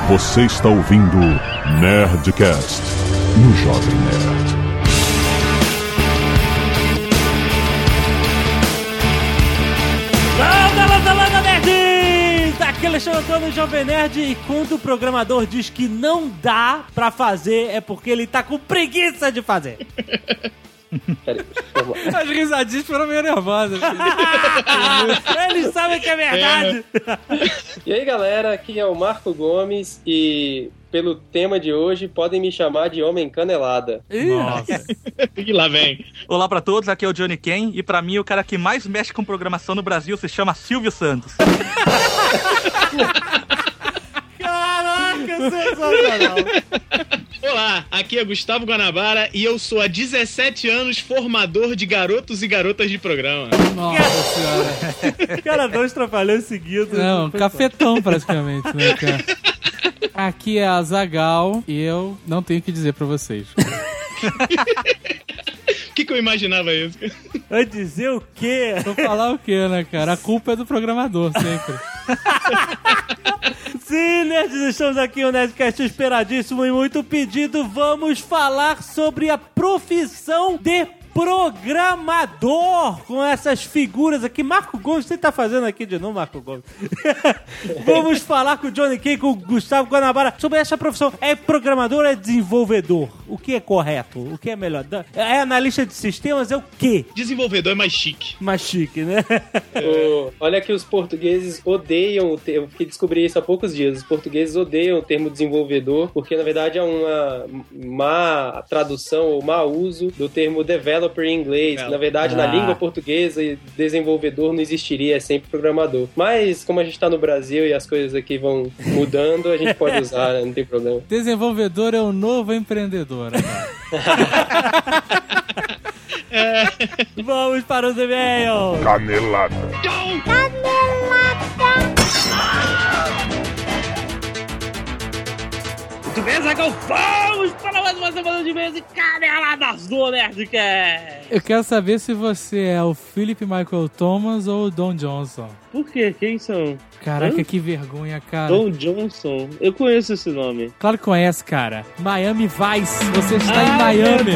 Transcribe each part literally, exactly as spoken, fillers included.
Você está ouvindo Nerdcast no Jovem Nerd. Landa, landa, landa, nerds! Aqui é Alexandre Antônio, Jovem Nerd, e quando o programador diz que não dá pra fazer, é porque ele tá com preguiça de fazer. As risadinhas foram meio nervosas. Eles sabem que é verdade. É. E aí, galera, aqui é o Marco Gomes e pelo tema de hoje podem me chamar de Homem Canelada. Nossa. E lá vem. Olá pra todos, aqui é o Johnny Ken e pra mim o cara que mais mexe com programação no Brasil se chama Silvio Santos. Caraca, sensacional. Olá, aqui é Gustavo Guanabara e eu sou há dezessete anos formador de garotos e garotas de programa. Nossa senhora. Cara, dois trapalhões seguidos. Não, cafetão praticamente, né, cara? Aqui é a Azaghal e eu não tenho o que dizer pra vocês. O que, que eu imaginava isso? Vai dizer o quê? Vou falar o quê, né, cara? A culpa é do programador, sempre. Sim, nerds, estamos aqui no Nerdcast esperadíssimo e muito pedido. Vamos falar sobre a profissão de programador com essas figuras aqui. Marco Gomes, você tá fazendo aqui de novo, Marco Gomes? Vamos falar com o Johnny Ken, com o Gustavo Guanabara sobre essa profissão. É programador ou é desenvolvedor? O que é correto? O que é melhor? É analista de sistemas? É o quê? Desenvolvedor é mais chique. Mais chique, né? Oh, olha que os portugueses odeiam o termo, porque descobri isso há poucos dias. Os portugueses odeiam o termo desenvolvedor, porque na verdade é uma má tradução ou má uso do termo developer em inglês. É. Na verdade, ah. na língua portuguesa, desenvolvedor não existiria, é sempre programador. Mas, como a gente tá no Brasil e as coisas aqui vão mudando, a gente pode usar, né? Não tem problema. Desenvolvedor é o novo empreendedor. É. Vamos para os e-mails. Canelada. Canelada. Muito bem, Zagal, vamos para mais uma semana de e-mails e caneladas do Nerdcast. Eu quero saber se você é o Philip Michael Thomas ou o Don Johnson. Por quê? Quem são? Caraca, Hã? que vergonha, cara. Don Johnson? Eu conheço esse nome. Claro que conhece, cara. Miami Vice. Você está ah, em Miami.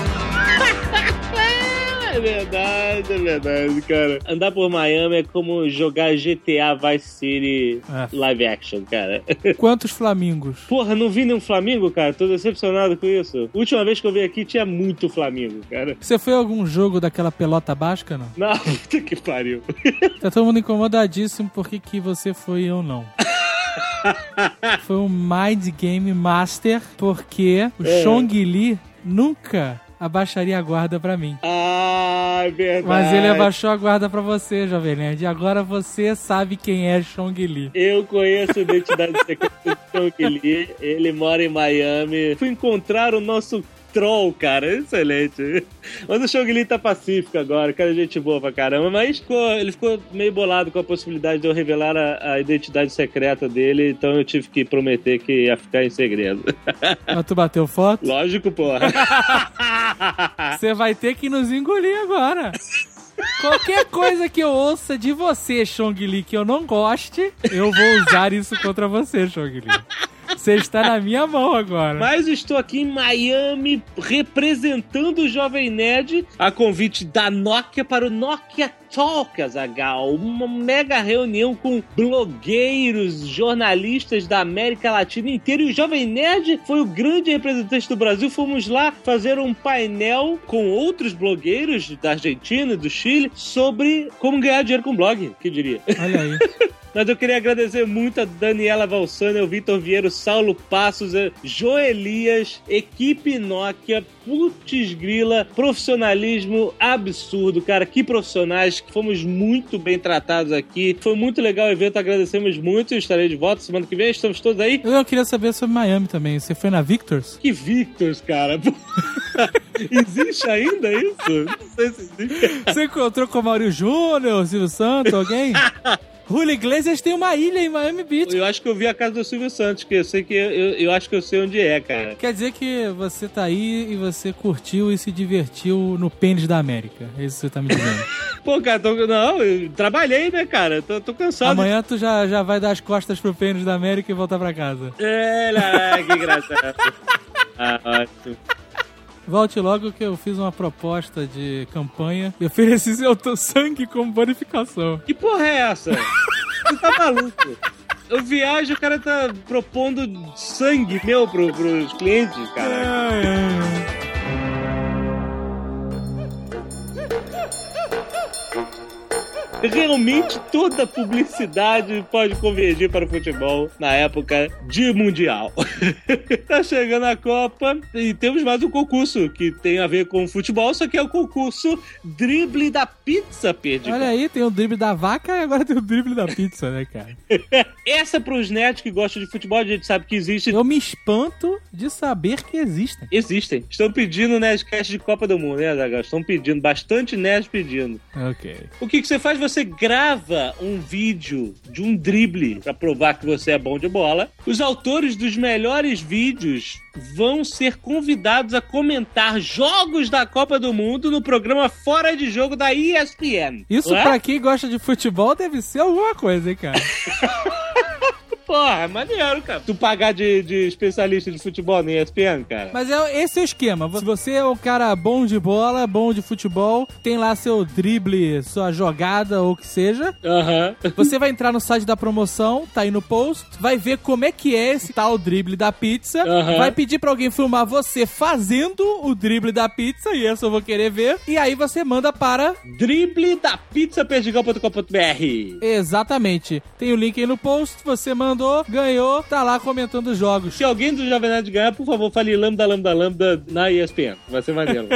É verdade, é verdade, cara. Andar por Miami é como jogar G T A Vice City é. live action, cara. Quantos flamingos? Porra, não vi nenhum Flamengo, cara. Tô decepcionado com isso. Última vez que eu vim aqui tinha muito Flamengo, cara. Você foi a algum jogo daquela pelota basca, não? Não, puta que pariu. Tá todo mundo incomodadíssimo porque que você foi e eu não. Foi um Mind Game Master porque o é. Chong Li nunca abaixaria a guarda pra mim. Ah, é verdade. Mas ele abaixou a guarda pra você, Jovem Nerd. E agora você sabe quem é Chong Li. Eu conheço a identidade secreta de Chong Li. Ele mora em Miami. Fui encontrar o nosso troll, cara. Excelente. Mas o Chong Li tá pacífico agora. Cara, gente boa pra caramba. Mas ficou, ele ficou meio bolado com a possibilidade de eu revelar a, a identidade secreta dele. Então eu tive que prometer que ia ficar em segredo. Mas tu bateu foto? Lógico, porra. Você vai ter que nos engolir agora. Qualquer coisa que eu ouça de você, Chong Li, que eu não goste, eu vou usar isso contra você, Chong Li. Você está na minha mão agora. Mas estou aqui em Miami representando o Jovem Nerd a convite da Nokia para o Nokia Talk, Azaghal. Uma mega reunião com blogueiros, jornalistas da América Latina inteira. E o Jovem Nerd foi o grande representante do Brasil. Fomos lá fazer um painel com outros blogueiros da Argentina e do Chile sobre como ganhar dinheiro com blog, que diria. Olha aí. Mas eu queria agradecer muito a Daniela Valsani, o Vitor Vieira, o Saulo Passos, a Joelias, equipe Nokia, putz grila, profissionalismo absurdo, cara, que profissionais, que fomos muito bem tratados aqui, foi muito legal o evento, agradecemos muito, eu estarei de volta semana que vem, estamos todos aí. Eu queria saber sobre Miami também, você foi na Victors? Que Victors, cara? Existe ainda isso? Não sei se existe. Você encontrou com o Maurício Júnior, Silvio Santos, alguém? Julio Iglesias tem uma ilha em Miami Beach. Eu acho que eu vi a casa do Silvio Santos, que eu sei que eu, eu acho que eu sei onde é, cara. Quer dizer que você tá aí e você curtiu e se divertiu no pênis da América. É isso que você tá me dizendo. Pô, cara, tô, não, eu trabalhei, né, cara? Tô, tô cansado. Amanhã tu já, já vai dar as costas pro pênis da América e voltar pra casa. É, lá, que engraçado. Ah, ótimo. Volte logo que eu fiz uma proposta de campanha e ofereci seu teu sangue como bonificação. Que porra é essa? Você tá maluco? Eu viajo, o cara tá propondo sangue meu pro, pros clientes, cara. Ai, ai. Realmente toda publicidade pode convergir para o futebol na época de Mundial. Tá chegando a Copa e temos mais um concurso que tem a ver com futebol, só que é o concurso Drible da Pizza, Pedro. Olha aí, tem o drible da vaca e agora tem o drible da pizza, né, cara? Essa é pros nerds que gostam de futebol, a gente sabe que existe. Eu me espanto de saber que existem. Existem. Estão pedindo Nerdcast de Copa do Mundo, né, Zagal? Estão pedindo, bastante nerds pedindo. Ok. O que, que você faz? Você grava um vídeo de um drible pra provar que você é bom de bola. Os autores dos melhores vídeos vão ser convidados a comentar jogos da Copa do Mundo no programa Fora de Jogo da E S P N. Isso é? Pra quem gosta de futebol deve ser alguma coisa, hein, cara? Porra, é maneiro, cara. Tu pagar de, de especialista de futebol na E S P N, cara. Mas é, esse é o esquema. Se você é um cara bom de bola, bom de futebol, tem lá seu drible, sua jogada ou o que seja. Aham. Uhum. Você vai entrar no site da promoção, tá aí no post, vai ver como é que é esse tal drible da pizza, uhum. Vai pedir pra alguém filmar você fazendo o drible da pizza, e essa eu vou querer ver, e aí você manda para drible da pizza perdigão ponto com ponto b r. Exatamente. Tem o link aí no post, você manda ganhou, tá lá comentando os jogos. Se alguém do Jovem Nerd ganhar, por favor, fale lambda, lambda, lambda na E S P N. Vai ser maneiro.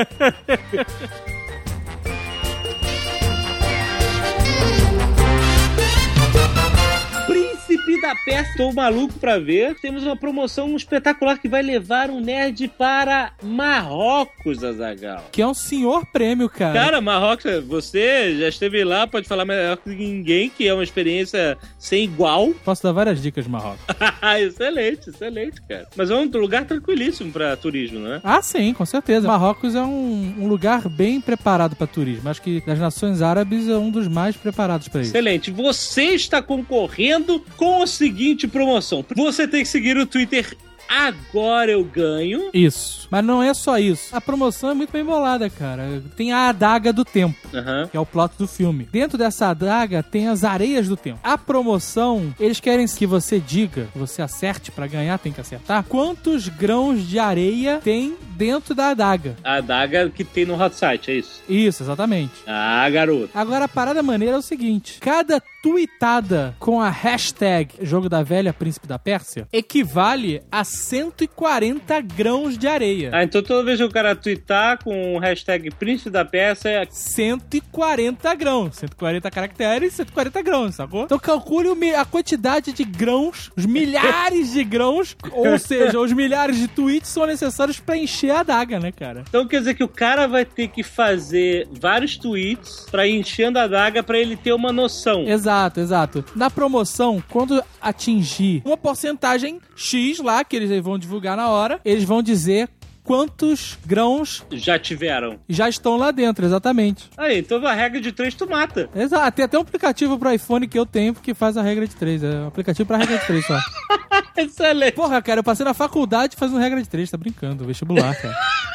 Príncipe da Pérsia, tô maluco pra ver. Temos uma promoção espetacular que vai levar um nerd para Marrocos, Azaghal. Que é um senhor prêmio, cara. Cara, Marrocos, você já esteve lá, pode falar melhor que ninguém, que é uma experiência sem igual. Posso dar várias dicas de Marrocos. Excelente, excelente, cara. Mas é um lugar tranquilíssimo pra turismo, né? Ah, sim, com certeza. Marrocos é um, um lugar bem preparado pra turismo. Acho que das nações árabes é um dos mais preparados pra isso. Excelente. Você está concorrendo com a seguinte promoção. Você tem que seguir o Twitter Agora Eu Ganho. Isso. Mas não é só isso. A promoção é muito bem bolada, cara. Tem a adaga do tempo, uhum. que é o plot do filme. Dentro dessa adaga tem as areias do tempo. A promoção, eles querem que você diga, que você acerte pra ganhar, tem que acertar, quantos grãos de areia tem dentro da adaga. A adaga que tem no hot site, é isso? Isso, exatamente. Ah, garoto. Agora, a parada maneira é o seguinte. Cada tweetada com a hashtag Jogo da Velha Príncipe da Pérsia equivale a cento e quarenta grãos de areia. Ah, então toda vez que o cara tweetar com o hashtag Príncipe da Pérsia... cento e quarenta grãos. cento e quarenta caracteres, cento e quarenta grãos, sacou? Então calcule a quantidade de grãos, os milhares de grãos, ou seja, os milhares de tweets são necessários pra encher a adaga, né, cara? Então quer dizer que o cara vai ter que fazer vários tweets pra ir enchendo a adaga pra ele ter uma noção. Exato, exato. Na promoção, quando atingir uma porcentagem X lá, que eles vão divulgar na hora, eles vão dizer quantos grãos já tiveram. Já estão lá dentro, exatamente. Aí, então a regra de três tu mata. Exato. Tem até um aplicativo pro iPhone que eu tenho que faz a regra de três. É um aplicativo pra regra de três só. Excelente. Porra, cara, eu passei na faculdade fazendo regra de três. Tá brincando, vestibular, cara.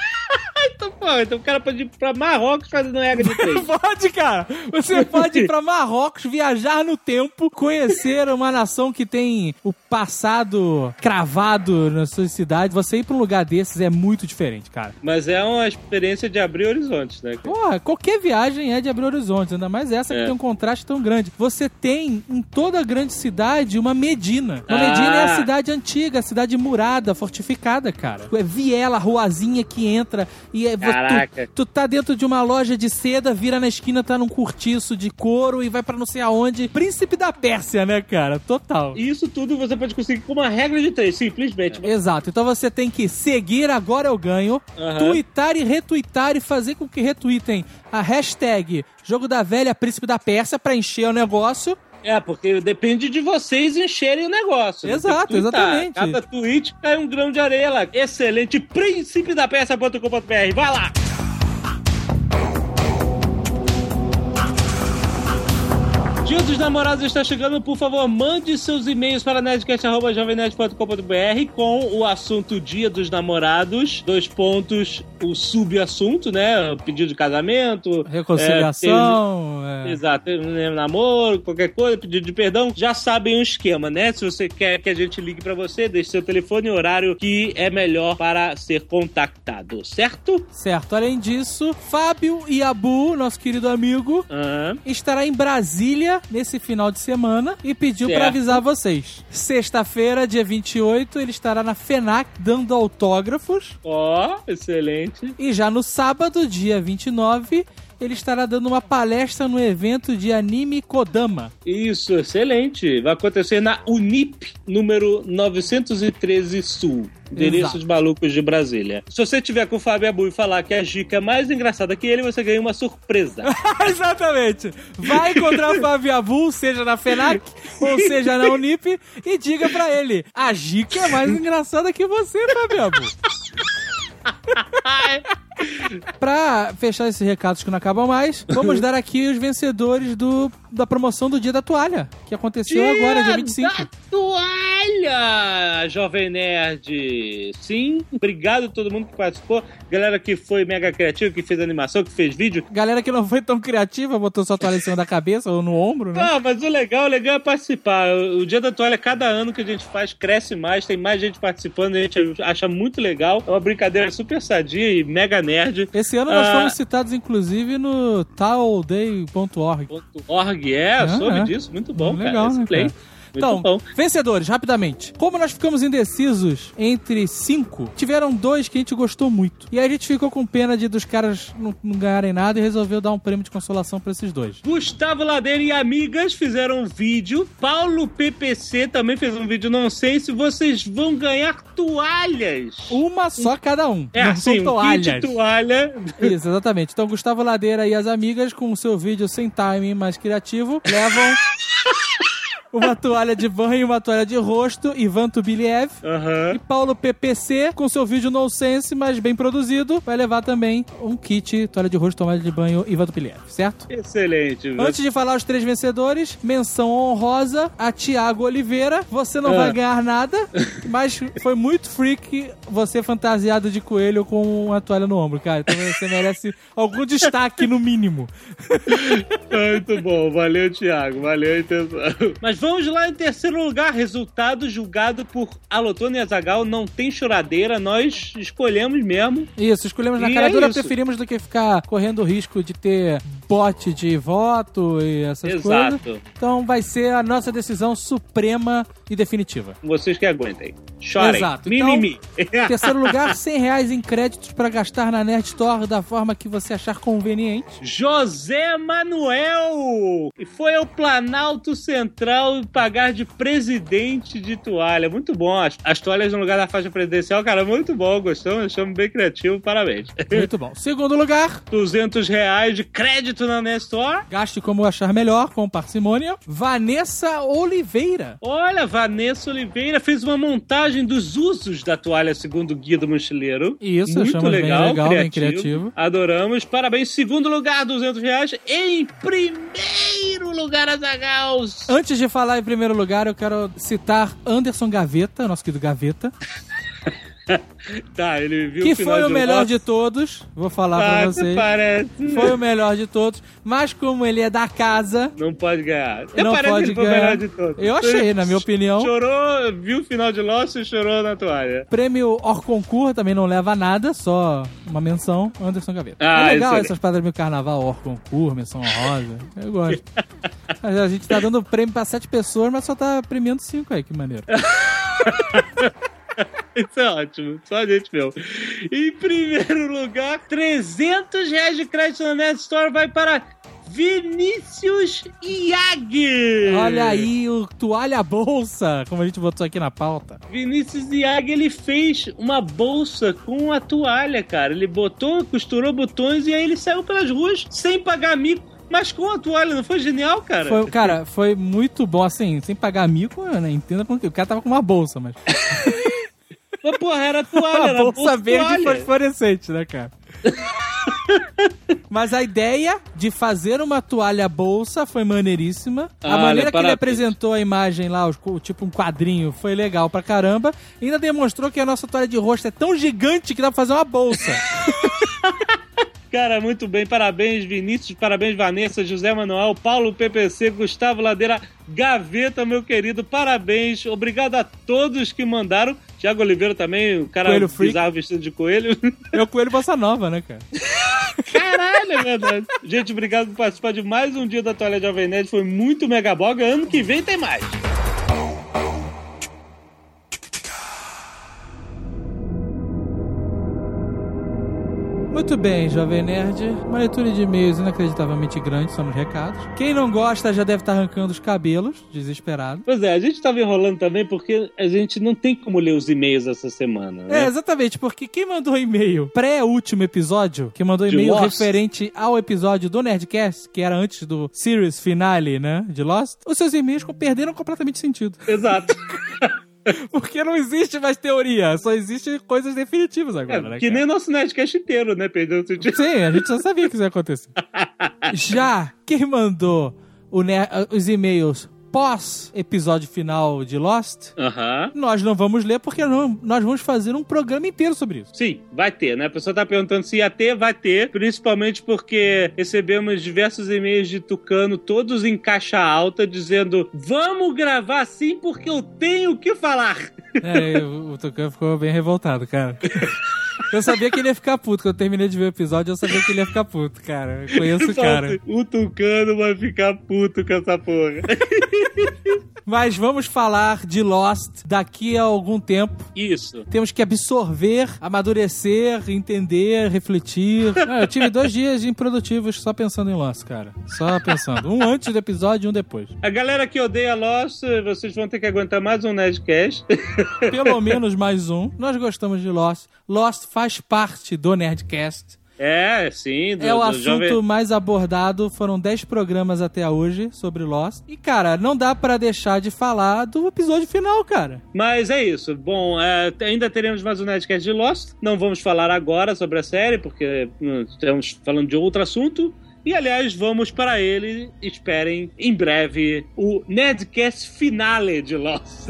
Então, pô, então o cara pode ir pra Marrocos fazendo regra de três. Pode, cara. Você pode ir pra Marrocos, viajar no tempo, conhecer uma nação que tem o passado cravado na sua cidade. Você ir pra um lugar desses é muito diferente, cara. Mas é uma experiência de abrir horizontes, né? Porra, qualquer viagem é de abrir horizontes, ainda mais essa que é. tem um contraste tão grande. Você tem em toda grande cidade uma Medina. Uma Ah. Medina é a cidade antiga, a cidade murada, fortificada, cara. É viela, ruazinha que entra e é, Caraca. tu, tu tá dentro de uma loja de seda, vira na esquina, tá num cortiço de couro e vai pra não sei aonde. Príncipe da Pérsia, né, cara? Total. E isso tudo você pode conseguir com uma regra de três, simplesmente. Exato. Então você tem que seguir Agora Eu Ganho, Aham. tweetar e retweetar e fazer com que retweetem a hashtag Jogo da Velha Príncipe da Pérsia pra encher o negócio. É, porque depende de vocês encherem o negócio. Exato, Tem que tweetar. exatamente. Cada tweet cai um grão de areia lá. Excelente. príncipe da peça ponto com ponto b r. Vai lá! Dia dos Namorados está chegando, por favor, mande seus e-mails para nerdcast arroba jovem nerd ponto com ponto b r com o assunto Dia dos Namorados, dois pontos, o subassunto, né? O pedido de casamento, reconciliação, é, teve, é. exato, teve namoro, qualquer coisa, pedido de perdão, já sabem o esquema, né? Se você quer que a gente ligue para você, deixe seu telefone e horário que é melhor para ser contactado, certo? Certo. Além disso, Fábio Yabu, nosso querido amigo, Uhum. estará em Brasília nesse final de semana e pediu Certo. pra avisar vocês. Sexta-feira, dia vinte e oito, ele estará na FENAC dando autógrafos. Ó, oh, excelente. E já no sábado, dia vinte e nove, ele estará dando uma palestra no evento de anime Kodama. Isso, excelente. Vai acontecer na Unip, número novecentos e treze Sul. Endereço Exato. dos malucos de Brasília. Se você tiver com o Fábio Abu e falar que a Gica é mais engraçada que ele, você ganha uma surpresa. Exatamente. Vai encontrar o Fábio Abu, seja na FENAC ou seja na Unip, e diga pra ele: a Gica é mais engraçada que você, Fábio Abu. Pra fechar esses recados que não acabam mais, vamos dar aqui os vencedores do, da promoção do Dia da Toalha, que aconteceu Dia agora, dia vinte e cinco. da toalha, Jovem Nerd. Sim, obrigado a todo mundo que participou. Galera que foi mega criativa, que fez animação, que fez vídeo. Galera que não foi tão criativa, botou sua toalha em cima da cabeça ou no ombro, né? Ah, mas o legal, o legal é participar. O Dia da Toalha, cada ano que a gente faz, cresce mais, tem mais gente participando, a gente acha muito legal. É uma brincadeira super sadia e mega nerd. Esse ano nós Ah, fomos citados, inclusive, no towelday ponto org. .org, é, Ah, soube é. disso, muito bom, Legal, cara. né, Play. cara? Muito Então, bom. vencedores, rapidamente. Como nós ficamos indecisos entre cinco, tiveram dois que a gente gostou muito. E aí a gente ficou com pena de dos caras não, não ganharem nada e resolveu dar um prêmio de consolação pra esses dois. Gustavo Ladeira e amigas fizeram um vídeo. Paulo P P C também fez um vídeo, não sei se vocês vão ganhar toalhas. Uma só cada um. É não assim, são um toalhas. kit toalha. Isso, exatamente. Então, Gustavo Ladeira e as amigas, com o seu vídeo sem timing mais criativo, levam uma toalha de banho e uma toalha de rosto, Ivan Tubiliev. Aham. E Paulo P P C, com seu vídeo nonsense, mas bem produzido, vai levar também um kit, toalha de rosto, toalha de banho, Ivan Tubiliev, certo? Excelente. Antes de falar os três vencedores, menção honrosa a Thiago Oliveira. Você não Ah. vai ganhar nada, mas foi muito freak você fantasiado de coelho com uma toalha no ombro, cara. Então você merece algum destaque, no mínimo. Muito bom, valeu, Thiago, valeu a intenção. Mas vamos lá, em terceiro lugar, resultado julgado por Alotone e Azaghal, não tem choradeira, nós escolhemos mesmo. Isso, escolhemos na E cara é dura, isso. preferimos do que ficar correndo o risco de ter bot de voto e essas Exato. coisas. Então vai ser a nossa decisão suprema e definitiva. Vocês que aguentem. Chorem. Exato. Mimimi. Em terceiro lugar, cem reais em créditos para gastar na Nerd Store da forma que você achar conveniente. José Manuel! E foi ao Planalto Central pagar de presidente de toalha. Muito bom. As, as toalhas no lugar da faixa presidencial, cara, muito bom. Gostamos, achamos bem criativo. Parabéns. Muito bom. Segundo lugar, duzentos reais de crédito na Nerd Store. gaste como achar melhor, com parcimônia. Vanessa Oliveira. Olha, Vanessa Oliveira fez uma montagem dos usos da toalha segundo o Guia do Mochileiro. Isso, muito achamos bem legal, legal, criativo. bem criativo. Adoramos. Parabéns. Segundo lugar, duzentos reais. Em primeiro lugar, Azaghal. Antes de falar em primeiro lugar, eu quero citar Anderson Gaveta, nosso querido Gaveta, Tá, ele viu que o final foi o de melhor Lost. de todos. Vou falar Ah, pra vocês. parece. Foi o melhor de todos, mas como ele é da casa, Não pode ganhar. Até não parece pode que ele foi o ganhar. melhor de todos. Eu achei, na minha opinião. Chorou, viu o final de Lost e chorou na toalha. Prêmio Orconcourt também não leva nada, só uma menção, Anderson Gaveta. Ah, é legal excelente. essas paradas do meu carnaval, Orconcourt, menção honrosa. Eu gosto. Mas a gente tá dando prêmio pra sete pessoas, mas só tá premiando cinco aí, que maneiro. Isso é ótimo, só a gente viu. Em primeiro lugar, trezentos reais de crédito na Nerd Store vai para Vinícius Iag. Olha aí o toalha bolsa, como a gente botou aqui na pauta. Vinícius Iag, ele fez uma bolsa com a toalha, cara. Ele botou, costurou botões e aí ele saiu pelas ruas sem pagar mico. Mas com a toalha, não foi genial, cara? Foi, cara, foi muito bom, assim, sem pagar mico, né? Entenda porque o cara tava com uma bolsa, mas... Mas, porra, era toalha, uma era bolsa, bolsa verde toalha. fosforescente, né, cara? Mas a ideia de fazer uma toalha bolsa foi maneiríssima. A Olha, maneira que ele parabéns. apresentou a imagem lá, os- tipo um quadrinho, foi legal pra caramba. E ainda demonstrou que a nossa toalha de rosto é tão gigante que dá pra fazer uma bolsa. Cara, muito bem. Parabéns, Vinícius. Parabéns, Vanessa, José Manuel, Paulo P P C, Gustavo Ladeira, Gaveta, meu querido. Parabéns. Obrigado a todos que mandaram. Thiago Oliveira também, o cara Coelho freak. bizarro vestido de coelho. É o coelho bossa nova, né, cara? Caralho, é verdade. Gente, obrigado por participar de mais um dia da Toalha Jovem Nerd. Foi muito megaboga. Ano que vem tem mais. Muito bem, Jovem Nerd. Uma leitura de e-mails inacreditavelmente grande, são nos recados. Quem não gosta já deve estar arrancando os cabelos, desesperado. Pois é, a gente tava enrolando também porque a gente não tem como ler os e-mails essa semana, né? É, exatamente, porque quem mandou e-mail pré-último episódio, que mandou De e-mail Lost. referente ao episódio do Nerdcast, que era antes do series finale, né, de Lost, os seus e-mails perderam completamente sentido. Exato. Porque não existe mais teoria, só existe coisas definitivas agora, É, né, que cara? nem o nosso Nerdcast inteiro, né? Perdeu o sentido. Sim, a gente já sabia que isso ia acontecer. Já quem mandou o ner- os e-mails pós-episódio final de Lost, Aham. nós não vamos ler porque não, nós vamos fazer um programa inteiro sobre isso. Sim, vai ter, né? A pessoa tá perguntando se ia ter, vai ter. Principalmente porque recebemos diversos e-mails de Tucano, todos em caixa alta, dizendo: vamos gravar sim porque eu tenho o que falar. É, o o Tucano ficou bem revoltado, cara. Eu sabia que ele ia ficar puto. Quando eu terminei de ver o episódio, eu sabia que ele ia ficar puto, cara. Eu conheço o cara. O Tucano vai ficar puto com essa porra. Mas vamos falar de Lost daqui a algum tempo. Isso. Temos que absorver, amadurecer, entender, refletir. Ah, eu tive dois dias improdutivos só pensando em Lost, cara. Só pensando. Um antes do episódio e um depois. A galera que odeia Lost, vocês vão ter que aguentar mais um Nerdcast. Pelo menos mais um. Nós gostamos de Lost. Lost faz parte do Nerdcast. É, sim. Do, É o do assunto jovem... mais abordado. Foram dez programas até hoje sobre Lost. E, cara, não dá pra deixar de falar do episódio final, cara. Mas é isso. Bom, é, ainda teremos mais um Nerdcast de Lost. Não vamos falar agora sobre a série, porque hum, estamos falando de outro assunto. E, aliás, vamos para ele. Esperem, em breve, o Nerdcast finale de Lost.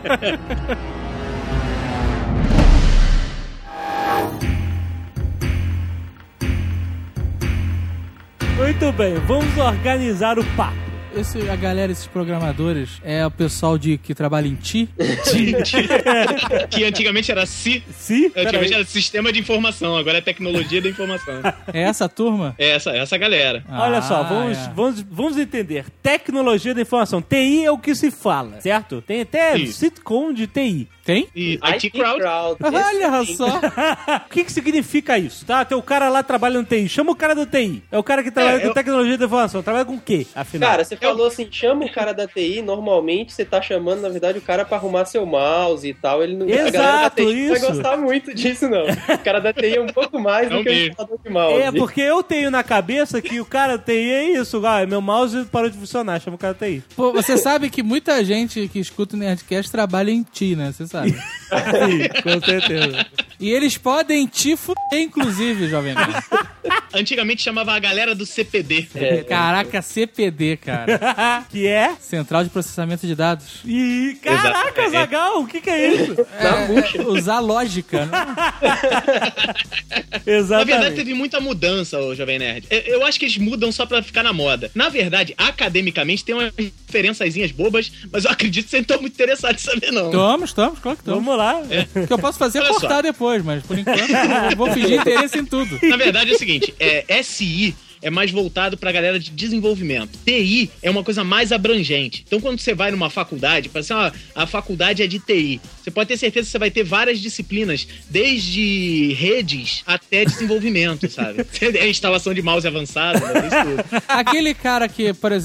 Muito bem, vamos organizar o papo. Esse, a galera, esses programadores, é o pessoal de, que trabalha em Ti. Que antigamente era si. Sim? Antigamente era sistema de informação, agora é tecnologia da informação. É essa turma? É essa, essa galera. Olha só, Ah, vamos, é. vamos, vamos entender. Tecnologia da informação. T I é o que se fala, certo? Tem até Isso. sitcom de T I. Tem? E I T Crowd. Olha só. O que, que significa isso, tá? Tem o cara lá trabalhando no T I. Chama o cara do T I. É o cara que trabalha É, com eu- tecnologia da informação. Trabalha com o quê, afinal? Cara, você falou assim, chama o cara da T I, normalmente você tá chamando, na verdade, o cara pra arrumar seu mouse e tal. Ele não, a galera da Exato, T I não vai isso. gostar muito disso, não. O cara da T I é um pouco mais do Não que o vi. instalador de mouse. É, porque eu tenho na cabeça que o cara do T I é isso. Ah, meu mouse parou de funcionar. Chama o cara do T I. Pô, você sabe que muita gente que escuta o Nerdcast trabalha em Ti, né? Você sabe. Sim, com certeza. E eles podem te fuder, inclusive, jovem nerd. Antigamente chamava a galera do C P D. É, Caraca, C P D, cara. Que é? Central de Processamento de Dados. E caraca, Exato. Zagal, o que que é isso? É, usar lógica, né? Na Exatamente. verdade, teve muita mudança, ô Jovem Nerd. Eu, eu acho que eles mudam só pra ficar na moda. Na verdade, academicamente, tem umas diferençazinhas bobas, mas eu acredito que vocês não estão muito interessados em saber, não. Estamos, estamos, claro que estamos. Vamos lá. O que eu posso fazer é Olha cortar só. depois, mas por enquanto eu vou fingir interesse em tudo. Na verdade, é o seguinte, é, S I é mais voltado pra galera de desenvolvimento. T I é uma coisa mais abrangente. Então, quando você vai numa faculdade, para assim, ó, a faculdade é de T I, você pode ter certeza que você vai ter várias disciplinas, desde redes até desenvolvimento, sabe? É instalação de mouse avançado, né? Isso tudo. Aquele cara que, por exemplo,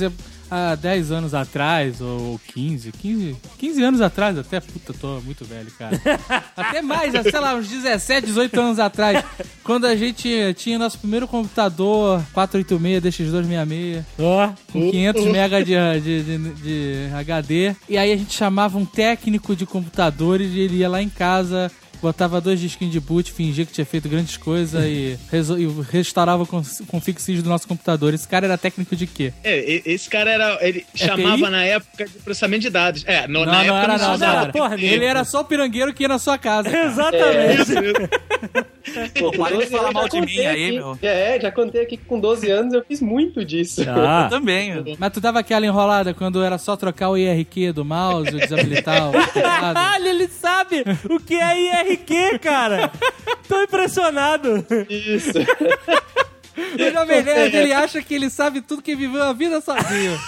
há dez anos atrás, ou quinze, quinze, quinze anos atrás, até, puta, tô muito velho, cara. Até mais, sei lá, uns dezessete, dezoito anos atrás, quando a gente tinha nosso primeiro computador quatrocentos e oitenta e seis D X duzentos e sessenta e seis, Ó, com quinhentos megas de, de, de, de H D, e aí a gente chamava um técnico de computadores e ele ia lá em casa, botava dois disquinhos de boot, fingia que tinha feito grandes coisas e, resol- e restaurava o config sys do nosso computador. Esse cara era técnico de quê? É, e- esse cara era. Ele É chamava T I? na época de processamento de dados. É, no, Não, na não época era não não, usava. não era. porra Ele era só o pirangueiro que ia na sua casa. cara. exatamente. Pô, para de doze falar anos, mal já de mim contei aí, aqui. meu. É, já contei aqui que com doze anos eu fiz muito disso. Ah, Também. eu- Mas tu dava aquela enrolada quando era só trocar o I R Q do mouse, o desabilitar o teclado? Caralho, ele sabe o que é I R Q, cara. Tô impressionado. Isso. O Jovem Nerd, ele acha que ele sabe tudo, que viveu a vida sozinho.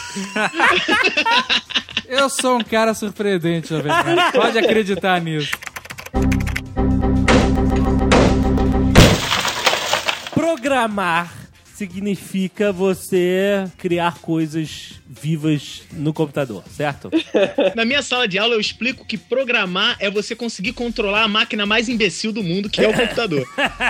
Eu sou um cara surpreendente, Jovem Nerd. Pode acreditar nisso. Programar significa você criar coisas vivas no computador, certo? Na minha sala de aula eu explico que programar é você conseguir controlar a máquina mais imbecil do mundo, que é o computador.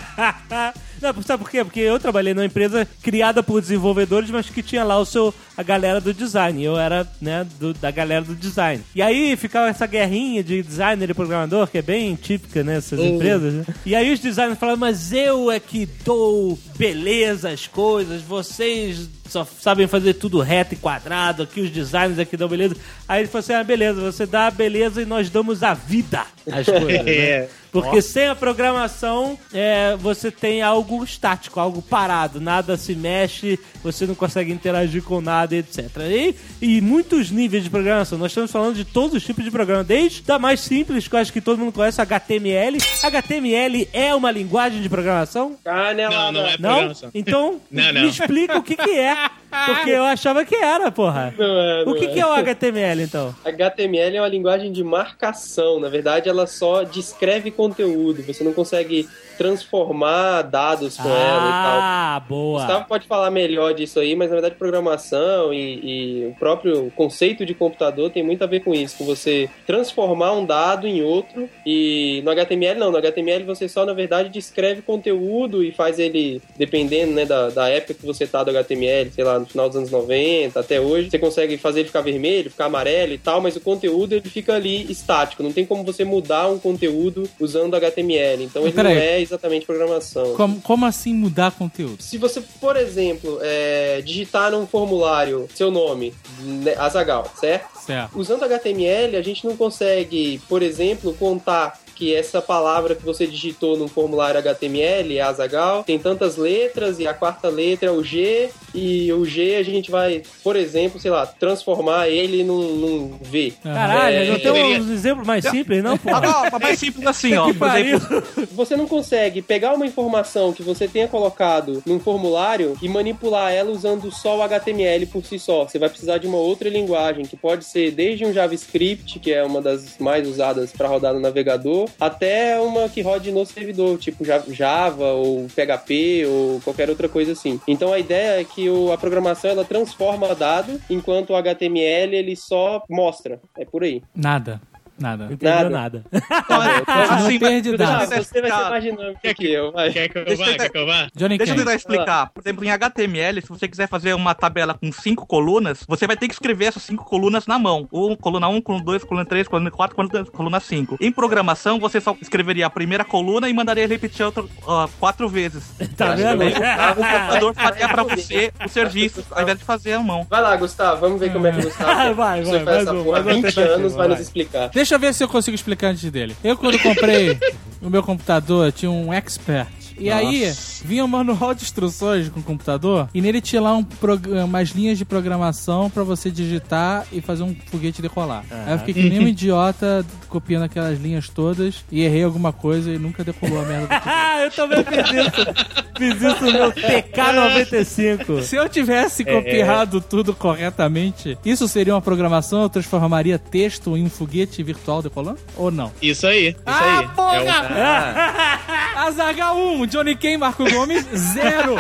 Não, sabe por quê? Porque eu trabalhei numa empresa criada por desenvolvedores, mas que tinha lá o seu, a galera do design. Eu era, né, do- da galera do design. E aí ficava essa guerrinha de designer e programador, que é bem típica nessas empresas, né? E aí os designers falavam, mas eu é que dou beleza às coisas, vocês só sabem fazer tudo reto e quadrado, aqui os designers aqui dão beleza. Aí ele falou assim, ah, beleza, você dá a beleza e nós damos a vida às coisas, né? É. Porque sem a programação, é, você tem algo estático, algo parado, nada se mexe, você não consegue interagir com nada, etcétera. E, e muitos níveis de programação. Nós estamos falando de todos os tipos de programa, desde da mais simples, que eu acho que todo mundo conhece, H T M L. H T M L é uma linguagem de programação? Canelada. Não, não é Não? programação. Então, Não, não. me explica o que que é. Porque eu achava que era, porra. Não é, não O que é. que é o H T M L, então? H T M L é uma linguagem de marcação. Na verdade, ela só descreve conteúdo. Você não consegue transformar dados com ela e tal. Ah, boa. Gustavo pode falar melhor disso aí, mas na verdade programação e, e o próprio conceito de computador tem muito a ver com isso, com você transformar um dado em outro. E no H T M L não, no H T M L você só na verdade descreve conteúdo e faz ele, dependendo, né, da, da época que você tá do H T M L, sei lá, no final dos anos noventa até hoje, você consegue fazer ele ficar vermelho, ficar amarelo e tal, mas o conteúdo ele fica ali estático, não tem como você mudar um conteúdo usando H T M L, então ele não Peraí. é exatamente programação. Como, como assim mudar conteúdo? Se você, por exemplo, é, digitar num formulário seu nome, né, Azaghal, certo? Certo. Usando H T M L, a gente não consegue, por exemplo, contar que essa palavra que você digitou num formulário H T M L, Azaghal, tem tantas letras e a quarta letra é o G, e o G a gente vai, por exemplo, sei lá, transformar ele num, num V. Caralho, É, não tem poderia- uns exemplos mais simples, não, pô? Ah, não, mas é simples assim, ó. Que Por exemplo, pariu. Você não consegue pegar uma informação que você tenha colocado num formulário e manipular ela usando só o H T M L por si só. Você vai precisar de uma outra linguagem, que pode ser desde um JavaScript, que é uma das mais usadas para rodar no navegador, até uma que rode no servidor, tipo Java ou P H P ou qualquer outra coisa assim. Então a ideia é que o, a programação ela transforma dado, enquanto o H T M L ele só mostra. É por aí. Nada. Nada. Não entendeu Nada. nada. assim, Não perde mas- dados. Ah, você vai ser mais dinâmico que eu. Vai. Quer que eu Deixa vá? eu- Quer que eu vá? Johnny Deixa eu Cage. tentar explicar. Por exemplo, em H T M L, se você quiser fazer uma tabela com cinco colunas, você vai ter que escrever essas cinco colunas na mão. Ou coluna um, coluna dois, coluna três, coluna quatro, coluna, coluna cinco. Em programação, você só escreveria a primeira coluna e mandaria repetir outra, ó, quatro vezes. Tá vendo? O computador faria pra você o serviço, ao invés de fazer a mão. Vai lá, Gustavo, vamos ver como é que o Gustavo Vai, você vai, faz mais essa um, porra há mais uma vinte tentativa, anos, vai vai. nos explicar. Deixa eu ver se eu consigo explicar antes dele. Eu, quando comprei o meu computador, tinha um Expert. E aí, vinha um manual de instruções com o computador, e nele tinha lá um prog- umas linhas de programação pra você digitar e fazer um foguete decolar. Aí eu fiquei que nem um idiota copiando aquelas linhas todas, e errei alguma coisa e nunca decolou a merda do foguete. Ah, eu também fiz isso. Fiz isso no meu T K noventa e cinco. Se eu tivesse copiado tudo corretamente, isso seria uma programação? Eu transformaria texto em um foguete virtual decolando? Ou não? Isso aí, isso Ah, aí. porra! É um- Azaghal um, Johnny Ken, Marco Gomes, zero.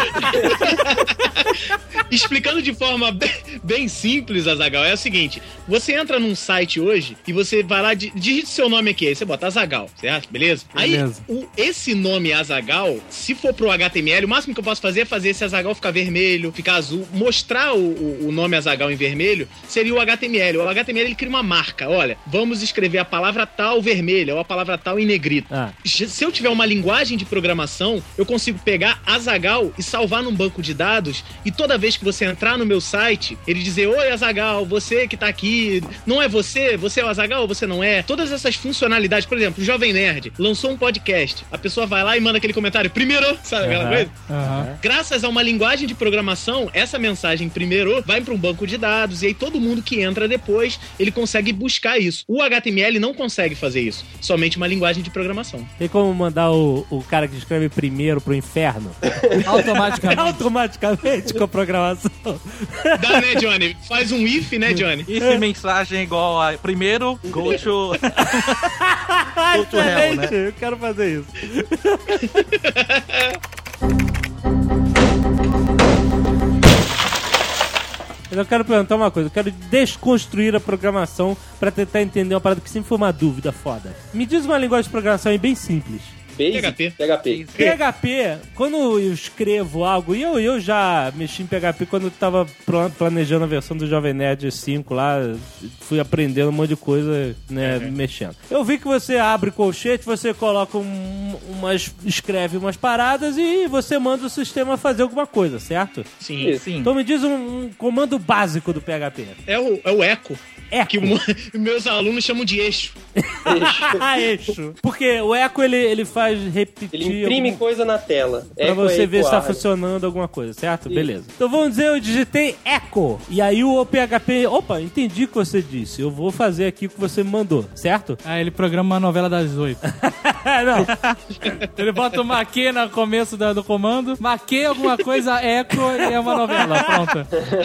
Explicando de forma bem, bem simples, Azaghal, é o seguinte: você entra num site hoje e você vai lá, digite seu nome aqui, aí você bota Azaghal, certo? Beleza? Beleza. Aí, o, esse nome Azaghal, se for pro H T M L, o máximo que eu posso fazer é fazer esse Azaghal ficar vermelho, ficar azul. Mostrar o, o, o nome Azaghal em vermelho seria o H T M L. O H T M L ele cria uma marca. Olha, vamos escrever a palavra tal vermelha ou a palavra tal em negrito. Ah. Se eu tiver uma linguagem de programação, eu consigo pegar Azaghal e salvar num banco de dados, e toda vez que você entrar no meu site, ele dizer: oi, Azaghal, você que tá aqui, não é você? Você é o Azaghal ou você não é? Todas essas funcionalidades, por exemplo, o Jovem Nerd lançou um podcast, a pessoa vai lá e manda aquele comentário primeiro, sabe aquela Uhum. coisa? Aham. Graças a uma linguagem de programação, essa mensagem primeiro vai para um banco de dados, e aí todo mundo que entra depois, ele consegue buscar isso. O H T M L não consegue fazer isso, somente uma linguagem de programação. Tem como mandar o, o cara que escreve primeiro pro inferno? Automaticamente. Automaticamente com a programação. Dá, né, Johnny? Faz um if, né, Johnny? E se mensagem igual a primeiro, go to... Go to hell, Excelente, né? eu quero fazer isso. Mas eu quero perguntar uma coisa, eu quero desconstruir a programação pra tentar entender uma parada que sempre foi uma dúvida foda. Me diz uma linguagem de programação aí bem simples. Basic? P H P. P H P. P H P, quando eu escrevo algo, e eu, eu já mexi em P H P quando eu tava pla- planejando a versão do Jovem Nerd cinco lá, fui aprendendo um monte de coisa, né, Uhum. mexendo. Eu vi que você abre colchete, você coloca um, umas, escreve umas paradas e você manda o sistema fazer alguma coisa, certo? Sim. Sim. Então me diz um, um comando básico do P H P. É o, é o eco, Eco. que o mo- meus alunos chamam de eixo. Eixo. Porque o eco, ele, ele faz repetir... Ele imprime algum- coisa na tela. Pra Echo você é ver se tá ecoar, né? funcionando alguma coisa, certo? Isso. Beleza. Então vamos dizer, eu digitei echo. E aí o P H P, opa, entendi o que você disse. Eu vou fazer aqui o que você me mandou, certo? Aí ele programa uma novela das oito. Não. Ele bota o maquê no começo da- do comando. Maquê alguma coisa, eco, e é uma novela. Pronto.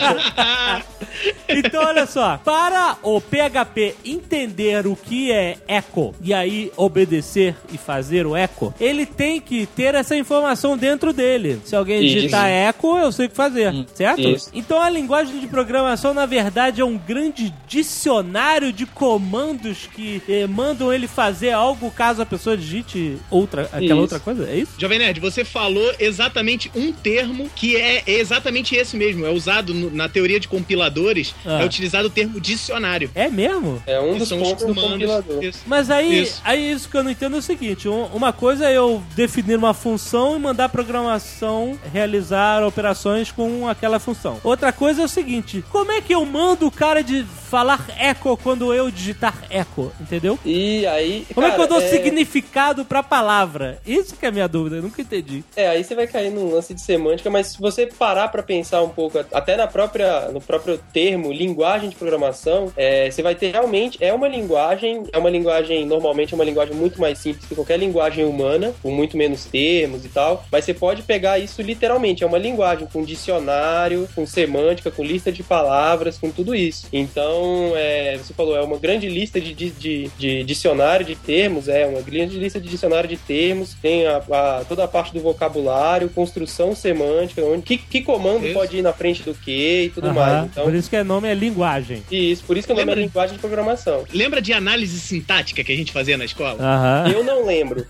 Então olha só, para o P H P entender o que é echo e aí obedecer e fazer o echo, ele tem que ter essa informação dentro dele. Se alguém Isso. digitar echo, eu sei o que fazer, certo? Isso. Então a linguagem de programação, na verdade, é um grande dicionário de comandos que eh, mandam ele fazer algo caso a pessoa digite outra, aquela Isso. outra coisa, é isso? Jovem Nerd, você falou exatamente um termo que é exatamente esse mesmo. É usado no- na teoria de compiladores, Ah. é utilizado o termo dicionário. É mesmo? É um Que dos são os pontos do comandos. compilador. Isso. Mas aí, Isso. aí isso que eu não entendo é o seguinte, um- uma coisa é eu definir uma função e mandar a programação realizar operações com aquela função. Outra coisa é o seguinte, como é que eu mando o cara de falar echo quando eu digitar echo, entendeu? E aí. Como é que eu cara, dou significado pra palavra? Isso que é a minha dúvida, eu nunca entendi. É, aí você vai cair num lance de semântica, mas se você parar pra pensar um pouco, até na própria, no próprio termo, linguagem de programação, é, você vai ter realmente, é uma linguagem, é uma linguagem, normalmente é uma linguagem muito mais simples que qualquer linguagem humana, com muito menos termos e tal, mas você pode pegar isso literalmente, é uma linguagem com dicionário, com semântica, com lista de palavras, com tudo isso. Então, é, você falou, é uma grande lista de, de, de, de dicionário de termos, é uma grande lista de dicionário de termos, tem a, a- toda a parte do vocabulário, construção semântica, onde, que, que comando Isso. pode ir na frente do que e tudo Aham, mais. Então, por isso que o nome é linguagem. isso, por isso que o nome é Lembra- linguagem de programação. Lembra de análise sintática que a gente fazia na escola? Aham. Eu não lembro.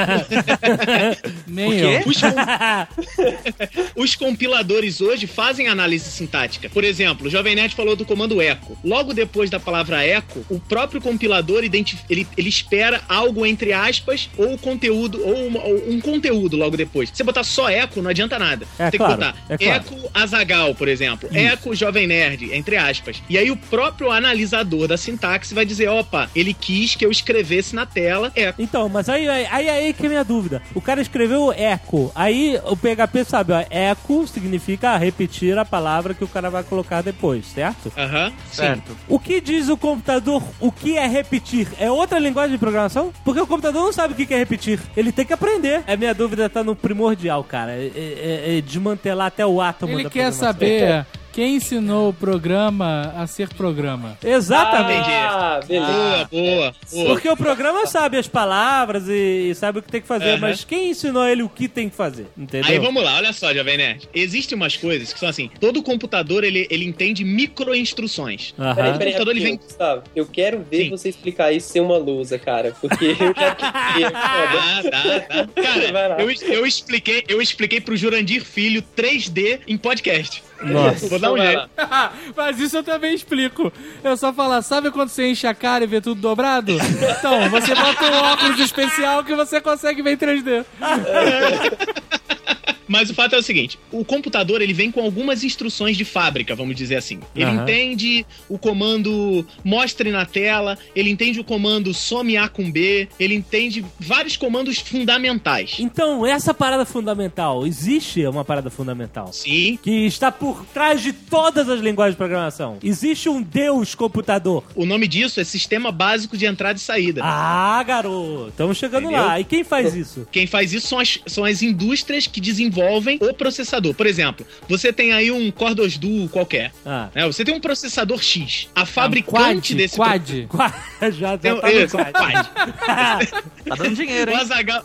Nem O eu. quê? Os, com- os compiladores hoje fazem análise sintática. Por exemplo, o Jovem Nerd falou do comando echo. Logo depois da palavra echo, o próprio compilador identif- ele, ele espera algo entre aspas ou conteúdo ou, uma- ou um conteúdo logo depois. Se você botar só echo, não adianta nada. É Tem claro, que botar é claro. echo Azaghal, por exemplo. Echo Jovem Nerd, entre aspas. E aí o próprio analisador da sintaxe vai dizer, opa, ele quis que eu escrevesse na tela echo. Então, mas aí, aí, aí, aí que é a minha dúvida. O cara escreveu echo. Aí o P H P sabe, ó, echo significa repetir a palavra que o cara vai colocar depois, certo? Aham, sim. Certo. O que diz o computador, o que é repetir? É outra linguagem de programação? Porque o computador não sabe o que é repetir. Ele tem que aprender. A minha dúvida tá no primordial, cara. É, é- é desmantelar até o átomo Ele da quer programação. saber Quem ensinou o programa a ser programa? Exatamente. Ah, beleza. Boa, boa, boa. Porque o programa sabe as palavras e, e sabe o que tem que fazer, Uhum. mas quem ensinou ele o que tem que fazer? Entendeu? Aí vamos lá, olha só, Jovem Nerd. Existem umas coisas que são assim, todo computador, ele, ele entende micro-instruções. Aham. Peraí, O peraí, computador, ele rapidinho, vem... Gustavo. Eu quero ver Sim. você explicar isso sem uma lousa, cara. Porque eu já queria. Ah, tá, tá. Vai lá. Cara, eu, eu, expliquei, eu expliquei pro Jurandir Filho três D em podcast. Nossa. Vou dar um Vai jeito. lá. Mas isso eu também explico. Eu só falar, sabe quando você enche a cara e vê tudo dobrado? Então, você bota um óculos especial que você consegue ver em três D. Mas o fato é o seguinte, o computador, ele vem com algumas instruções de fábrica, vamos dizer assim. Ele Aham. entende o comando mostre na tela, ele entende o comando some A com B, ele entende vários comandos fundamentais. Então, essa parada fundamental, existe uma parada fundamental Sim. que está por trás de todas as linguagens de programação. Existe um Deus computador. O nome disso é Sistema Básico de Entrada e Saída. Ah, garoto. Estamos chegando Entendeu? lá. E quem faz isso? Quem faz isso são as, são as indústrias que desenvolvem o processador. Por exemplo, você tem aí um Core dois Duo qualquer. Ah. Né? Você tem um processador X. A Quad, fabricante desse... quad. Qual- já já Tem, tá no isso, quad. quad. Tá dando dinheiro, O hein? Azaghal...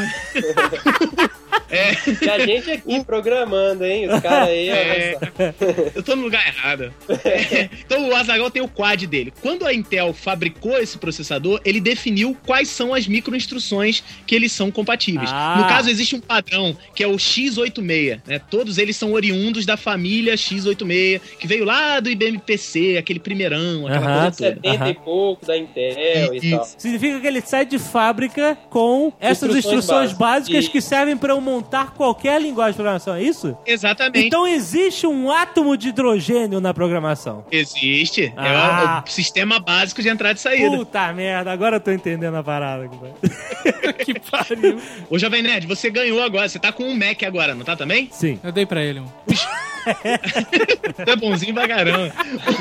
É... é... E a gente aqui programando, hein? Os caras aí, olha É, só. eu tô no lugar errado. É, então o Azaghal tem o quad dele. Quando a Intel fabricou esse processador, ele definiu quais são as microinstruções que eles são compatíveis. Ah. No caso, existe um padrão, que é o X oitenta e seis. Né? Todos eles são oriundos da família X oitenta e seis, que veio lá do I B M P C, aquele primeirão, aquela Aham. coisa toda. setenta Aham. e pouco da Intel e Isso. tal. Significa que ele sai de fábrica com essas Instruções instruções básicas, básicas. que servem para eu montar qualquer linguagem de programação, é isso? Exatamente. Então existe um átomo de hidrogênio na programação. Existe. Ah. É o, o sistema básico de entrada e saída. Puta merda, agora eu tô entendendo a parada. Que pariu. Ô, Jovem Nerd, você ganhou agora. Você tá com um Mac agora, não tá também? Sim. Eu dei pra ele um. Tu é bonzinho pra caramba.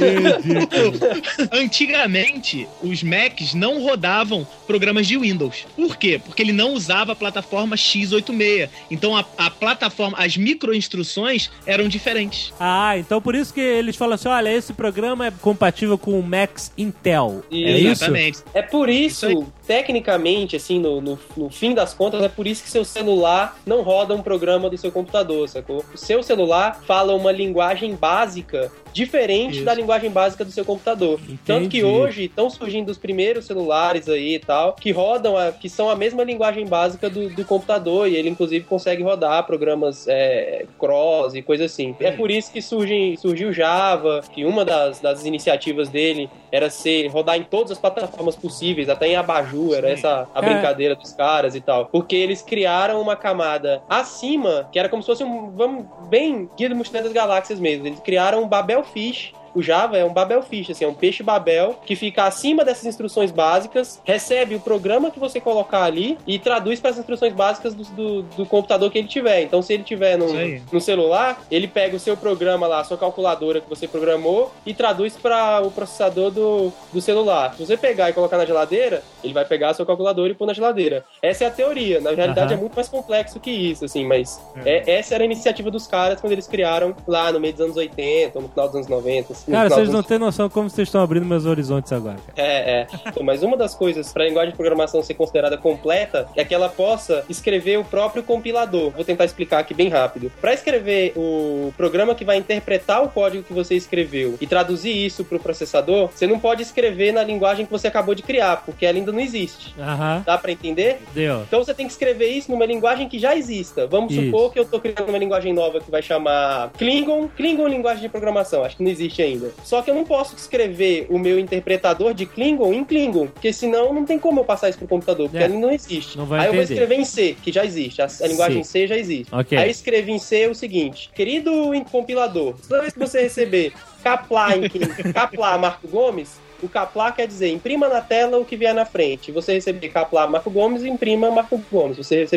Antigamente, os Macs não rodavam programas de Windows. Por quê? Porque ele não usava a plataforma X oitenta e seis. Então a, a plataforma, as microinstruções eram diferentes. Ah, então por isso que eles falam assim, olha, esse programa é compatível com o Macs Intel. É isso? Exatamente. É por isso, Isso tecnicamente, assim, no, no, no fim das contas, é por isso que seu celular não roda um programa do seu computador, sacou? O seu celular fala uma linguagem básica diferente Isso. da linguagem básica do seu computador. Entendi. Tanto que hoje estão surgindo os primeiros celulares aí e tal, que rodam, a, que são a mesma linguagem básica do, do computador, e ele inclusive consegue rodar programas é, cross e coisa assim. É por isso que surge, surgiu o Java, que uma das, das iniciativas dele era ser, rodar em todas as plataformas possíveis, até em Abajur, era essa a É. brincadeira dos caras e tal. Porque eles criaram uma camada acima, que era como se fosse um, vamos, bem Guia do Mochileiro das Galáxias mesmo. Eles criaram um Babel Fish. O Java é um Babel Fish, assim, é um peixe Babel que fica acima dessas instruções básicas, recebe o programa que você colocar ali e traduz para as instruções básicas do, do, do computador que ele tiver. Então, se ele tiver no, Isso aí. no celular, ele pega o seu programa lá, a sua calculadora que você programou e traduz para o processador do, do celular. Se você pegar e colocar na geladeira, ele vai pegar a sua calculadora e pôr na geladeira. Essa é a teoria. Na realidade, Aham. é muito mais complexo que isso, assim, mas é, essa era a iniciativa dos caras quando eles criaram lá no meio dos anos oitenta, ou no final dos anos noventa. Assim, no Cara, final vocês dos não anos- têm noção como vocês estão abrindo meus horizontes agora, cara. É, é. Então, mas uma das coisas para a linguagem de programação ser considerada completa é que ela possa escrever o próprio compilador. Vou tentar explicar aqui bem rápido. Para escrever o programa que vai interpretar o código que você escreveu e traduzir isso para o processador, você não pode escrever na linguagem que você acabou de criar, porque ela ainda não existe. Aham, Dá para entender? deu. Então você tem que escrever isso numa linguagem que já exista. Vamos Isso. supor que eu tô criando uma linguagem nova que vai chamar Klingon. Klingon é linguagem de programação, acho que não existe ainda. Só que eu não posso escrever o meu interpretador de Klingon em Klingon, porque senão não tem como eu passar isso pro computador, porque É. ele não existe. Não vai Aí eu vou entender. escrever em C, que já existe. A, a linguagem C já existe. Ok. Aí eu escrevi em C o seguinte: querido compilador, toda vez que você receber Caplá em Caplá Marco Gomes, o Caplá quer dizer, imprima na tela o que vier na frente. Você receber Caplá Marco Gomes, imprima Marco Gomes. Você receber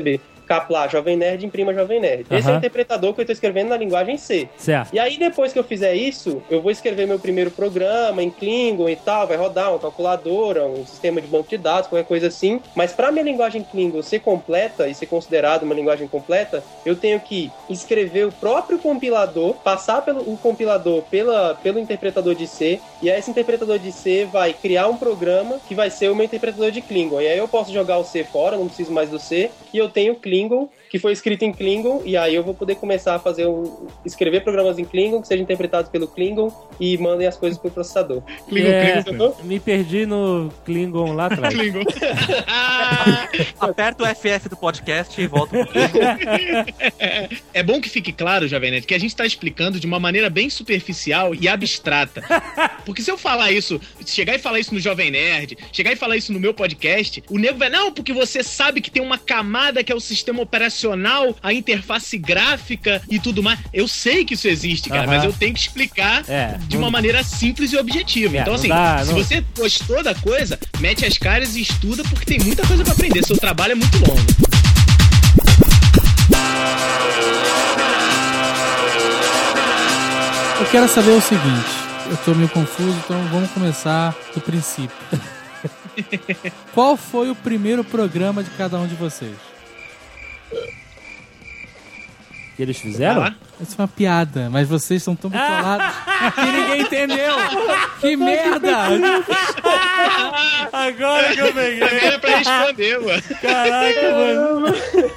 capa lá, Jovem Nerd, imprima Jovem Nerd. Esse Aham. é o interpretador que eu tô escrevendo na linguagem C. Certo. E aí, depois que eu fizer isso, eu vou escrever meu primeiro programa em Klingon e tal, vai rodar uma calculadora, um sistema de banco de dados, qualquer coisa assim. Mas para minha linguagem Klingon ser completa e ser considerada uma linguagem completa, eu tenho que escrever o próprio compilador, passar pelo o compilador pela, pelo interpretador de C, e aí esse interpretador de C vai criar um programa que vai ser o meu interpretador de Klingon. E aí eu posso jogar o C fora, não preciso mais do C, e eu tenho Klingon, que foi escrito em Klingon, e aí eu vou poder começar a fazer um, escrever programas em Klingon que sejam interpretados pelo Klingon e mandem as coisas pro processador. Klingon, É, Klingon. me perdi no Klingon lá atrás. Klingon. Aperta o F F do podcast e volta pro É bom que fique claro, Jovem Nerd, que a gente tá explicando de uma maneira bem superficial e abstrata. Porque se eu falar isso, chegar e falar isso no Jovem Nerd, chegar e falar isso no meu podcast, o nego vai, não, porque você sabe que tem uma camada que é o sistema operacional, a interface gráfica e tudo mais. Eu sei que isso existe, cara, Aham. mas eu tenho que explicar É, de não- uma maneira simples e objetiva. É, então, não assim, dá, se não- você gostou da coisa, mete as caras e estuda, porque tem muita coisa pra aprender. Seu trabalho é muito longo. Eu quero saber o seguinte. Eu tô meio confuso, então vamos começar do princípio. Qual foi o primeiro programa de cada um de vocês? Que eles fizeram? Tá lá? Isso é uma piada, mas vocês são tão bitolados que ninguém entendeu. Que merda! Agora que eu peguei. Era pra responder, mano. Caraca, mano.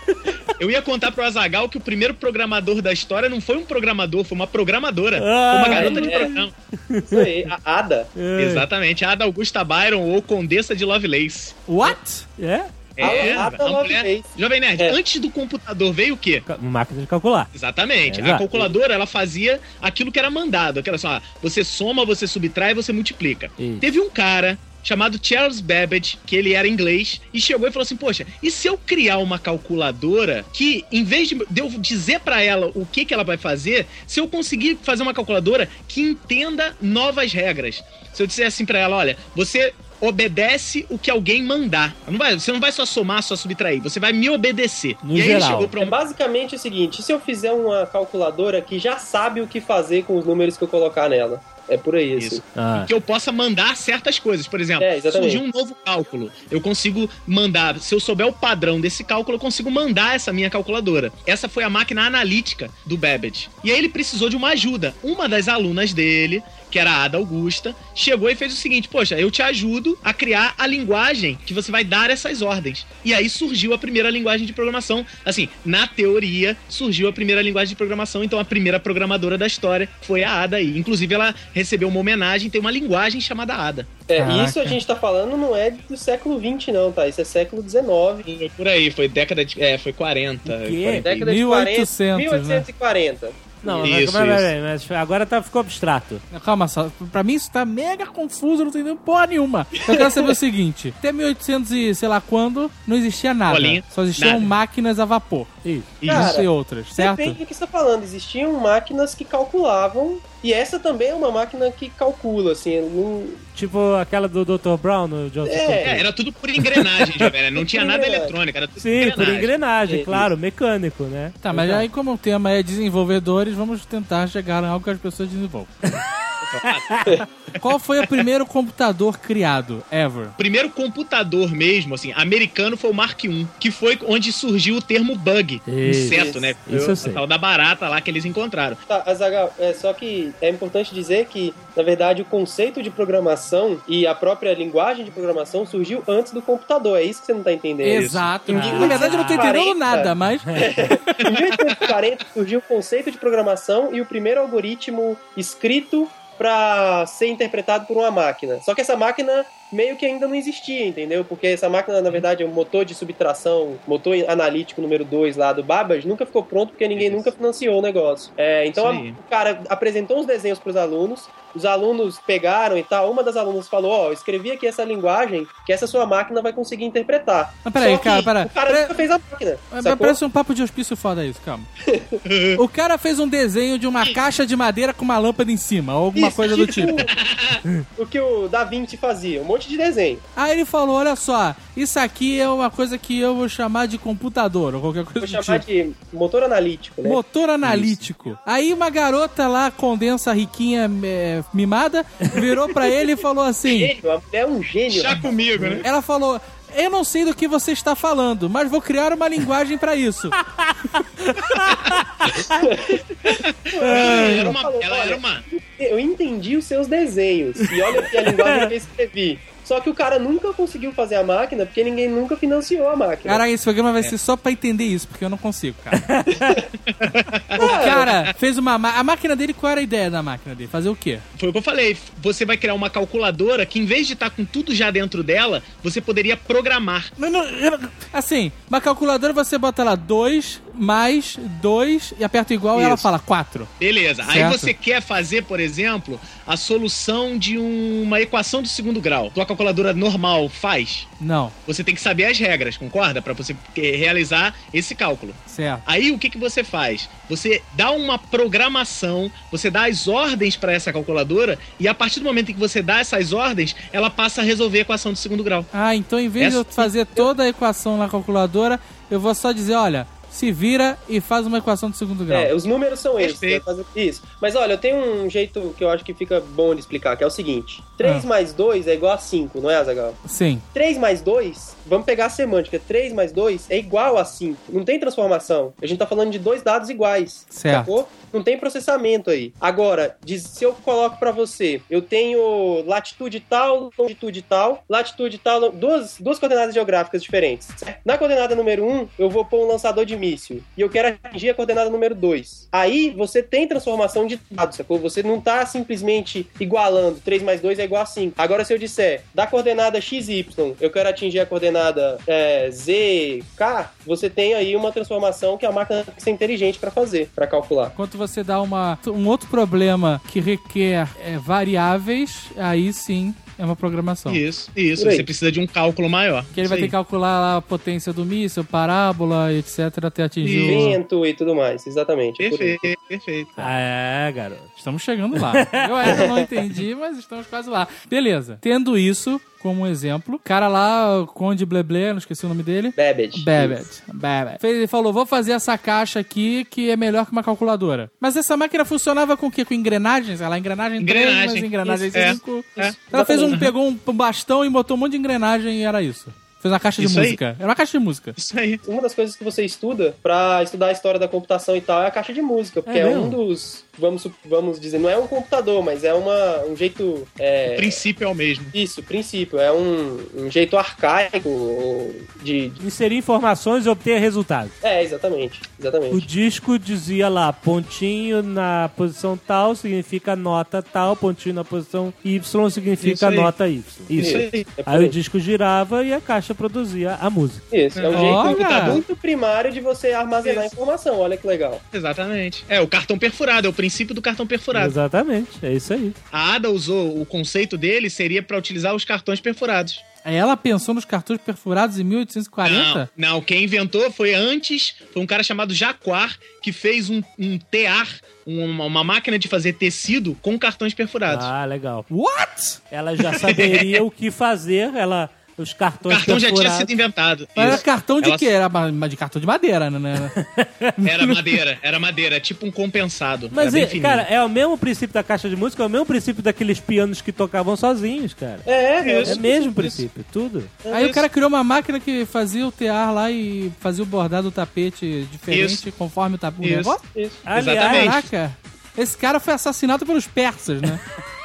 Eu ia contar pro Azaghal que o primeiro programador da história não foi um programador, foi uma programadora. Ah, foi uma garota de é. programa. Isso aí, a Ada. Exatamente, a Ada Augusta Byron ou Condessa de Lovelace. What? É? É, A Ada a mulher... Lovelace. Jovem Nerd, É. antes do computador veio o quê? Uma máquina de calcular. Exatamente. Exato. A calculadora, ela fazia aquilo que era mandado. Aquela só, você soma, você subtrai, você multiplica. Isso. Teve um cara chamado Charles Babbage, que ele era inglês, e chegou e falou assim, poxa, e se eu criar uma calculadora que, em vez de eu dizer pra ela o que, que ela vai fazer, se eu conseguir fazer uma calculadora que entenda novas regras. Se eu disser assim pra ela, olha, você obedece o que alguém mandar. Não vai, você não vai só somar, só subtrair, você vai me obedecer. No e aí geral. ele chegou pra É um... basicamente o seguinte, se eu fizer uma calculadora que já sabe o que fazer com os números que eu colocar nela. É por aí, assim. Isso. Ah. Que eu possa mandar certas coisas. Por exemplo, É, exatamente. surgiu um novo cálculo. Eu consigo mandar, se eu souber o padrão desse cálculo, eu consigo mandar essa minha calculadora. Essa foi a máquina analítica do Babbage. E aí ele precisou de uma ajuda. Uma das alunas dele, que era a Ada Augusta, chegou e fez o seguinte, poxa, eu te ajudo a criar a linguagem que você vai dar essas ordens. E aí surgiu a primeira linguagem de programação. Assim, na teoria, surgiu a primeira linguagem de programação, então a primeira programadora da história foi a Ada aí. Inclusive, ela recebeu uma homenagem, tem uma linguagem chamada Ada. É, Caraca. e isso a gente tá falando não é do século vinte, não, tá? Isso é século dezenove. Foi por aí, foi década de... É, foi quarenta. O quê? quarenta. Década de mil e oitocentos, quarenta. mil oitocentos e quarenta. Não, mas, Isso, mas, isso. mas, mas agora tá, ficou abstrato. Calma só, pra mim isso tá mega confuso, eu não tô entendendo porra nenhuma. Eu quero saber o seguinte, até mil e oitocentos e sei lá quando, não existia nada. Bolinha. Só existiam Nada. máquinas a vapor. Isso. Cara, Isso e outras, certo? Depende do que você tá falando. Existiam máquinas que calculavam, e essa também é uma máquina que calcula, assim, não... Tipo aquela do doutor Brown no Johnson É. Control. É, era tudo por engrenagem, já, velho. Não tinha nada Engrenagem. eletrônico, era tudo Sim, por engrenagem, É, claro, mecânico, né? Tá, mas Exato. aí como o tema é desenvolvedores, vamos tentar chegar em algo que as pessoas desenvolvem. Qual foi o primeiro computador criado, ever? O primeiro computador mesmo, assim, americano foi o Mark um, que foi onde surgiu o termo bug, Isso. inseto, né? Isso Foi eu a sei. tal da barata lá que eles encontraram. Tá, Azaghal, é só que é importante dizer que, na verdade, o conceito de programação e a própria linguagem de programação surgiu antes do computador. É isso que você não tá entendendo. Exato. Em Na verdade eu não tô entendendo quarenta. nada, mas... Em mil oitocentos e quarenta surgiu o conceito de programação e o primeiro algoritmo escrito para ser interpretado por uma máquina. Só que essa máquina meio que ainda não existia, entendeu? Porque essa máquina, na verdade, é um motor de subtração, motor analítico número dois lá do Babbage, nunca ficou pronto porque ninguém nunca financiou o negócio. É, então, Isso aí. a, o cara apresentou uns desenhos para os alunos, os alunos pegaram e tal, uma das alunas falou, ó, eu escrevi aqui essa linguagem que essa sua máquina vai conseguir interpretar. Mas peraí, Só que cara, pera- o cara pera- nunca fez a máquina, Mas sacou? parece um papo de hospício foda isso, calma. O cara fez um desenho de uma caixa de madeira com uma lâmpada em cima, ou alguma Isso, coisa do tipo. O que o Da Vinci fazia. Um monte monte de desenho. Aí ele falou, olha só, isso aqui é uma coisa que eu vou chamar de computador, ou qualquer coisa Vou do chamar tipo. de motor analítico, né? Motor analítico. Aí uma garota lá, condensa riquinha é, mimada, virou pra ele e falou assim... Gênio, a mulher é um gênio. Já comigo, né? Ela falou... Eu não sei do que você está falando, mas vou criar uma linguagem pra isso. Ela era uma... falou, Ela olha, era uma... Eu entendi os seus desenhos. E olha aqui a linguagem que eu escrevi. Só que o cara nunca conseguiu fazer a máquina porque ninguém nunca financiou a máquina. Caraca, esse programa vai ser só pra entender isso, porque eu não consigo, cara. O cara fez uma... Ma- a máquina dele, qual era a ideia da máquina dele? Fazer o quê? Foi o que eu falei. Você vai criar uma calculadora que, em vez de estar com tudo já dentro dela, você poderia programar. Não, não, eu não- assim, uma calculadora você bota lá dois mais dois e aperta igual e ela Isso. fala quatro. Beleza. Aí Certo. você quer fazer, por exemplo, a solução de um- uma equação do segundo grau. Tua calculadora normal faz. Não, Você tem que saber as regras, concorda? Pra você eh, realizar esse cálculo. certo. Aí o que, que você faz? Você dá uma programação, você dá as ordens para essa calculadora e a partir do momento em que você dá essas ordens, ela passa a resolver a equação do segundo grau. Ah, então em vez de eu Essa- fazer toda a equação na calculadora, eu vou só dizer, olha, se vira e faz uma equação de segundo grau. É, os números são esses. Perfeito. Vai fazer isso. Mas olha, eu tenho um jeito que eu acho que fica bom de explicar, que é o seguinte. três Ah. mais dois é igual a cinco, não é, Azaghal? Sim. três mais dois, vamos pegar a semântica. três mais dois é igual a cinco. Não tem transformação. A gente tá falando de dois dados iguais. Certo. Sacou? Não tem processamento aí. Agora, diz- se eu coloco pra você, eu tenho latitude tal, longitude tal, latitude tal, duas, duas coordenadas geográficas diferentes. Certo? Na coordenada número um, eu vou pôr um lançador de míssil. E eu quero atingir a coordenada número dois. Aí você tem transformação de dados, sacou? Você não tá simplesmente igualando. três mais dois é igual a cinco. Agora, se eu disser, da coordenada x y, eu quero atingir a coordenada é, z, k, você tem aí uma transformação que a máquina tem que ser inteligente pra fazer, pra calcular. Quando você dá uma, um outro problema que requer é, variáveis, aí sim é uma programação. Isso, isso. Por aí. Você precisa de um cálculo maior. Que ele Isso vai ter aí. que calcular lá a potência do míssil, parábola, etcétera, até atingir o... Vento e tudo mais, exatamente. é por aí. Perfeito, perfeito. É, garoto. Estamos chegando lá. Eu ainda não entendi, mas estamos quase lá. Beleza. Tendo isso como exemplo, o cara lá, o Conde Bleble, não esqueci o nome dele. Babbage. Babbitt. Babbitt. Fez- Ele falou, vou fazer essa caixa aqui que é melhor que uma calculadora. Mas essa máquina funcionava com o quê? Com engrenagens? Ela engrenagem três, Engrenagem. mas engrenagem Isso, é. cinco. É. Ela fez um, pegou um bastão e botou um monte de engrenagem e era isso. Fez uma caixa de Isso aí. música. Era uma caixa de música. Isso aí. Uma das coisas que você estuda pra estudar a história da computação e tal é a caixa de música, porque É é, mesmo? um dos, vamos, su- vamos dizer, não é um computador, mas é uma, um jeito... É, O princípio é o mesmo. isso, princípio, é um, um jeito arcaico de... de- Inserir informações e obter resultados. É, exatamente, O exatamente. disco dizia lá, pontinho na posição tal significa nota tal, pontinho na posição Y significa Isso aí. nota Y. Isso. Isso aí. É por Aí o aí. disco girava e a caixa produzia a música. Isso, é um Olha! jeito muito primário de você armazenar Isso. informação, olha que legal. Exatamente. É, o cartão perfurado, é o princípio do cartão perfurado. Exatamente, é isso aí. A Ada usou, o conceito dele seria pra utilizar os cartões perfurados. Aí ela pensou nos cartões perfurados em mil oitocentos e quarenta? Não, não, quem inventou foi antes, foi um cara chamado Jacquard, que fez um, um tear, uma, uma máquina de fazer tecido com cartões perfurados. Ah, legal. What? Ela já saberia o que fazer, ela... Os o cartões cartão já tinha perfurados. sido inventado. Mas era Isso. cartão de Ela- quê? Era ma- de cartão de madeira, né? Era madeira, era madeira, tipo um compensado. Mas, era bem e, fininho. cara, é o mesmo princípio da caixa de música, é o mesmo princípio daqueles pianos que tocavam sozinhos, cara. É, é, É Isso. o mesmo princípio, tudo. Aí Isso. o cara criou uma máquina que fazia o tear lá e fazia o bordado do tapete diferente Isso. conforme o, ta- o Isso. negócio. isso. Aliás, Exatamente. Caraca, esse cara foi assassinado pelos persas, né?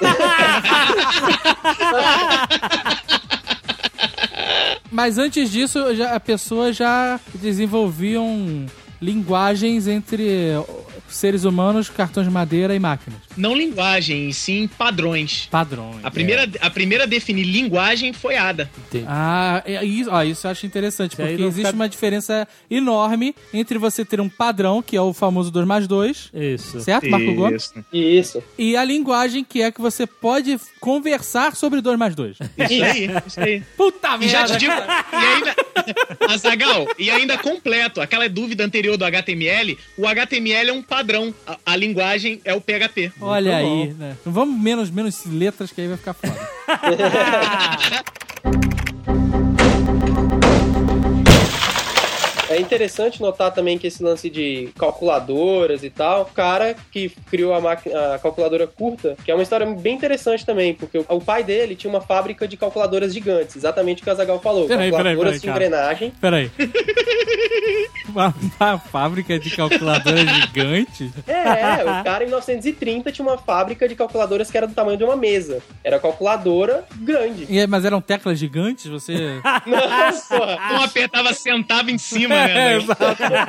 Mas antes disso, já, a pessoa já desenvolviam linguagens entre seres humanos, cartões de madeira e máquinas. Não linguagem, e sim padrões. Padrões. A primeira, É. a primeira a definir linguagem foi Ada. Ah, é isso, ó, isso eu acho interessante, Se aí porque não existe fica- uma diferença enorme entre você ter um padrão, que é o famoso dois mais dois, Isso. certo, Marco Gomes? Isso. Isso. E a linguagem, que é que você pode conversar sobre dois mais dois. Isso aí, isso aí. Puta E já merda! te digo, e ainda, Azaghal, e ainda completo, aquela dúvida anterior do H T M L, o H T M L é um padrão, a, a linguagem é o P H P. Olha Muito aí, né? Não vamos menos, menos letras, que aí vai ficar foda. É interessante notar também que esse lance de calculadoras e tal, o cara que criou a, máquina, a calculadora curta, que é uma história bem interessante também, porque o, o pai dele tinha uma fábrica de calculadoras gigantes, exatamente o que o Azaghal falou, Peraí, calculadoras peraí, peraí, de cara. engrenagem. Peraí. Uma, uma fábrica de calculadora gigante? É, o cara em mil novecentos e trinta tinha uma fábrica de calculadoras que era do tamanho de uma mesa. Era calculadora grande. E, mas eram teclas gigantes? Você... Nossa! Um apertava, sentava em cima, né? É, exato.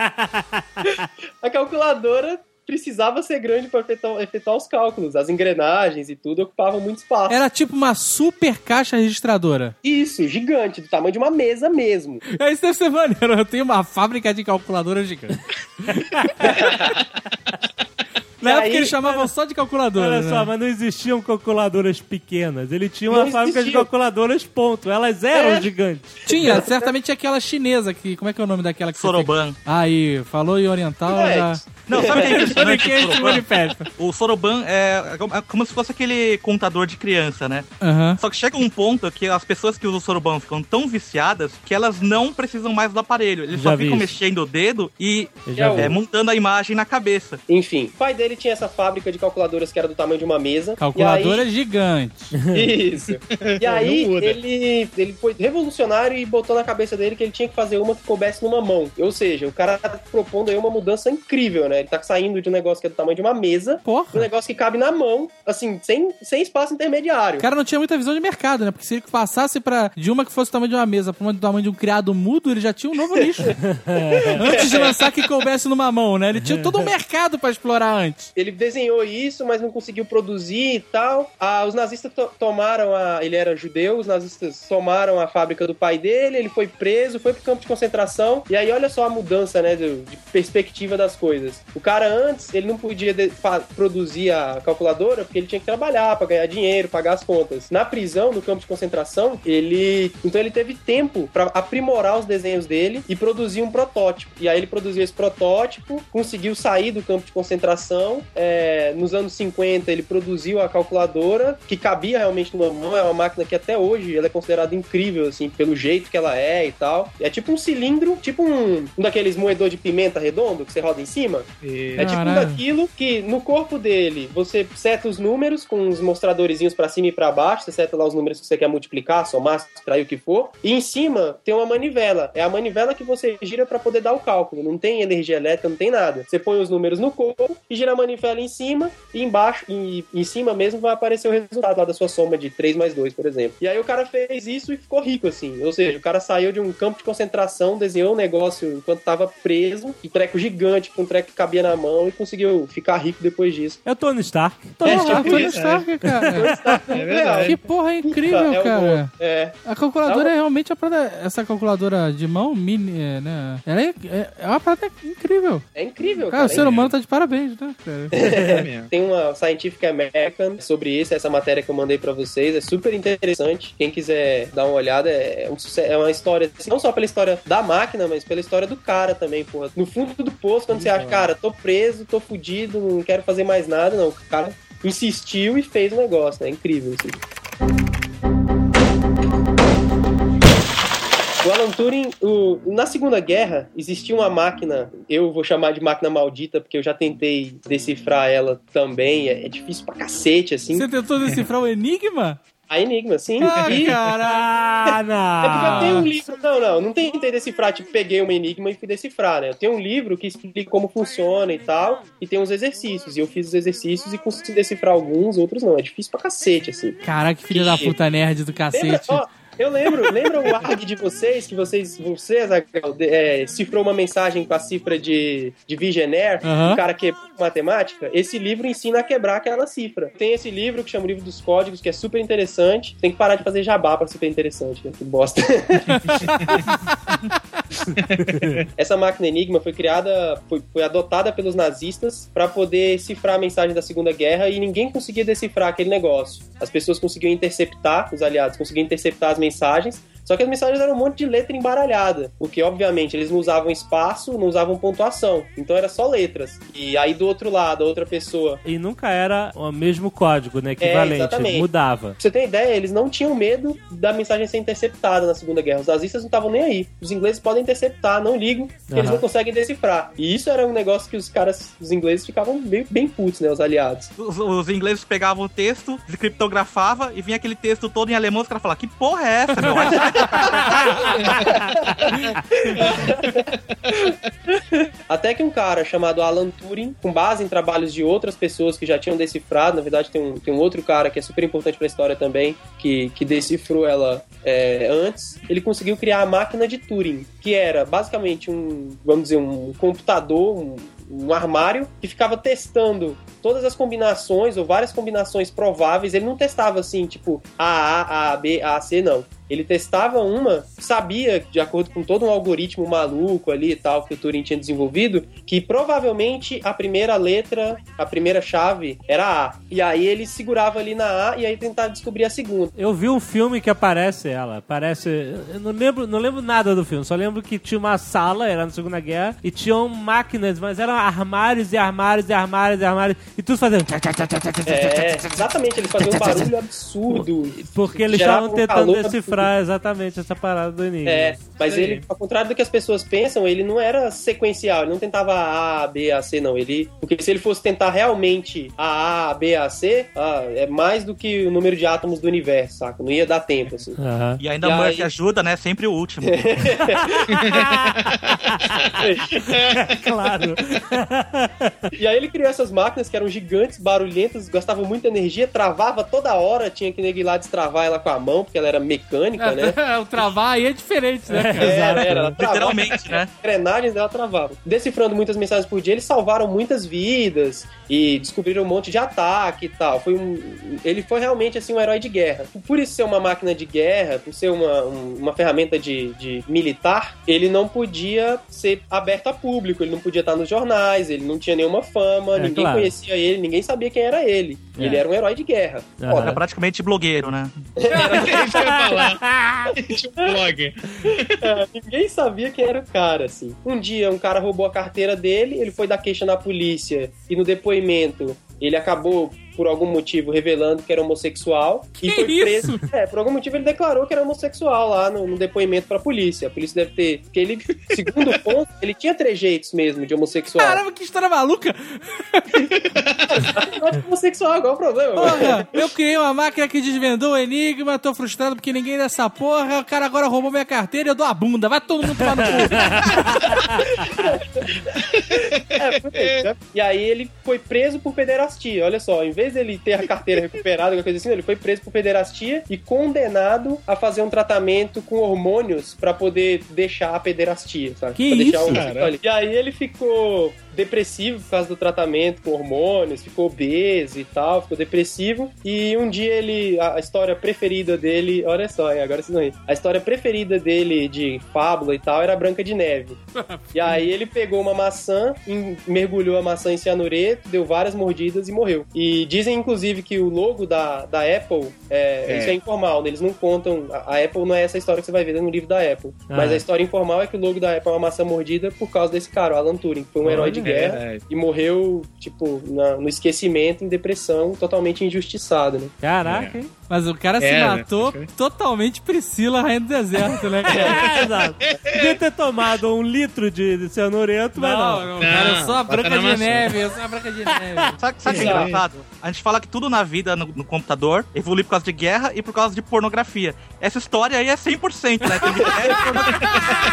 A calculadora precisava ser grande para efetuar, efetuar os cálculos. As engrenagens e tudo ocupavam muito espaço. Era tipo uma super caixa registradora. Isso, gigante, do tamanho de uma mesa mesmo. É, isso deve ser maneiro. Eu tenho uma fábrica de calculadora gigante. Na E época aí, eles chamavam só de calculadora. Olha né? só, mas não existiam calculadoras pequenas. Ele tinha uma Não fábrica de existiam. calculadoras, ponto. Elas eram É. gigantes. Tinha, certamente aquela chinesa que... Como é que é o nome daquela que você Soroban. fica- Aí, falou em oriental, É. já... Não, sabe o que é impressionante Quem do se Soroban? manifesta. O Soroban é é como se fosse aquele contador de criança, né? Aham. Só que chega um ponto que as pessoas que usam o Soroban ficam tão viciadas que elas não precisam mais do aparelho. Eles Já só vi ficam isso. mexendo o dedo e Eu já vi. é, montando a imagem na cabeça. Enfim, o pai dele tinha essa fábrica de calculadoras que era do tamanho de uma mesa. Calculadora E aí... gigante. Isso. E aí, Não muda. ele, ele foi revolucionário e botou na cabeça dele que ele tinha que fazer uma que coubesse numa mão. Ou seja, o cara tá propondo aí uma mudança incrível, né? Ele tá saindo de um negócio que é do tamanho de uma mesa Porra. pra um negócio que cabe na mão, assim, sem, sem espaço intermediário. O cara não tinha muita visão de mercado, né? Porque se ele passasse pra, de uma que fosse o tamanho de uma mesa pra uma do tamanho de um criado mudo, ele já tinha um novo nicho. Antes de lançar que coubesse numa mão, né? Ele tinha todo um mercado pra explorar antes. Ele desenhou isso, mas não conseguiu produzir e tal. Ah, os nazistas to- tomaram a... Ele era judeu, os nazistas tomaram a fábrica do pai dele, ele foi preso, foi pro campo de concentração. E aí, olha só a mudança, né, de, de perspectiva das coisas. O cara antes, ele não podia de- fa- produzir a calculadora porque ele tinha que trabalhar pra ganhar dinheiro, pagar as contas. Na prisão, no campo de concentração, ele... Então ele teve tempo pra aprimorar os desenhos dele e produzir um protótipo. E aí ele produziu esse protótipo, conseguiu sair do campo de concentração. É, nos anos cinquenta, ele produziu a calculadora, que cabia realmente numa mão. É uma máquina que até hoje ela é considerada incrível, assim, pelo jeito que ela é e tal. É tipo um cilindro, tipo um, um daqueles moedor de pimenta redondo que você roda em cima. É tipo um Caralho. daquilo que no corpo dele você seta os números com os mostradorzinhos pra cima e pra baixo, você seta lá os números que você quer multiplicar, somar, subtrair o que for. E em cima tem uma manivela. É a manivela que você gira pra poder dar o cálculo. Não tem energia elétrica, não tem nada. Você põe os números no corpo e gira a manivela em cima e embaixo, e em cima mesmo vai aparecer o resultado lá da sua soma de três mais dois, por exemplo. E aí o cara fez isso e ficou rico, assim. Ou seja, o cara saiu de um campo de concentração, desenhou um negócio enquanto tava preso, um treco gigante, com um treco que cabia na mão e conseguiu ficar rico depois disso. É o Tony Stark. Tony É, Stark. Tony Stark, cara. É verdade. Que porra incrível, É o cara. bom. É. A calculadora é realmente a parada... Essa calculadora de mão, mini, é, né? Ela é, é, é uma parada incrível. É incrível, Cara, cara. o ser humano tá de parabéns, né, cara? É mesmo. Tem uma Scientific American sobre isso, essa matéria que eu mandei pra vocês, é super interessante. Quem quiser dar uma olhada, é, um suce- é uma história, assim, não só pela história da máquina, mas pela história do cara também, porra. No fundo do poço, quando você acha, cara, tô preso, tô fudido, não quero fazer mais nada, não. O cara insistiu e fez o negócio, né? É incrível isso. O Alan Turing, o- na Segunda Guerra, existia uma máquina, eu vou chamar de máquina maldita, porque eu já tentei decifrar ela também, é, é difícil pra cacete, assim. Você tentou decifrar o Enigma? A Enigma, sim. Ah, E- Ah, É porque eu tenho um não. livro. Não, não, não tentei decifrar, tipo, peguei uma enigma e fui decifrar, né? Eu tenho um livro que explica como funciona e tal, e tem uns exercícios. E eu fiz os exercícios e consegui decifrar alguns, outros não. É difícil pra cacete, assim. Caraca, que filho da puta nerd do Lembra, cacete. ó, eu lembro, lembra o A R G de vocês, que vocês, você, Azaghal, de- é, cifrou uma mensagem com a cifra de, de Vigener, Aham. o cara quebrou matemática? Esse livro ensina a quebrar aquela cifra. Tem esse livro que chama o Livro dos Códigos, que é super interessante. Tem que parar de fazer jabá pra super interessante, né? Que bosta. Essa máquina Enigma foi criada, foi, foi adotada pelos nazistas para poder cifrar a mensagem da Segunda Guerra e ninguém conseguia decifrar aquele negócio. As pessoas conseguiam interceptar, os aliados conseguiam interceptar as mensagens, Só que as mensagens eram um monte de letra embaralhada, porque, obviamente, eles não usavam espaço, não usavam pontuação. Então era só letras. E aí, do outro lado, a outra pessoa... E nunca era o mesmo código, né? Equivalente. É, exatamente. Mudava. Pra você ter ideia, eles não tinham medo da mensagem ser interceptada na Segunda Guerra. Os nazistas não estavam nem aí. Os ingleses podem interceptar, não ligam, porque uhum. eles não conseguem decifrar. E isso era um negócio que os caras, os ingleses, ficavam bem, bem putos, né? Os aliados. Os, os ingleses pegavam o texto, descriptografava e vinha aquele texto todo em alemão, os caras falavam, que porra é essa, meu? Até que um cara chamado Alan Turing, com base em trabalhos de outras pessoas que já tinham decifrado, na verdade tem um, tem um outro cara que é super importante pra história também, que, que decifrou ela é, antes, ele conseguiu criar a máquina de Turing, que era basicamente um, vamos dizer, um computador, um, um armário que ficava testando todas as combinações ou várias combinações prováveis. Ele não testava assim, tipo A, A, A, B, A, C, não. Ele testava uma, sabia, de acordo com todo um algoritmo maluco ali e tal, que o Turing tinha desenvolvido, que provavelmente a primeira letra, a primeira chave era A. E aí ele segurava ali na A e aí tentava descobrir a segunda. Eu vi um filme que aparece ela, aparece... Eu não lembro, não lembro nada do filme, só lembro que tinha uma sala, era na Segunda Guerra, e tinham máquinas, mas eram armários e armários e armários e armários, e tudo fazendo... É, exatamente, eles faziam um barulho absurdo. Porque eles estavam tentando decifrar exatamente essa parada do enigma. É, mas ele, ao contrário do que as pessoas pensam, ele não era sequencial, ele não tentava A, B, A, C, não. Ele, porque se ele fosse tentar realmente A, A, B, A, C, ah, é mais do que o número de átomos do universo, saca? Não ia dar tempo, assim. Uhum. E ainda e Murphy aí... ajuda, né? Sempre o último. Claro. E aí ele criou essas máquinas que eram gigantes, barulhentas, gastavam muita energia, travava toda hora, tinha que ir lá destravar ela com a mão, porque ela era mecânica, né? O travar aí é diferente, né? É, era, era, ela travava, literalmente, né? As engrenagens dela travavam. Decifrando muitas mensagens por dia, eles salvaram muitas vidas e descobriram um monte de ataque e tal. Foi um, ele foi realmente assim um herói de guerra. Por isso ser uma máquina de guerra, por ser uma, um, uma ferramenta de, de militar, ele não podia ser aberto a público, ele não podia estar nos jornais, ele não tinha nenhuma fama, é, ninguém claro. conhecia ele, ninguém sabia quem era ele. É. Ele era um herói de guerra. Uhum. Era praticamente blogueiro, né? Era isso que eu ia falar. Tipo blog. É, ninguém sabia quem era o cara, assim. Um dia, um cara roubou a carteira dele, ele foi dar queixa na polícia e no depoimento ele acabou, por algum motivo, revelando que era homossexual. Que e foi preso. isso? É, por algum motivo ele declarou que era homossexual lá no, no depoimento pra polícia. A polícia deve ter... Porque ele, segundo ponto, ele tinha trejeitos mesmo de homossexual. Caramba, que história maluca! Não é homossexual, qual é o problema? Porra, eu criei uma máquina que desvendou o enigma, tô frustrado porque ninguém dessa porra, o cara agora roubou minha carteira e eu dou a bunda. Vai todo mundo tomar no cu. É, por isso, né? E aí ele foi preso por pederastia. Olha só, em vez dele ter a carteira recuperada, alguma coisa assim, ele foi preso por pederastia e condenado a fazer um tratamento com hormônios pra poder deixar a pederastia, sabe? Que pra isso, deixar o... E aí ele ficou depressivo por causa do tratamento com hormônios, ficou obeso e tal, ficou depressivo. E um dia ele, a, a história preferida dele, olha só, agora vocês vão rir. A história preferida dele de fábula e tal era a Branca de Neve. E aí ele pegou uma maçã, em, mergulhou a maçã em cianureto, deu várias mordidas e morreu. E dizem, inclusive, que o logo da, da Apple, é, é. isso é informal, né? Eles não contam, a, a Apple não é essa história que você vai ver no livro da Apple. Ah. Mas a história informal é que o logo da Apple é uma maçã mordida por causa desse cara, o Alan Turing, que foi um Olha, herói de guerra é. e morreu, tipo, na, no esquecimento, em depressão, totalmente injustiçado, né? Caraca, é. hein? Mas o cara é, se né? matou totalmente Priscila, rainha do deserto, né, cara? É, exato. Devia ter tomado um litro de, de cianureto, mas não. Não, não, cara, eu sou a Branca de Neve, eu sou a Branca de Neve. Sabe o que é engraçado? A gente fala que tudo na vida, no, no computador, evolui por causa de guerra e por causa de pornografia. Essa história aí é cem por cento, né? Tem guerra e pornografia.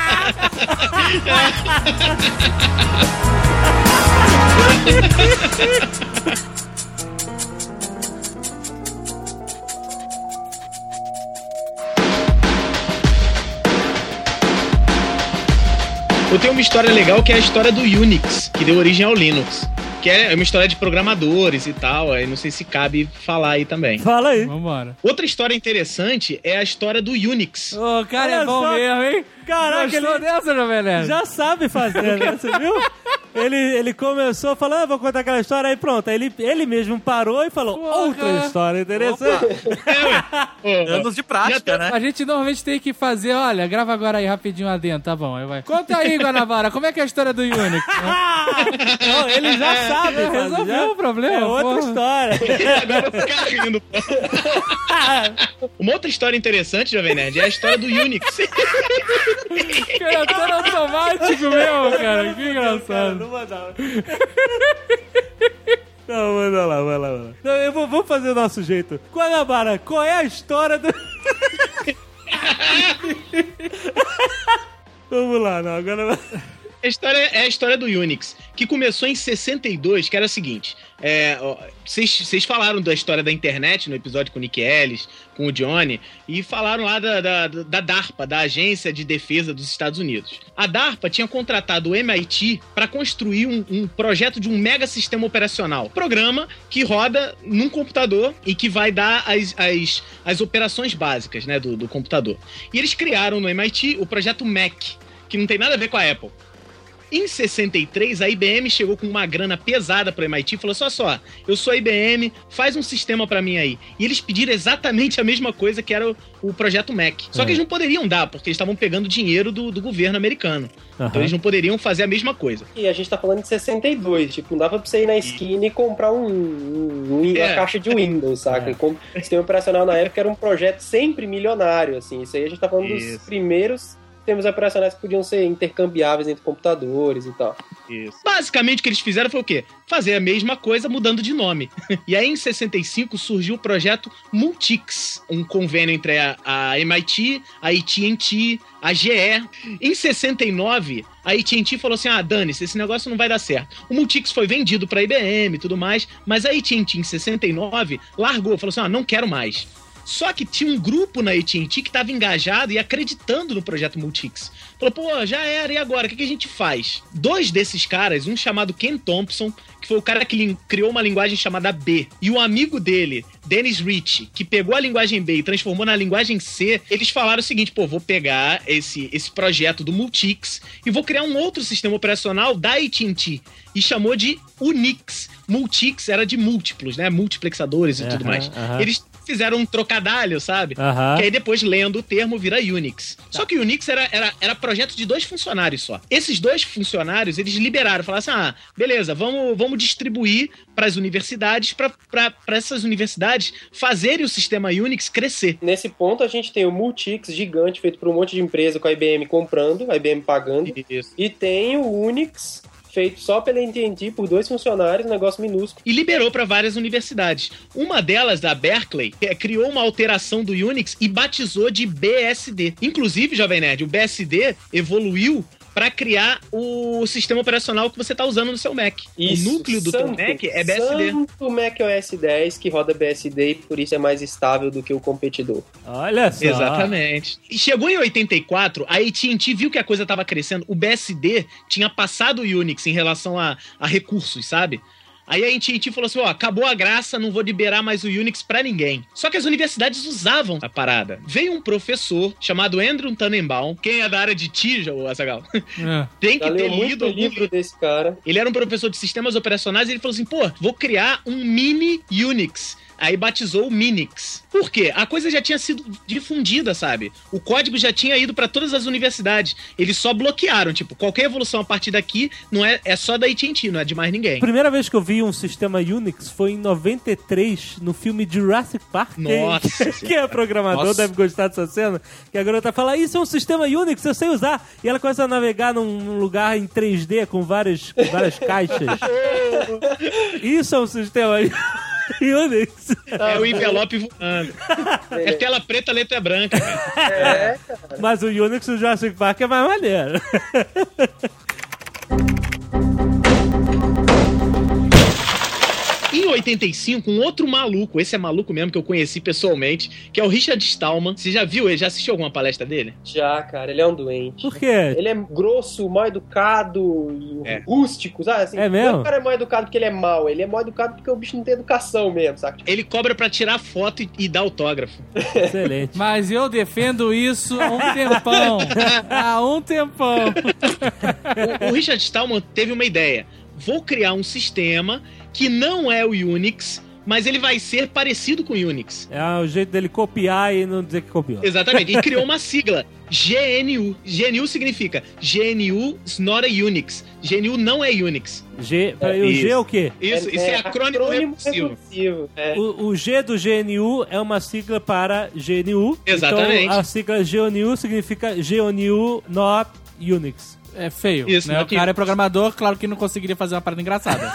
Eu tenho uma história legal que é a história do Unix, que deu origem ao Linux. Que é uma história de programadores e tal, aí não sei se cabe falar aí também. Fala aí. Vambora. Outra história interessante é a história do Unix. Ô, cara, Olha é bom só. mesmo, hein? Caraca, Gostou ele dessa, Jovem Nerd? já sabe fazer, né? Você viu? ele, ele começou falando, ah, vou contar aquela história, aí pronto. Aí ele, ele mesmo parou e falou, Porra. outra história interessante. Anos de prática, né? A gente normalmente tem que fazer, olha, grava agora aí rapidinho adentro, tá bom, aí vai. Conta aí, Guanabara, como é que é a história do Unix? Não, ele já sabe. É, resolveu já, o problema, É outra porra. história. Agora eu vou ficar rindo. Uma outra história interessante, Jovem Nerd, é a história do Unix. Cara, todo automático mesmo, cara, que engraçado. Não manda. Não, manda lá, vai lá, vai lá. Não, eu vou, vou fazer o nosso jeito. Guanabara, qual é a história do... Vamos lá, não, agora... A história é a história do Unix, que começou em sessenta e dois, que era o seguinte, vocês é, falaram da história da internet no episódio com o Nick Ellis, com o Johnny, e falaram lá da, da, da DARPA, da Agência de Defesa dos Estados Unidos. A DARPA tinha contratado o M I T para construir um, um projeto de um mega sistema operacional, programa que roda num computador e que vai dar as, as, as operações básicas, né, do, do computador. E eles criaram no M I T o projeto Mac, que não tem nada a ver com a Apple. Em sessenta e três, a I B M chegou com uma grana pesada para o M I T e falou, só, só, eu sou a I B M, faz um sistema para mim aí. E eles pediram exatamente a mesma coisa que era o, o projeto Mac. Só que eles não poderiam dar, porque eles estavam pegando dinheiro do, do governo americano. Uhum. Então eles não poderiam fazer a mesma coisa. E a gente tá falando de sessenta e dois, tipo, não dava pra você ir na esquina e comprar um, um, um é. uma caixa de Windows, saca? É. O sistema operacional na época era um projeto sempre milionário, assim. Isso aí a gente tá falando Isso. dos primeiros... sistemas operacionais que podiam ser intercambiáveis entre computadores e tal. Isso. Basicamente o que eles fizeram foi o quê? Fazer a mesma coisa mudando de nome. E aí em sessenta e cinco surgiu o projeto Multics, um convênio entre a, a M I T, a A T and T, a G E. Em sessenta e nove, a A T and T falou assim, ah, dane-se, esse negócio não vai dar certo. O Multics foi vendido para a I B M e tudo mais, mas a A T and T em sessenta e nove largou, falou assim, ah, não quero mais. Só que tinha um grupo na A T and T que estava engajado e acreditando no projeto Multics. Falou, pô, já era, e agora? O que, que a gente faz? Dois desses caras, um chamado Ken Thompson, que foi o cara que criou uma linguagem chamada B, e o amigo dele, Dennis Ritchie, que pegou a linguagem B e transformou na linguagem C, eles falaram o seguinte, pô, vou pegar esse, esse projeto do Multics e vou criar um outro sistema operacional da A T and T. E chamou de Unix. Multics era de múltiplos, né? Multiplexadores e uhum, tudo mais. Uhum. Eles fizeram um trocadilho, sabe? Uhum. Que aí depois, lendo o termo, vira Unix. Tá. Só que o Unix era, era, era projeto de dois funcionários só. Esses dois funcionários, eles liberaram, falaram assim, ah, beleza, vamos, vamos distribuir para as universidades, para essas universidades fazerem o sistema Unix crescer. Nesse ponto, a gente tem o Multics gigante, feito por um monte de empresa com a I B M comprando, a I B M pagando. Isso. E tem o Unix... feito só pela A T and T por dois funcionários, um negócio minúsculo. E liberou para várias universidades. Uma delas, da Berkeley, criou uma alteração do Unix e batizou de B S D. Inclusive, Jovem Nerd, o B S D evoluiu para criar o sistema operacional que você tá usando no seu Mac. Isso, o núcleo do santo, teu Mac é B S D. O Mac O S dez que roda B S D e por isso é mais estável do que o competidor. Olha só. Exatamente. E chegou em oitenta e quatro, a A T and T viu que a coisa tava crescendo, o B S D tinha passado o Unix em relação a, a recursos, sabe? Aí a A T and T falou assim, ó, acabou a graça, não vou liberar mais o Unix pra ninguém. Só que as universidades usavam a parada. Veio um professor chamado Andrew Tannenbaum, quem é da área de T, o Azaghal, é. tem que ter lido o livro desse cara. Ele era um professor de sistemas operacionais e ele falou assim, pô, vou criar um mini Unix. Aí batizou o Minix. Por quê? A coisa já tinha sido difundida, sabe? O código já tinha ido para todas as universidades. Eles só bloquearam, tipo, qualquer evolução a partir daqui não é, é só da A T and T, não é de mais ninguém. A primeira vez que eu vi um sistema Unix foi em noventa e três, no filme Jurassic Park. Nossa! Quem é programador Nossa. deve gostar dessa cena. Que a garota fala, isso é um sistema Unix, eu sei usar. E ela começa a navegar num lugar em três D com várias, com várias caixas. Isso é um sistema Unix. É o envelope voando. É tela preta, letra branca. Cara. É, cara. Mas o Unix do Jurassic Park é mais maneiro. E Em oitenta e cinco, um outro maluco, esse é maluco mesmo que eu conheci pessoalmente, que é o Richard Stallman. Você já viu ele? Já assistiu alguma palestra dele? Já, cara, ele é um doente. Por quê? Ele é grosso, mal educado, É. rústico, sabe? Assim, É mesmo? Não é o cara é mal educado porque ele é mau, ele é mal educado porque o bicho não tem educação mesmo, saca? Ele cobra pra tirar foto e, e dar autógrafo. Excelente. Mas eu defendo isso há um tempão. Há um tempão. O, o Richard Stallman teve uma ideia. Vou criar um sistema que não é o Unix, mas ele vai ser parecido com o Unix. É o jeito dele copiar e não dizer que copiou. Exatamente. E criou uma sigla. G N U. G N U significa G N U is not a Unix. G N U não é Unix. G, peraí, o G é o quê? Isso, isso é, acrônimo, recursivo. recursivo. É. O, o G do G N U é uma sigla para G N U. Exatamente. Então a sigla G N U significa G N U not Unix. É feio, Isso, né? não O cara é programador, claro que não conseguiria fazer uma parada engraçada.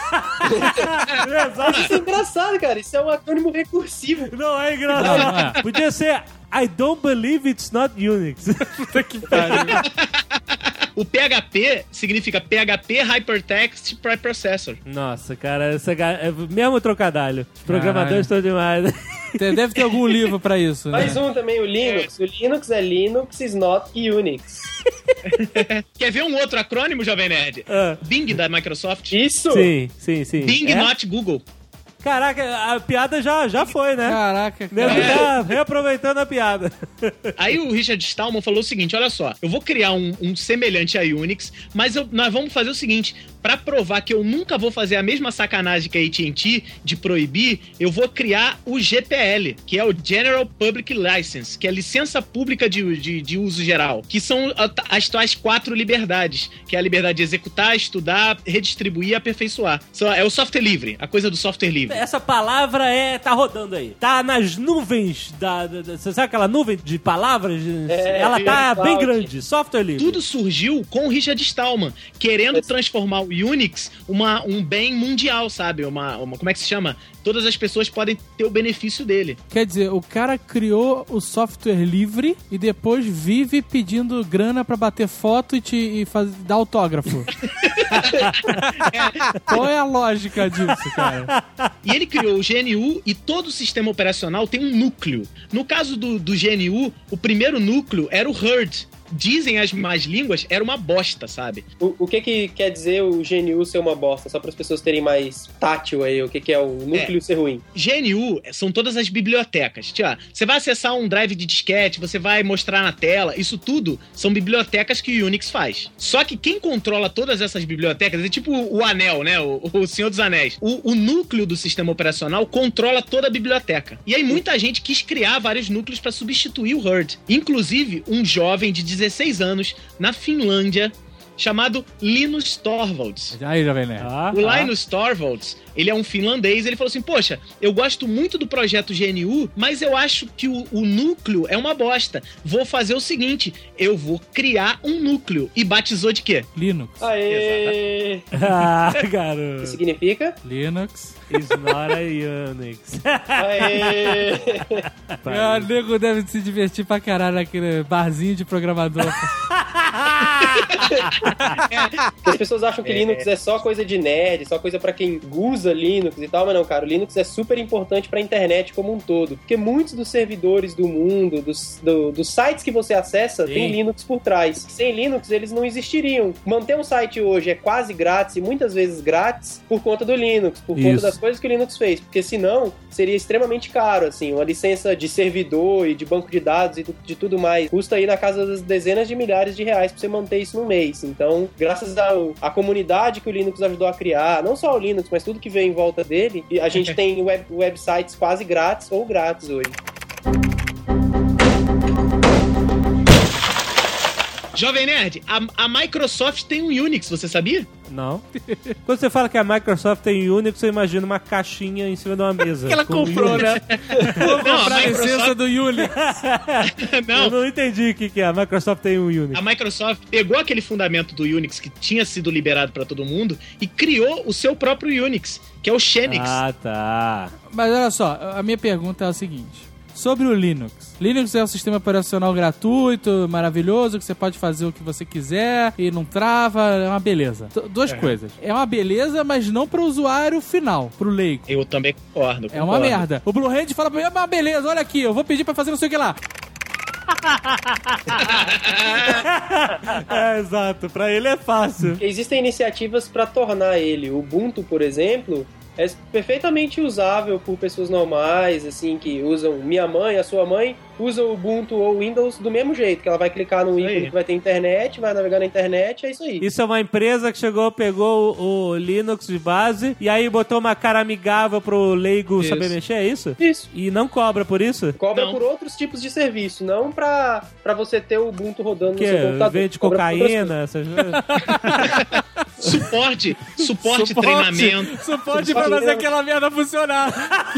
Isso é engraçado, cara. Isso é um acrônimo recursivo. Não é engraçado. Não, não é. Podia ser I don't believe it's not Unix. Puta que pariu. O P H P significa P H P Hypertext Preprocessor. Nossa, cara, essa ga- é mesmo trocadalho. Os programadores estão demais. Tem- Deve ter algum livro pra isso, né? Mais um também, o Linux. O Linux é Linux is not Unix. Quer ver um outro acrônimo, Jovem Nerd? Ah, Bing da Microsoft. Isso! sim, sim, sim. Bing É? not Google. Caraca, a piada já, já foi, né? Caraca, Nego cara. tá reaproveitando a piada. Aí o Richard Stallman falou o seguinte, olha só, eu vou criar um, um semelhante a Unix, mas eu- nós vamos fazer o seguinte, pra provar que eu nunca vou fazer a mesma sacanagem que a A T and T de proibir, eu vou criar o G P L, que é o General Public License, que é a licença pública de, de, de uso geral, que são a- as tais quatro liberdades, que é a liberdade de executar, estudar, redistribuir e aperfeiçoar. Só- É o software livre, a coisa do software livre. Essa palavra é tá rodando aí. Tá nas nuvens da, da- da- você sabe aquela nuvem de palavras? É, Ela tá cloud. bem grande. Software livre. Tudo surgiu com o Richard Stallman, querendo transformar o Unix uma, um bem mundial, sabe? Uma, uma, como é que se chama? Todas as pessoas podem ter o benefício dele. Quer dizer, o cara criou o software livre e depois vive pedindo grana pra bater foto e, te, e faz, dar autógrafo. Qual é a lógica disso, cara? E ele criou o G N U e todo o sistema operacional tem um núcleo. No caso do, do G N U, o primeiro núcleo era o herd. Dizem as más línguas, era uma bosta, sabe? O, o que que quer dizer o G N U ser uma bosta? Só para as pessoas terem mais tátil aí, o que que é o núcleo ser ruim. G N U são todas as bibliotecas. Tia, você vai acessar um drive de disquete, você vai mostrar na tela, isso tudo são bibliotecas que o Unix faz. Só que quem controla todas essas bibliotecas é tipo o Anel, né? O, o Senhor dos Anéis. O, o núcleo do sistema operacional controla toda a biblioteca. E aí muita gente quis criar vários núcleos para substituir o herd. Inclusive, um jovem de dezesseis anos, na Finlândia, chamado Linus Torvalds. Aí, Jovem Nerd. Ah, O ah. Linus Torvalds, ele é um finlandês, ele falou assim, poxa, eu gosto muito do projeto G N U, mas eu acho que o, o núcleo é uma bosta. Vou fazer o seguinte, eu vou criar um núcleo. E batizou de quê? Linux. Aê! Ah, O que garoto. significa? Linux. It's not a Unix. Aê! Ah, o nego deve se divertir pra caralho naquele barzinho de programador. As pessoas acham que Linux é só coisa de nerd, só coisa pra quem usa Linux e tal, mas não, cara, o Linux é super importante pra internet como um todo, porque muitos dos servidores do mundo, dos, do- dos sites que você acessa, Sim. tem Linux por trás. Sem Linux, eles não existiriam. Manter um site hoje é quase grátis e muitas vezes grátis por conta do Linux, por Isso. conta das coisas que o Linux fez, porque senão seria extremamente caro, assim, uma licença de servidor e de banco de dados e do- de tudo mais, custa aí na casa das dezenas de milhares de reais pra você manter isso no mês. Então, graças ao- à comunidade que o Linux ajudou a criar, não só o Linux, mas tudo que vem em volta dele, e a gente tem web- websites quase grátis ou grátis hoje. Jovem Nerd, a, a Microsoft tem um Unix, você sabia? Não. Quando você fala que a Microsoft tem Unix, você imagina uma caixinha em cima de uma mesa. Que ela com comprou, Unix. né? Vou Não, a comprar a Microsoft- licença do Unix. Eu Não, não entendi o que, que é. A Microsoft tem um Unix. a Microsoft pegou aquele fundamento do Unix que tinha sido liberado para todo mundo e criou o seu próprio Unix, que é o Xenix. Ah, tá. Mas olha só, a minha pergunta é a seguinte. sobre o Linux. Linux é um sistema operacional gratuito, maravilhoso, que você pode fazer o que você quiser e não trava, é uma beleza. T- duas é. coisas. É uma beleza, mas não pro usuário final, pro leigo. Eu também concordo. concordo. É uma merda. O Bluehand fala pra mim, é uma beleza, olha aqui, eu vou pedir pra fazer não sei o que lá. É, exato, pra ele é fácil. Existem iniciativas pra tornar ele, o Ubuntu, por exemplo, é perfeitamente usável por pessoas normais, assim, que usam minha mãe, a sua mãe, usa o Ubuntu ou o Windows do mesmo jeito, que ela vai clicar no ícone que vai ter internet, vai navegar na internet, é isso aí. Isso é uma empresa que chegou, pegou o, o Linux de base e aí botou uma cara amigável pro leigo isso. saber mexer, é isso? Isso. E não cobra por isso? Cobra não. por outros tipos de serviço, não pra, pra você ter o Ubuntu rodando que no seu computador. Vende cocaína, essas coisas. Suporte, suporte, suporte, treinamento. Suporte pra fazer aquela merda funcionar.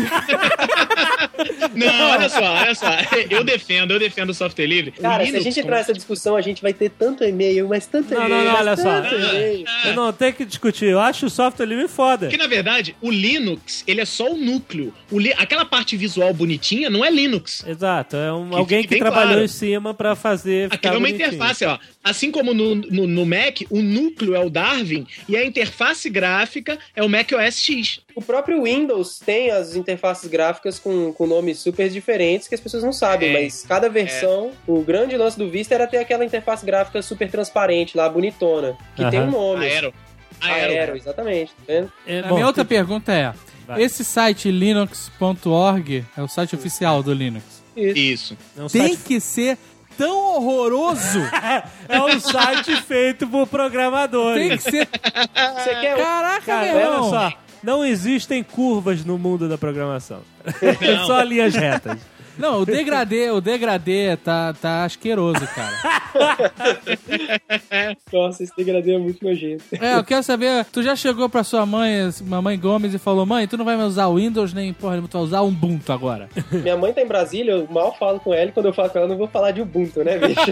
Não, olha só, olha só. Eu defendo, eu defendo o software livre. Cara, o Linux, se a gente entrar nessa discussão, a gente vai ter tanto e-mail, mas tanto não, e-mail. Não, não, olha só. E-mail. Eu não tenho que discutir. Eu acho o software livre foda. Porque, na verdade, o Linux, ele é só o núcleo. O li... Aquela parte visual bonitinha não é Linux. Exato. É um, que alguém que trabalhou claro. em cima pra fazer ficar Aquilo é uma bonitinho. interface, ó. Assim como no, no, no Mac, o núcleo é o Darwin e a interface gráfica é o Mac O S X. O próprio Windows tem as interfaces gráficas com, com nomes super diferentes que as pessoas não sabem, É, mas cada versão, é. o grande lance do Vista era ter aquela interface gráfica super transparente lá, bonitona, que Aham. tem um nome. Aero. Aero. Aero, exatamente. Tá vendo? É, A bom, minha outra que- pergunta é, Vai. esse site linux ponto org é o site oficial do Linux. Isso. Isso. É um Tem site- que ser tão horroroso. É um site feito por programadores. Tem que ser... Você quer Caraca, Cara, meu olha irmão. só. Não existem curvas no mundo da programação. Não. Só linhas retas. Não, o degradê, o degradê tá, tá asqueroso, cara. Nossa, esse degradê é muito nojento. É, eu quero saber, tu já chegou pra sua mãe, mamãe Gomes, e falou, mãe, tu não vai mais usar o Windows, nem, porra, tu vai usar o Ubuntu agora. Minha mãe tá em Brasília, eu mal falo com ela, e quando eu falo com ela, eu não vou falar de Ubuntu, né, bicho?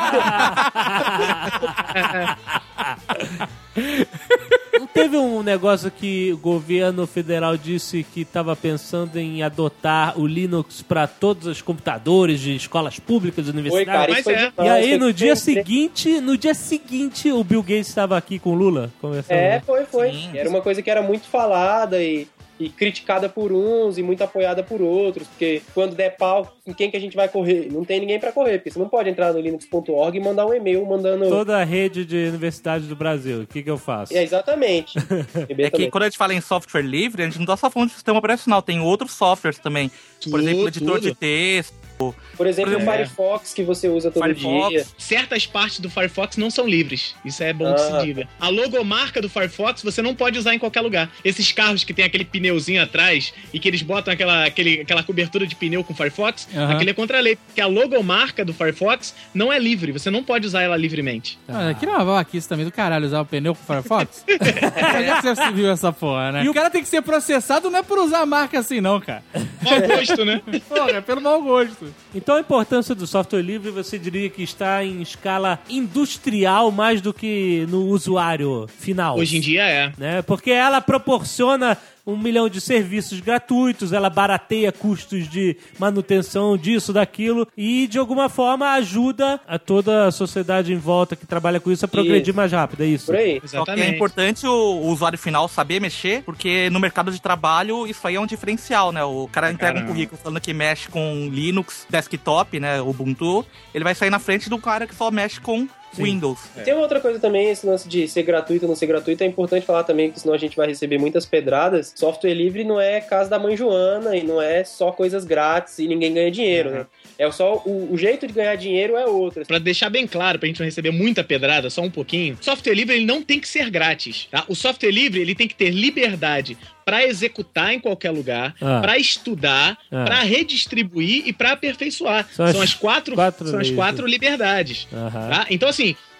Não teve um negócio que o governo federal disse que estava pensando em adotar o Linux para todos os computadores de escolas públicas e Foi, universidades? cara, isso Mas foi é. demais, E aí, foi no dia sempre- seguinte, no dia seguinte, o Bill Gates estava aqui com o Lula, conversando. É, foi, foi. Sim. Era uma coisa que era muito falada e, e criticada por uns e muito apoiada por outros, porque quando der pau, em quem que a gente vai correr? Não tem ninguém pra correr, porque você não pode entrar no linux ponto org e mandar um e-mail mandando... Toda a rede de universidades do Brasil, o que que eu faço? É, exatamente. É que quando a gente fala em software livre, a gente não tá só falando de sistema operacional, tem outros softwares também. Por Tudo, exemplo, editor tudo. de texto. Por exemplo, Por o exemplo, Firefox que você usa todo Firefox. dia. Certas partes do Firefox não são livres. Isso é bom Ah. que se diga. A logomarca do Firefox você não pode usar em qualquer lugar. Esses carros que tem aquele pneuzinho atrás e que eles botam aquela, aquele, aquela cobertura de pneu com Firefox, Aham. aquele é contra a lei. Porque a logomarca do Firefox não é livre. Você não pode usar ela livremente. Mas aqui não é uma babaquice também do caralho usar o pneu com o Firefox. Onde é que você viu essa porra, né? E o cara tem que ser processado não é por usar a marca assim não, cara. Mau gosto, né? Porra, é pelo mau gosto. Então a importância do software livre, você diria que está em escala industrial mais do que no usuário final. Hoje em dia é. Né? Porque ela proporciona um milhão de serviços gratuitos, ela barateia custos de manutenção disso, daquilo, e de alguma forma ajuda a toda a sociedade em volta que trabalha com isso a progredir Isso. mais rápido, é isso? Por aí. Só que Exatamente. é importante o, o usuário final saber mexer, porque no mercado de trabalho isso aí é um diferencial, né? O cara entrega Caramba. um currículo falando que mexe com Linux, desktop, né? Ubuntu, ele vai sair na frente do cara que só mexe com Windows. Tem uma outra coisa também, esse lance de ser gratuito ou não ser gratuito, é importante falar também, porque senão a gente vai receber muitas pedradas. Software livre não é casa da mãe Joana e não é só coisas grátis e ninguém ganha dinheiro, né? É só o, o jeito de ganhar dinheiro é outro. Pra deixar bem claro, pra gente não receber muita pedrada, só um pouquinho, software livre ele não tem que ser grátis, tá? O software livre ele tem que ter liberdade pra executar em qualquer lugar, Ah. pra estudar, Ah. pra redistribuir e pra aperfeiçoar. São São, as as quatro, quatro são as leis, quatro liberdades. Aham. Tá? Então, assim,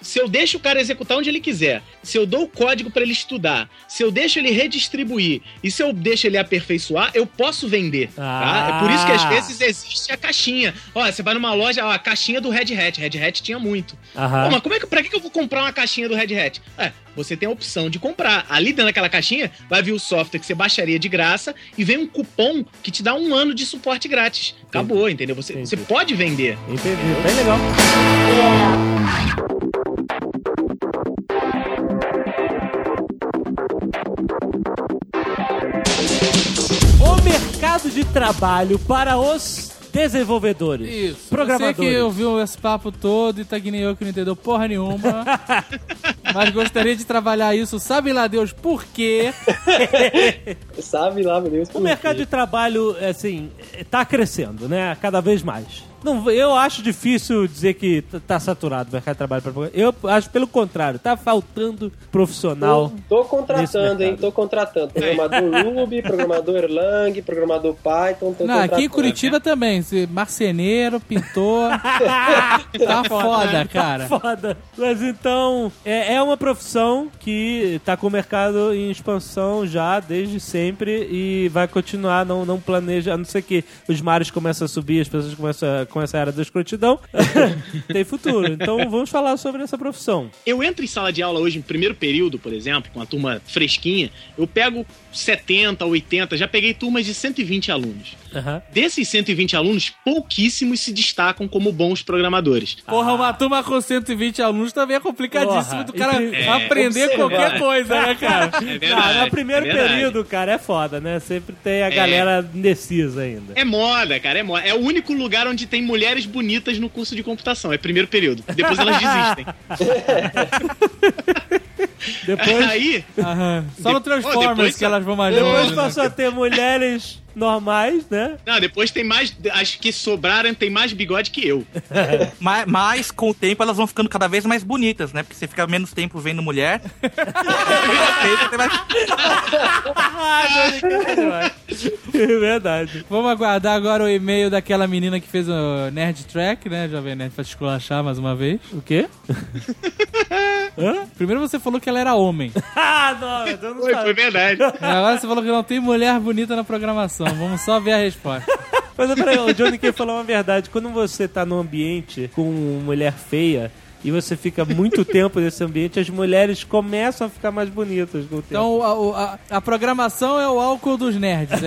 Se eu deixo o cara executar onde ele quiser, se eu dou o código pra ele estudar, se eu deixo ele redistribuir e se eu deixo ele aperfeiçoar, eu posso vender, Ah. tá? É por isso que às vezes existe a caixinha. Ó, você vai numa loja, ó, a caixinha do Red Hat. Red Hat tinha muito. Aham. Pô, mas como é que, pra que que eu vou comprar uma caixinha do Red Hat? É, você tem a opção de comprar. Ali dentro daquela caixinha vai vir o software que você baixaria de graça e vem um cupom que te dá um ano de suporte grátis. Acabou, entendeu? Você, você pode vender. Entendi, bem legal. O mercado de trabalho para os desenvolvedores. Isso. Programadores. Você que ouviu esse papo todo e tá que nem eu que não entendeu porra nenhuma, mas gostaria de trabalhar isso, sabe lá Deus por quê? Sabe lá, meu Deus. O mercado de trabalho, assim, tá crescendo, né? Cada vez mais. Não, eu acho difícil dizer que t- tá saturado o mercado de trabalho. Pra... Eu acho pelo contrário, tá faltando profissional. Tô, tô nesse contratando, hein? mercado. Tô contratando. Programador Ruby, programador Erlang, programador Python. Tô Não, contratando. aqui em Curitiba também, se- marceneiro, pintor, tá foda, cara. Foda. Mas então, é, é uma profissão que tá com o mercado em expansão já desde sempre e vai continuar, não, não planeja, a não ser que os mares começam a subir, as pessoas começam a, com essa era da escrotidão, tem futuro. Então vamos falar sobre essa profissão. Eu entro em sala de aula hoje, em primeiro período, por exemplo, com a turma fresquinha, eu pego setenta, oitenta, já peguei turmas de cento e vinte alunos. Aham. Desses cento e vinte alunos, pouquíssimos se destacam como bons programadores. Porra, uma turma com cento e vinte alunos também é complicadíssimo Porra, do cara e- é, aprender observar. qualquer coisa, né, cara? É verdade. Ah, no primeiro é verdade. período, cara, é foda, né? Sempre tem a galera indecisa ainda. É moda, cara, é moda. É o único lugar onde tem mulheres bonitas no curso de computação. É primeiro período. Depois elas desistem. Depois, Aí, Aham. Só no Depois- Transformers depois- que elas vão mais depois longe. passou a ter mulheres normais, né? não, depois tem mais. As que sobraram tem mais bigode que eu. Mas, mas, com o tempo, elas vão ficando cada vez mais bonitas, né? Porque você fica menos tempo vendo mulher. Você vai- É verdade. Vamos aguardar agora o e-mail daquela menina que fez o Nerd Track, né, Jovem Nerd, pra te esculachar mais uma vez. O quê? Hã? Primeiro você falou que ela era homem. Ah, não, mas eu não Foi, sabia. foi verdade. E agora você falou que não tem mulher bonita na programação. Vamos só ver a resposta. Mas peraí, o Johnny K falou uma verdade. Quando você tá num ambiente com mulher feia e você fica muito tempo nesse ambiente, as mulheres começam a ficar mais bonitas com o tempo. Então a, o- a, a programação é o álcool dos nerds, é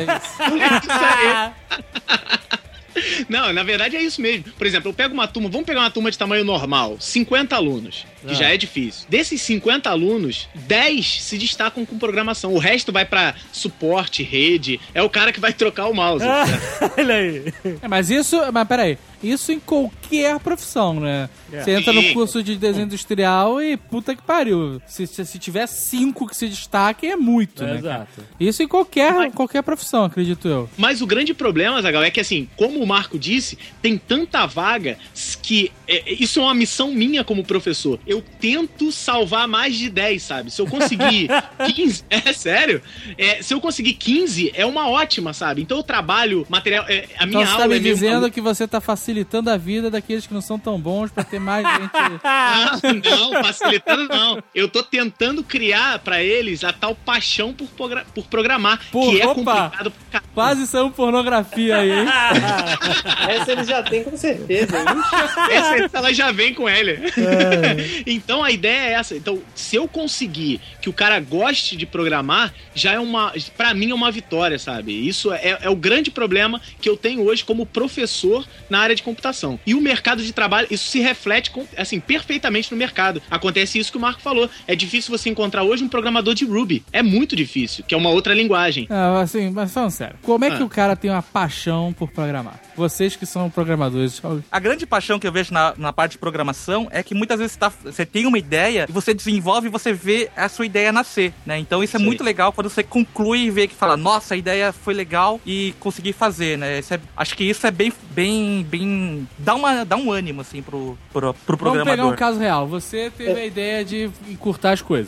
isso. Não, na verdade é isso mesmo. Por exemplo, eu pego uma turma, vamos pegar uma turma de tamanho normal, cinquenta alunos, que Ah. já é difícil. Desses cinquenta alunos, dez se destacam com programação. O resto vai pra suporte, rede, é o cara que vai trocar o mouse. Ah, olha aí. É, mas isso, mas peraí, isso em qualquer profissão, né? É. Você entra no Sim. curso de desenho industrial e puta que pariu. Se, se, se tiver cinco que se destaquem, é muito, É, né? cara? exato. Isso em qualquer, qualquer profissão, acredito eu. Mas o grande problema, Zagal, é que assim, como o Marco disse, tem tanta vaga que é, isso é uma missão minha como professor. Eu tento salvar mais de dez, sabe? Se eu conseguir quinze, é sério, é, se eu conseguir quinze, é uma ótima, sabe? Então eu trabalho material, é, a minha Então você aula tá me é meio dizendo maluca. que você tá facilitando a vida daqueles que não são tão bons pra ter mais gente... Ah, não, facilitando não. Eu tô tentando criar pra eles a tal paixão por, progra- por programar, Pô, que é opa. complicado pra caramba. Quase saiu pornografia aí, hein? Essa eles já têm com certeza, hein? Essa ela já vem com ele. Então a ideia é essa. Então, se eu conseguir que o cara goste de programar, já é uma. Pra mim é uma vitória, sabe? Isso é, é o grande problema que eu tenho hoje como professor na área de computação. E o mercado de trabalho, isso se reflete com, assim, perfeitamente no mercado. Acontece isso que o Marco falou. É difícil você encontrar hoje um programador de Ruby. É muito difícil, que é uma outra linguagem. Ah, assim, mas falando sério, como é que Ah. o cara tem uma paixão por programar? Vocês que são programadores, A grande paixão que eu vejo na, na parte de programação é que muitas vezes tá- você tem uma ideia e você desenvolve e você vê a sua ideia nascer, né? Então isso é Sim. muito legal quando você conclui e vê que fala, nossa, a ideia foi legal e consegui fazer, né? Isso é- acho que isso é bem, bem, bem... Dá, uma, dá um ânimo, assim, pro, pro, pro Vamos pegar programador. um caso real. Você teve a ideia de encurtar as coisas.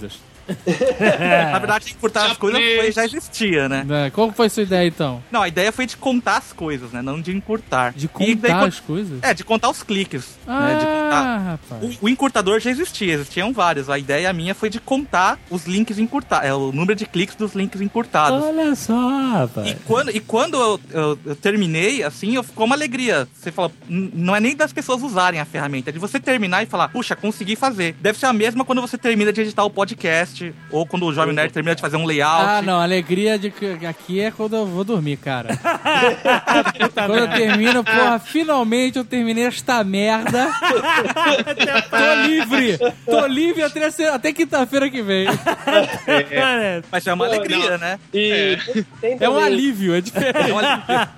Na verdade, encurtar as coisas foi, já existia, né? É, qual foi a sua ideia, então? Não, a ideia foi de contar as coisas, né? Não de encurtar. De E contar daí, as coisas? É, de contar os cliques. Ah, né? De contar. rapaz. O, o encurtador já existia, existiam vários. A ideia minha foi de contar os links encurtados, é o número de cliques dos links encurtados. Olha só, rapaz. E quando, e quando eu, eu, eu terminei, assim, eu ficou uma alegria. Você fala, n- não é nem das pessoas usarem a ferramenta, é de você terminar e falar, puxa, consegui fazer. Deve ser a mesma quando você termina de editar o podcast, ou quando o Jovem Nerd termina de fazer um layout. Ah, não, a alegria de que aqui é quando eu vou dormir, cara. Quando eu termino, porra, finalmente eu terminei esta merda. Tô livre! Tô livre até, até quinta-feira que vem. É. Mas é uma Não, alegria, não. né? E tem É um também- alívio, é diferente. É um alívio.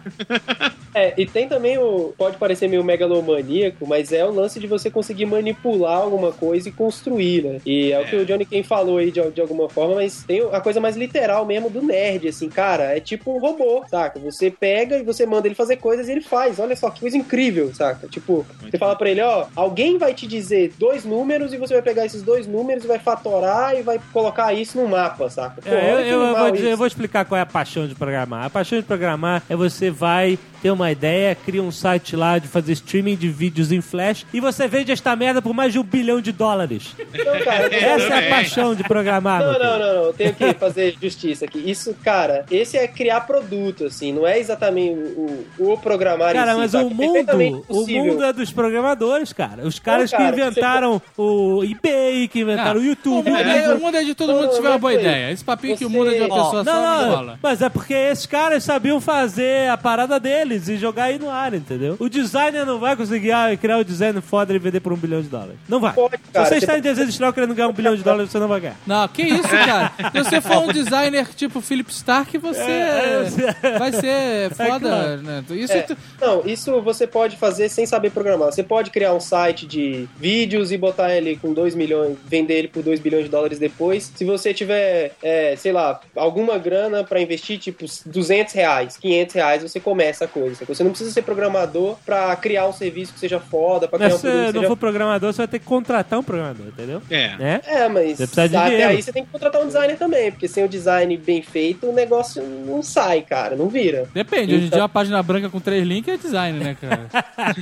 É, e tem também o. Pode parecer meio megalomaníaco, mas é o lance de você conseguir manipular alguma coisa e construir, né? E é, o que o Johnny Ken falou aí de, de alguma forma, mas tem a coisa mais literal mesmo do nerd, assim, cara. É tipo um robô, saca? Você pega e você manda ele fazer coisas e ele faz. Olha só que coisa incrível, saca? Tipo, você fala pra ele, ó, alguém vai te dizer dois números e você vai pegar esses dois números e vai fatorar e vai colocar isso no mapa, saca? Pô, É, eu, olha que eu, eu animal vou, dizer- isso. eu vou explicar qual é a paixão de programar. A paixão de programar é você vai ter uma ideia, cria um site lá de fazer streaming de vídeos em flash e você vende esta merda por mais de um bilhão de dólares. Então, cara, Essa é a paixão de programar. Não, meu não, filho. não, não, eu tenho que fazer justiça aqui. Isso, cara, esse é criar produto, assim, não é exatamente o, o, o programar Cara, em si, mas saca? o É perfeitamente mundo, o possível. mundo é dos programadores, cara. Os caras Não, cara, que inventaram o eBay, que inventaram o O YouTube. mundo, o é, Google. o mundo é de todo Não, mundo não, tiver uma não boa é isso aí. ideia. Esse papinho que o Você- mundo é de uma Ó, pessoa só não Não, não, rola. mas é porque esses caras sabiam fazer a parada deles e jogar aí no ar, entendeu? O designer não vai conseguir ah, criar o design foda e vender por um bilhão de dólares. Não vai. Pode, cara, Se você você está em pode- desejo industrial querendo ganhar um bilhão de dólares, você não vai ganhar. Não, que isso, cara. Se você for um designer tipo Philip Stark, você É, é. vai ser foda, claro. né? Isso É. tu- Não, isso você pode fazer sem saber programar. Você pode criar um site de vídeos e botar ele com dois milhões, vender ele por dois bilhões de dólares depois. Se você tiver, é, sei lá, alguma grana pra investir, tipo duzentos reais, quinhentos reais, você começa a coisa. Você não precisa ser programador pra criar um serviço que seja foda, pra criar Mas um se produto você que não seja for programador, você vai ter que contratar um programador, entendeu? É. Né? É, mas Você precisa de até dinheiro. aí você tem que contratar um designer também, porque sem o design bem feito, o negócio não sai, cara, não vira. Depende, hoje em Então- dia uma página branca com três links é design, né, cara?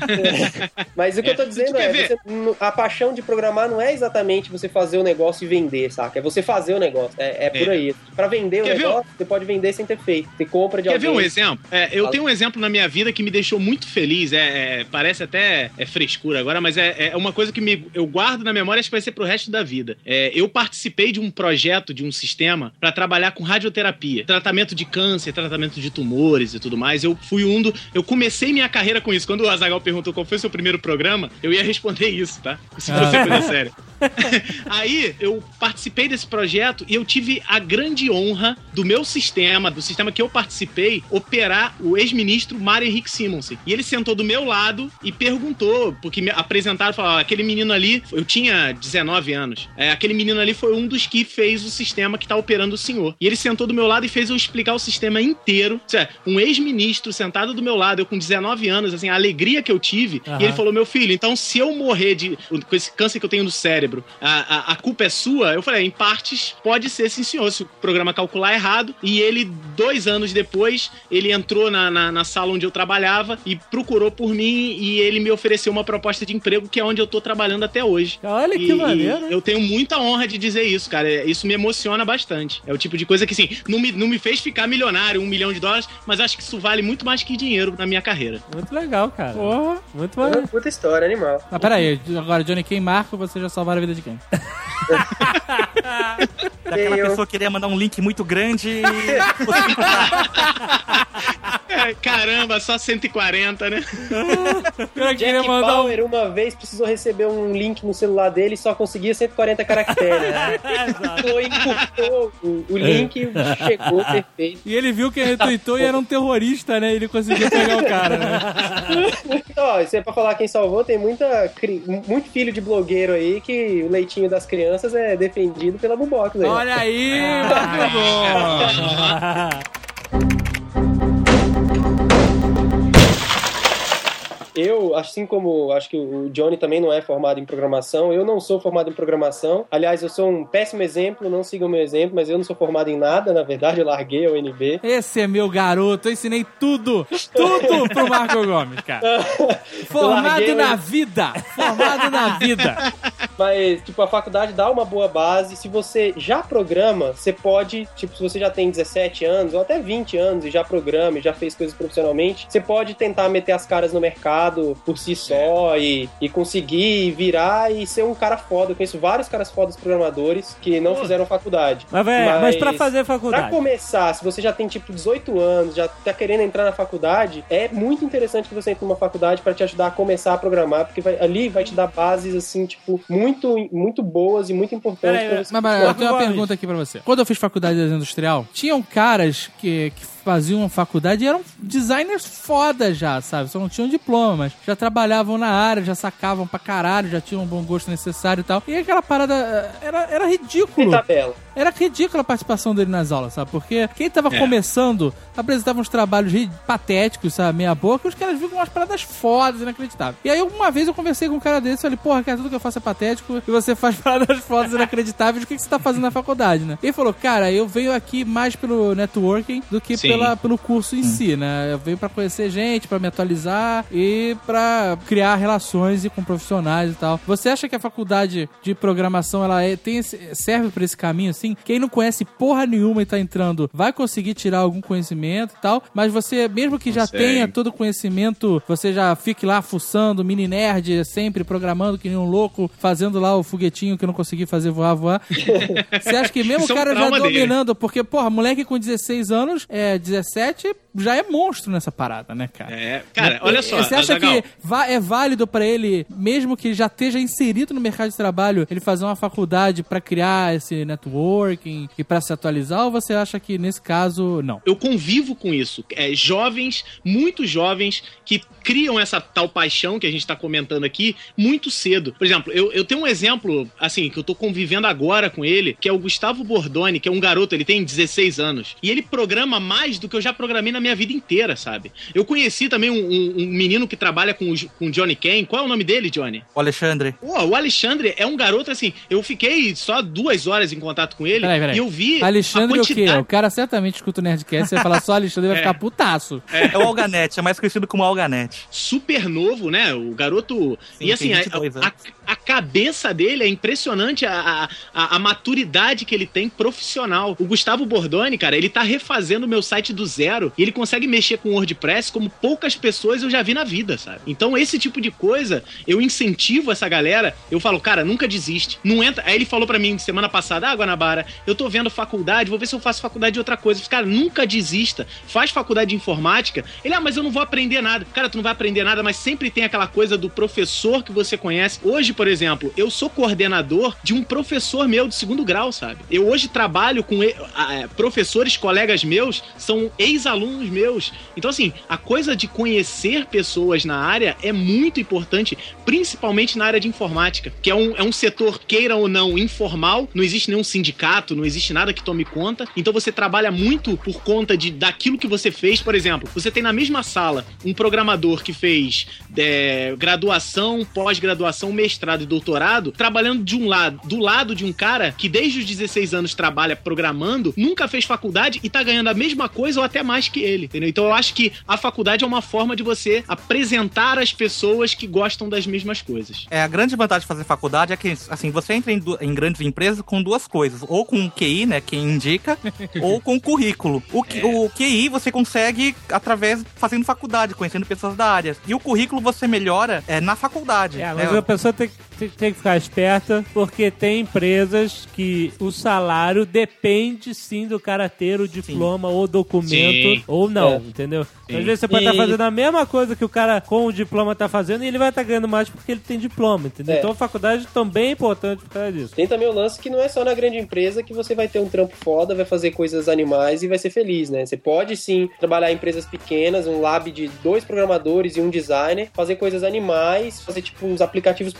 Mas o que É, eu tô dizendo tu quer é, ver? você- n- a paixão de programar não é exatamente você fazer o negócio e vender, saca? É você fazer o negócio, é, é por É. aí. Pra vender Quer o ver negócio, você pode vender sem ter feito. Você compra de Quer alguém. ver um exemplo? É, eu Fala. tenho um exemplo na minha vida que me deixou muito feliz. É, é, parece até é frescura agora, mas é, é uma coisa que me, eu guardo na memória, acho que vai ser pro resto da vida. É, eu participei de um projeto, de um sistema, para trabalhar com radioterapia. Tratamento de câncer, tratamento de tumores e tudo mais. Eu fui um do... Eu comecei minha carreira com isso. Quando o Azaghal perguntou qual foi o seu primeiro programa, eu ia responder isso, tá? Se fosse Ah. coisa séria. Aí eu participei desse projeto e eu tive a grande honra do meu sistema, do sistema que eu participei, operar o ex-ministro Mário Henrique Simonsen. E ele sentou do meu lado e perguntou, porque me apresentaram, falaram, aquele menino ali, eu tinha dezenove anos, é, aquele menino ali foi um dos que fez o sistema que tá operando o senhor. E ele sentou do meu lado e fez eu explicar o sistema inteiro. Ou seja, um ex-ministro sentado do meu lado, eu com dezenove anos, assim, a alegria que eu tive. Aham. E ele falou, meu filho, então se eu morrer de, com esse câncer que eu tenho no cérebro, a, a, a culpa é sua? Eu falei, em partes, pode ser sim, senhor, se o programa calcular errado. E ele, dois anos depois, ele entrou na, na, na sala onde eu trabalhava e procurou por mim e ele me ofereceu uma proposta de emprego que é onde eu tô trabalhando até hoje. Olha que E maneiro, hein? eu tenho muita honra de dizer isso, cara. Isso me emociona bastante. É o tipo de coisa que, assim, não me, não me fez ficar milionário, um milhão de dólares, mas acho que isso vale muito mais que dinheiro na minha carreira. Muito legal, cara. Porra. Muito É uma maneiro. puta história, animal. Ah, peraí, agora Johnny Ken Marco, você já salvaram a vida de quem? Daquela Eu- pessoa queria mandar um link muito grande e... É, caramba, só cento e quarenta, né? Eu queria Jack mandar um... Bauer, uma vez, precisou receber um link no celular dele e só conseguia cento e quarenta caracteres. Foi, encurtou o, o link e o bicho chegou perfeito. E ele viu que retweetou e era um terrorista, né? Ele conseguiu pegar o cara, né? Então, ó, isso é pra falar quem salvou, tem muita, cri- muito filho de blogueiro aí que o leitinho das crianças é defendido pela Bubox aí. ó. Olha aí, muito bom. eu, assim como acho que o Johnny também não é formado em programação, eu não sou formado em programação. Aliás, eu sou um péssimo exemplo, não sigam o meu exemplo, mas eu não sou formado em nada, na verdade, eu larguei a U N B. Esse é meu garoto, eu ensinei tudo, tudo pro Marco Gomes, cara. Formado na vida, formado na vida. Mas, tipo, a faculdade dá uma boa base. Se você já programa, você pode, tipo, se você já tem dezessete anos ou até vinte anos e já programa e já fez coisas profissionalmente, você pode tentar meter as caras no mercado por si só e, e conseguir virar e ser um cara foda. Eu conheço vários caras fodas programadores que não fizeram faculdade. Mas, véio, mas, mas pra fazer faculdade... Pra começar, se você já tem, tipo, dezoito anos, já tá querendo entrar na faculdade, é muito interessante que você entre numa faculdade pra te ajudar a começar a programar, porque vai, ali vai te dar bases, assim, tipo, muito, muito boas e muito importantes é, pra você. Mas, mas eu tenho uma pergunta aqui pra você. Quando eu fiz faculdade de desenho industrial, tinham caras que, que faziam faculdade e eram designers foda já, sabe? Só não tinham diploma, mas já trabalhavam na área, já sacavam pra caralho, já tinham um bom gosto necessário e tal. E aquela parada era, era ridículo. Tabela. Era ridícula a participação dele nas aulas, sabe? Porque quem tava é. começando apresentava uns trabalhos patéticos, sabe? Meia boca, e os caras viram umas paradas fodas, inacreditáveis. E aí, uma vez eu conversei com um cara desse e falei, porra, cara, tudo que eu faço é patético e você faz paradas fodas inacreditáveis, o que, que você tá fazendo na faculdade, né? E ele falou, cara, eu venho aqui mais pelo networking do que pela, pelo curso em hum. si, né? Eu venho pra conhecer gente, pra me atualizar e pra criar relações e com profissionais e tal. Você acha que a faculdade de programação, ela é, tem esse, serve pra esse caminho, assim? Quem não conhece porra nenhuma e tá entrando, vai conseguir tirar algum conhecimento e tal, mas você, mesmo que já Sei. tenha todo o conhecimento, você já fique lá fuçando, mini nerd, sempre programando que nem um louco, fazendo lá o foguetinho que eu não consegui fazer voar, voar. Você acha que mesmo o cara já dominando, dele. Porque, porra, moleque com dezesseis anos, é, dezessete, já é monstro nessa parada, né, cara? É, cara, olha só. Você acha Azaghal. que é válido pra ele, mesmo que já esteja inserido no mercado de trabalho, ele fazer uma faculdade pra criar esse networking e pra se atualizar, ou você acha que nesse caso, não? Eu convivo com isso. É, jovens, muito jovens, que criam essa tal paixão que a gente tá comentando aqui muito cedo. Por exemplo, eu, eu tenho um exemplo, assim, que eu tô convivendo agora com ele, que é o Gustavo Bordoni, que é um garoto, ele tem dezesseis anos, e ele programa mais do que eu já programei na minha vida inteira, sabe? Eu conheci também um, um, um menino que trabalha com o com Johnny Ken. Qual é o nome dele, Johnny? O Alexandre. Pô, o Alexandre é um garoto, assim, eu fiquei só duas horas em contato com ele peraí, peraí. e eu vi Alexandre quantidade... o quê? O cara certamente escuta o Nerdcast, você vai falar só Alexandre, vai é. ficar putaço. É. é o Alganete, é mais conhecido como Alganete. Super novo, né? O garoto... Sim, e assim, a, a, a cabeça dele é impressionante, a, a, a maturidade que ele tem profissional. O Gustavo Bordoni, cara, ele tá refazendo o meu site do zero e ele consegue mexer com WordPress como poucas pessoas eu já vi na vida, sabe? Então esse tipo de coisa, eu incentivo essa galera, eu falo, cara, nunca desiste, não entra... Aí ele falou pra mim semana passada, ah, Guanabara, eu tô vendo faculdade, vou ver se eu faço faculdade de outra coisa. Eu falei, cara, nunca desista, faz faculdade de informática. Ele, ah, mas eu não vou aprender nada. Cara, tu não vai aprender nada, mas sempre tem aquela coisa do professor que você conhece. Hoje, por exemplo, eu sou coordenador de um professor meu de segundo grau, sabe? Eu hoje trabalho com é, professores, colegas meus, são ex-alunos meus. Então, assim, a coisa de conhecer pessoas na área é muito importante, principalmente na área de informática, que é um, é um setor, queira ou não, informal, não existe nenhum sindicato, não existe nada que tome conta, então você trabalha muito por conta de, daquilo que você fez. Por exemplo, você tem na mesma sala um programador que fez é, graduação, pós-graduação, mestrado e doutorado, trabalhando de um lado, do lado de um cara que desde os dezesseis anos trabalha programando, nunca fez faculdade e tá ganhando a mesma coisa ou até mais que ele, entendeu? Então eu acho que a faculdade é uma forma de você apresentar as pessoas que gostam das mesmas coisas. É, a grande vantagem de fazer faculdade é que, assim, você entra em, du- em grandes empresas com duas coisas, ou com o Q I, né, quem indica, ou com o currículo. O, é. o Q I você consegue através, fazendo faculdade, conhecendo pessoas da área. E o currículo você melhora é, na faculdade. É, mas né? a pessoa tem, tem, tem que ficar esperta, porque tem empresas que o salário depende, sim, do cara ter o diploma sim. ou documento, sim. ou não, é. entendeu? Sim. Às vezes você pode estar e... tá fazendo a mesma coisa que o cara com o diploma tá fazendo e ele vai estar tá ganhando mais porque ele tem diploma, entendeu? É. Então a faculdade também é importante por causa disso. Tem também o lance que não é só na grande empresa que você vai ter um trampo foda, vai fazer coisas animais e vai ser feliz, né? Você pode sim trabalhar em empresas pequenas, um lab de dois programadores e um designer, fazer coisas animais, fazer tipo uns aplicativos para iPhone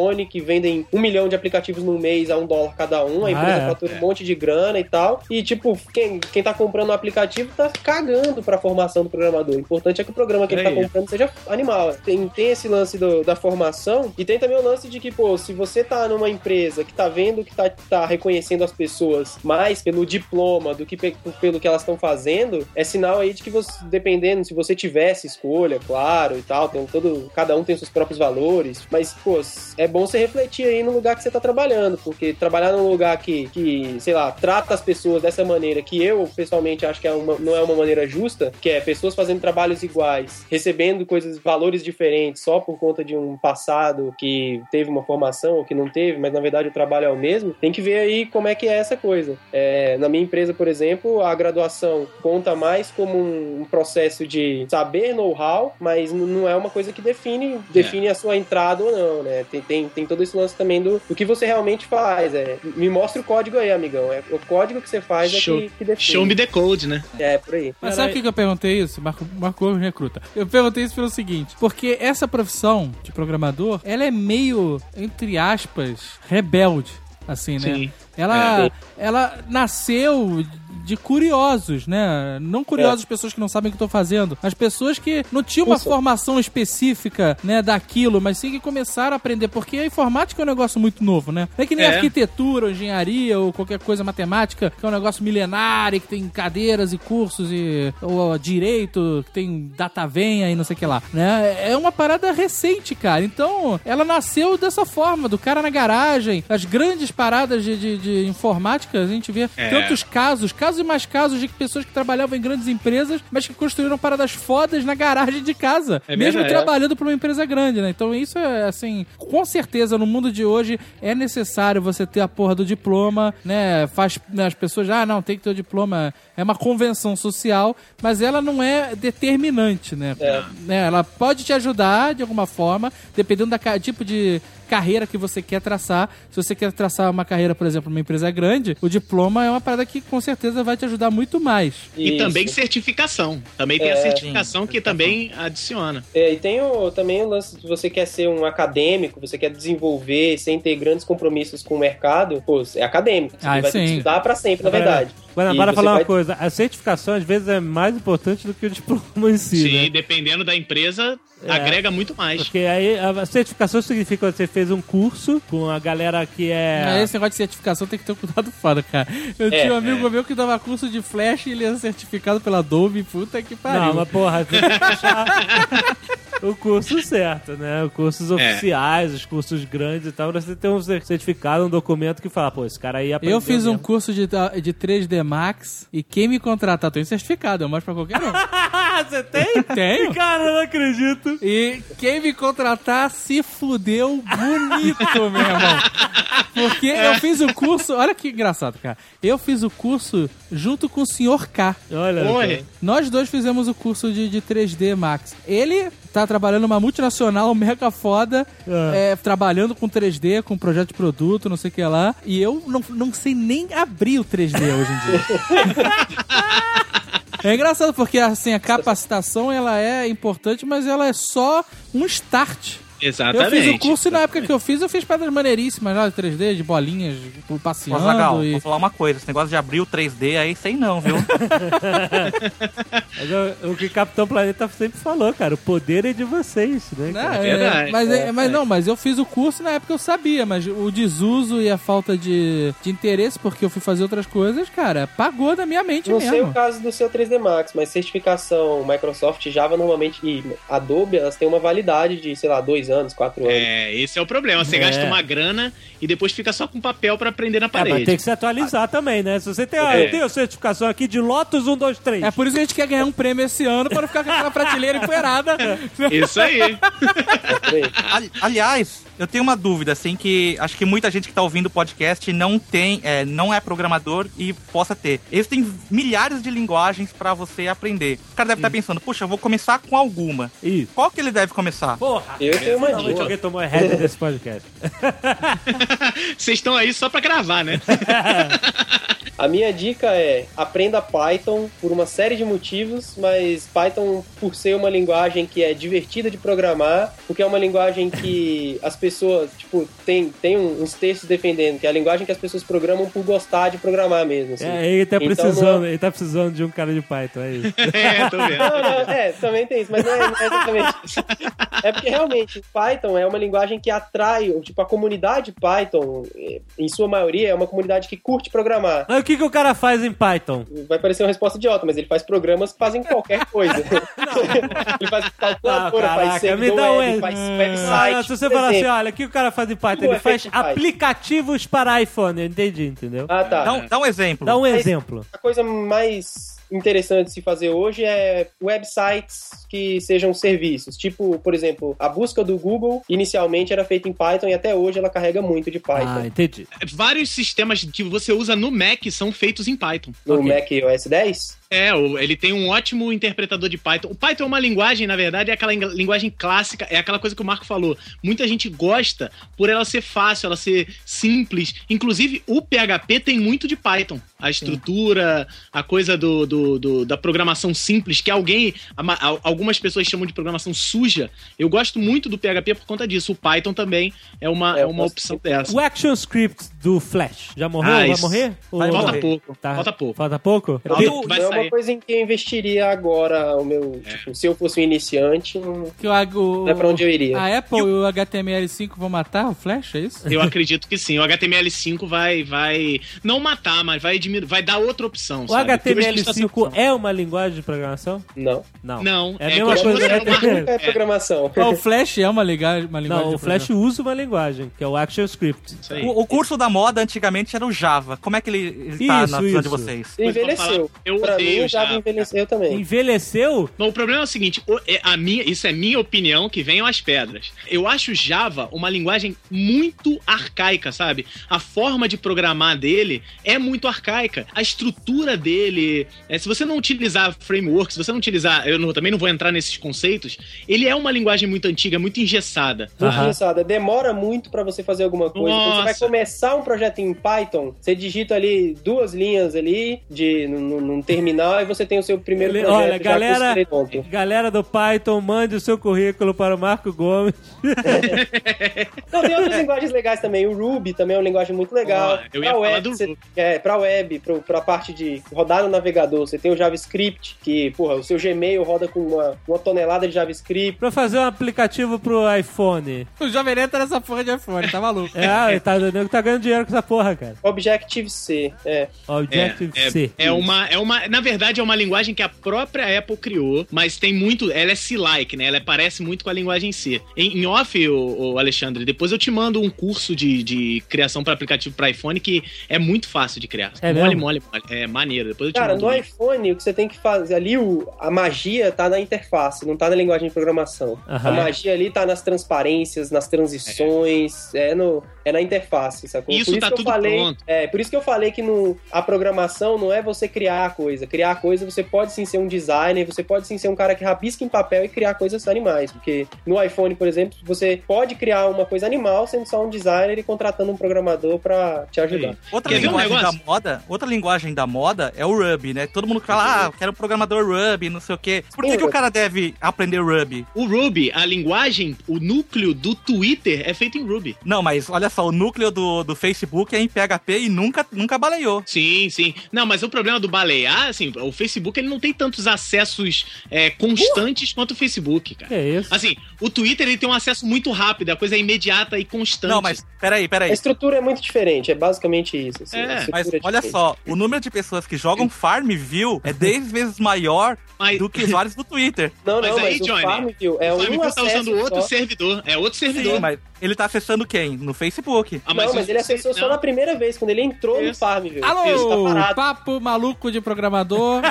iPhone que vendem um milhão de aplicativos num mês a um dólar cada um, a empresa Ah, é. fatura um monte de grana e tal, e tipo, quem, quem tá comprando o aplicativo tá cagando pra formação do programador. O importante é que o programa que ele tá Aí. comprando seja animal. Tem, tem esse lance do- da formação, e tem também o lance de que, pô, se você tá numa empresa que tá vendo que tá, tá reconhecendo as pessoas mais pelo diploma do que pe- pelo que elas estão fazendo, é sinal aí de que você, dependendo, se você tivesse escolha, claro, e tal, tem todo, cada um tem seus próprios valores, mas, pô, é bom você refletir aí no lugar que você tá trabalhando, porque trabalhar num lugar que, que sei lá, trata as pessoas dessa maneira, que eu, pessoalmente, acho que é uma, não é uma maneira justa, que é pessoas fazendo trabalhos iguais, recebendo coisas, valores diferentes, só por conta de um passado que teve uma formação ou que não teve, mas na verdade o trabalho é o mesmo, tem que ver aí como é que é essa coisa. É, na minha empresa, por exemplo, a graduação conta mais como um, um processo de saber know-how, mas n- não é uma coisa que define, define a sua entrada ou não, né? Tem, tem, tem todo esse lance também do, do que você realmente faz. É. Me mostra o código aí, amigão. É, o código que você faz Show, é que, que define. show me the code, né? É, por aí. Mas sabe por que que eu perguntei isso? Marco, Marco Gomes recruta. Eu perguntei isso pelo seguinte, porque essa profissão de programador, ela é meio, entre aspas, rebelde, assim, né? Sim. Ela, É. ela nasceu de curiosos, né? Não curiosos, É. pessoas que não sabem o que estão fazendo, mas pessoas que não tinham uma Isso. formação específica, né, daquilo, mas sim que começaram a aprender, porque a informática é um negócio muito novo, né? Não é que nem É. arquitetura, ou engenharia, ou qualquer coisa matemática, que é um negócio milenário, que tem cadeiras e cursos, e, ou direito, que tem datavenha e não sei o que lá, né? É uma parada recente, cara. Então, ela nasceu dessa forma, do cara na garagem, as grandes paradas de, de, de informática, a gente vê É. tantos casos, casos e mais casos de pessoas que trabalhavam em grandes empresas, mas que construíram paradas fodas na garagem de casa, É mesmo verdade. trabalhando para uma empresa grande, né? Então isso é, assim, com certeza no mundo de hoje é necessário você ter a porra do diploma, né? Faz, né, as pessoas, ah, não, tem que ter o diploma, é uma convenção social, mas ela não é determinante, né? É. Né? Ela pode te ajudar de alguma forma, dependendo do ca- tipo de carreira que você quer traçar. Se você quer traçar uma carreira, por exemplo, numa empresa grande, o diploma é uma parada que com certeza vai te ajudar muito mais. E Isso. também certificação. Também tem É, a certificação que também adiciona. É, e tem o, também o lance de você quer ser um acadêmico, você quer desenvolver sem ter grandes compromissos com o mercado, pô, é acadêmico. Você Ah, vai ter sim. que estudar pra sempre, na Agora, verdade. Agora, E para você falar vai- uma coisa, a certificação às vezes é mais importante do que o diploma em si, Sim, né? dependendo da empresa, É. agrega muito mais. Porque aí a certificação significa que você fez um curso com a galera que é... Mas esse negócio de certificação tem que ter um cuidado foda, cara. Eu É, tinha um amigo é. meu que dava curso de Flash e ele era certificado pela Adobe, puta que pariu. Não, mas porra, tem que achar o curso certo, né? Os cursos oficiais, os cursos grandes e tal, você tem um certificado, um documento que fala, pô, esse cara aí aprendeu Eu fiz um mesmo. curso de, de três D Max e quem me contratar, tem certificado, eu mostro pra qualquer um. Você tem? Tenho. Cara, eu não acredito. E quem me contratar se fudeu bonito, meu irmão. Porque eu fiz o curso, olha que engraçado, cara. Eu fiz o curso junto com o senhor K. Olha, Oi. Nós dois fizemos o curso de, de três D Max. Ele tá trabalhando numa multinacional mega foda, Ah. é, trabalhando com três D, com projeto de produto, não sei o que lá. E eu não, não sei nem abrir o três D hoje em dia. É engraçado porque assim, a capacitação ela é importante, mas ela é só um start. Exatamente. Eu fiz o curso e na época que eu fiz, eu fiz pedras maneiríssimas lá de três D, de bolinhas, Ô, passeando Zagal, e... vou falar uma coisa. Esse negócio de abrir o três D aí, sei não, viu? Mas o, o que Capitão Planeta sempre falou, cara, o poder é de vocês, né? Não, cara? é, verdade. mas, é, É, mas é. não, mas eu fiz o curso e na época eu sabia, mas o desuso e a falta de, de interesse, porque eu fui fazer outras coisas, cara, pagou da minha mente Não mesmo. sei o caso do seu três D Max, mas certificação Microsoft, Java normalmente e Adobe, elas têm uma validade de, sei lá, dois anos, quatro anos. É, esse é o problema. Você É. gasta uma grana e depois fica só com papel pra prender na É, parede. mas tem que se atualizar também, né? Se você tem, ah, É. eu tenho a certificação aqui de Lotus um, dois, três. É por isso que a gente quer ganhar um prêmio esse ano para não ficar com aquela prateleira empoeirada. Isso aí. É por aí. Ali- Aliás, eu tenho uma dúvida, assim, que acho que muita gente que tá ouvindo o podcast não tem, é, não é programador e possa ter. Existem milhares de linguagens pra você aprender. O cara deve estar pensando, puxa, eu vou começar com alguma. Isso. Qual que ele deve começar? Porra! Eu tenho uma Finalmente dica. alguém tomou head desse podcast. Vocês estão aí só pra gravar, né? A minha dica é aprenda Python por uma série de motivos, mas Python por ser uma linguagem que é divertida de programar, porque é uma linguagem que as pessoas, tipo, tem, tem uns textos defendendo que é a linguagem que as pessoas programam por gostar de programar mesmo. Assim. É, ele tá, então, precisando, não... ele tá precisando de um cara de Python, é isso. É, tô vendo. Não, não, é, também tem isso, mas não é, não é exatamente isso. É porque realmente Python é uma linguagem que atrai, tipo, a comunidade Python, em sua maioria, é uma comunidade que curte programar. Mas o que, que o cara faz em Python? Vai parecer uma resposta idiota, mas ele faz programas que fazem qualquer coisa. Ele faz calculadora, Não, faz caraca, servidor me dá um web, ex- faz Ah, website. se você por falar assim, exemplo. olha, o que o cara faz em Python? Tudo Ele é faz feito em Python. aplicativos para iPhone, eu entendi, entendeu? Ah, tá. Dá um, dá um exemplo. Dá um Mas- exemplo. A coisa mais interessante de se fazer hoje é websites que sejam serviços. Tipo, por exemplo, a busca do Google inicialmente era feita em Python e até hoje ela carrega muito de Python. Ah, entendi. Vários sistemas que você usa no Mac são feitos em Python. No ok. Mac O S dez? É, o- ele tem um ótimo interpretador de Python. O Python é uma linguagem, na verdade, é aquela ing- linguagem clássica, é aquela coisa que o Marco falou. Muita gente gosta por ela ser fácil, ela ser simples. Inclusive, o P H P tem muito de Python. A estrutura, a coisa do, do- do- da programação simples, que alguém, a ma- a- algumas pessoas chamam de programação suja. Eu gosto muito do P H P por conta disso. O Python também é uma, É, é eu uma gosto opção muito. dessa. O ActionScript do Flash, já morreu? Ah, Vai isso. morrer? Vai Ou- morrer. Falta pouco. Tá. Falta pouco. Falta pouco? Não, Porque- não, vai não é sair. uma coisa em que eu investiria agora o meu... Tipo, se eu fosse um iniciante, não Que o, o, não é pra onde eu iria. A Apple e o H T M L cinco vão matar o Flash, é isso? Eu acredito que sim. O H T M L cinco vai, vai não matar, mas vai, diminuir, vai dar outra opção. O sabe? H T M Porque hoje L a gente tá sem cinco opção. é uma linguagem de programação? Não. Não. Não, É a é mesma como coisa você do não H T M L. marca- Nunca é programação. O Flash é uma, liga, uma linguagem Não, de o Flash usa uma linguagem, que é o ActionScript. Isso aí. O, o curso da moda antigamente era o Java. Como é que ele, ele tá Isso, na visão de isso. vocês? Envelheceu. Eu Pra odeio mim, o Java Java, envelheceu também. Envelheceu? Mas o problema é o seguinte, o- é a minha, isso é minha opinião, que venham as pedras. Eu acho Java uma linguagem muito arcaica, sabe? A forma de programar dele é muito arcaica. A estrutura dele, é, se você não utilizar framework, se você não utilizar, eu não- também não vou entrar nesses conceitos, ele é uma linguagem muito antiga, muito engessada. Muito Aham. engessada. Demora muito pra você fazer alguma coisa. Quando você vai Nossa. começar um projeto em Python, você digita ali duas linhas ali de, num, num terminal e você tem o seu primeiro Ele- projeto olha, já galera, com os galera do Python, mande o seu currículo para o Marco Gomes. Não, tem outras linguagens legais também. O Ruby também é uma linguagem muito legal. Ó, eu ia pra falar web, do você, Ruby. é, pra web, pro, pra parte de rodar no navegador, você tem o JavaScript, que, porra, o seu Gmail roda com uma, uma tonelada de JavaScript. Pra fazer um aplicativo pro iPhone. O Jovem Nerd tá nessa porra de iPhone, tá maluco. É, ele tá, ele tá ganhando dinheiro com essa porra, cara. Objective-C, é. Objective-C. É, é uma, é uma, na verdade, é uma linguagem que a própria Apple criou, mas tem muito, ela é C-like, né? Ela parece muito com a linguagem C. Em, em off, o, Alexandre, depois eu te mando um curso de, de criação para aplicativo para iPhone que é muito fácil de criar. É mole, mesmo? mole, mole. É maneiro. Depois eu te Cara, mando. no iPhone, o que você tem que fazer ali, o, a magia tá na interface, não tá na linguagem de programação. Aham. A magia ali tá nas transparências, nas transições, é, no, é na interface, sacou? Isso tá que eu tudo falei, pronto. É, por isso que eu falei que no, a programação não é você criar a coisa. Criar a coisa, você pode sim ser um designer, você pode sim ser um cara que rabisca em papel e criar coisas animais. Porque no iPhone, por exemplo, você pode criar uma coisa animal sendo só um designer e contratando um programador pra te ajudar. Outra Quer ver um linguagem da negócio? moda, outra linguagem da moda é o Ruby, né? Todo mundo fala, ah, eu quero um programador Ruby, não sei o quê. Por que, que o cara deve aprender Ruby? O Ruby, a linguagem, o núcleo do Twitter é feito em Ruby. Não, mas olha só, o núcleo do, do Facebook é em P H P e nunca, nunca baleou. Sim, sim. Não, mas o problema do balear, assim, o Facebook ele não tem tantos acessos é, constantes quanto o Facebook, cara. Que é isso? Assim, o Twitter ele tem um acesso muito rápido, a coisa é imediata e constante. Não, mas peraí, A peraí. estrutura é muito diferente, é basicamente isso. Assim, É, a estrutura Mas é olha diferente. só, o número de pessoas que jogam Farmville é dez vezes maior Mas- do que usuários do Twitter. Não, Mas não, aí, mas o Johnny, Farmville é o um Farmville tá acesso usando outro só. servidor. É outro servidor. Sim, mas ele tá acessando quem? No Facebook. Ah, Não, mas o- ele acessou só não. na primeira vez, quando ele entrou no Isso. Farmville. Ele tá Alô, parado. papo maluco de programador.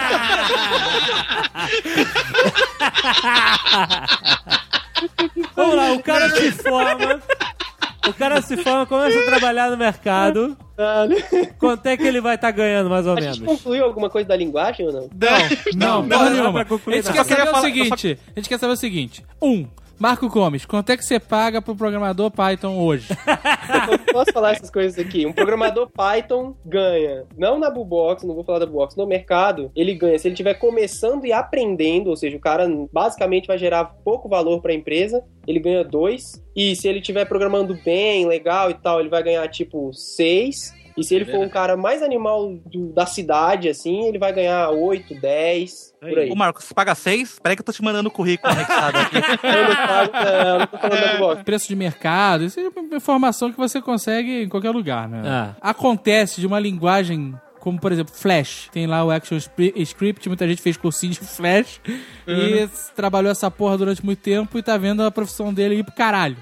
Vamos lá, o cara se forma. O cara se forma, começa a trabalhar no mercado. Quanto é que ele vai estar ganhando, mais ou A gente menos? concluiu alguma coisa da linguagem ou não? Não, não, não, porra não, nenhuma. pra concluir A gente nada. quer Eu só queria saber o falar- seguinte: a gente quer saber o seguinte. Um, Marco Gomes, quanto é que você paga pro programador Python hoje? Eu posso falar essas coisas aqui. Um programador Python ganha, não na Bubox, não vou falar da Bubox, no mercado, ele ganha. Se ele estiver começando e aprendendo, ou seja, o cara basicamente vai gerar pouco valor para a empresa, ele ganha dois. E se ele estiver programando bem, legal e tal, ele vai ganhar tipo seis. E se ele for um cara mais animal do, da cidade, assim, ele vai ganhar oito, dez, por aí. Ô, Marcos, você paga seis? Peraí que eu tô te mandando o currículo anexado aqui. Eu não pago, não, não tô falando da Bubox. Preço de mercado, isso é informação que você consegue em qualquer lugar, né? Ah. Acontece de uma linguagem como, por exemplo, Flash. Tem lá o Action Script, muita gente fez cursinho de Flash uhum. e trabalhou essa porra durante muito tempo e tá vendo a profissão dele ir pro caralho.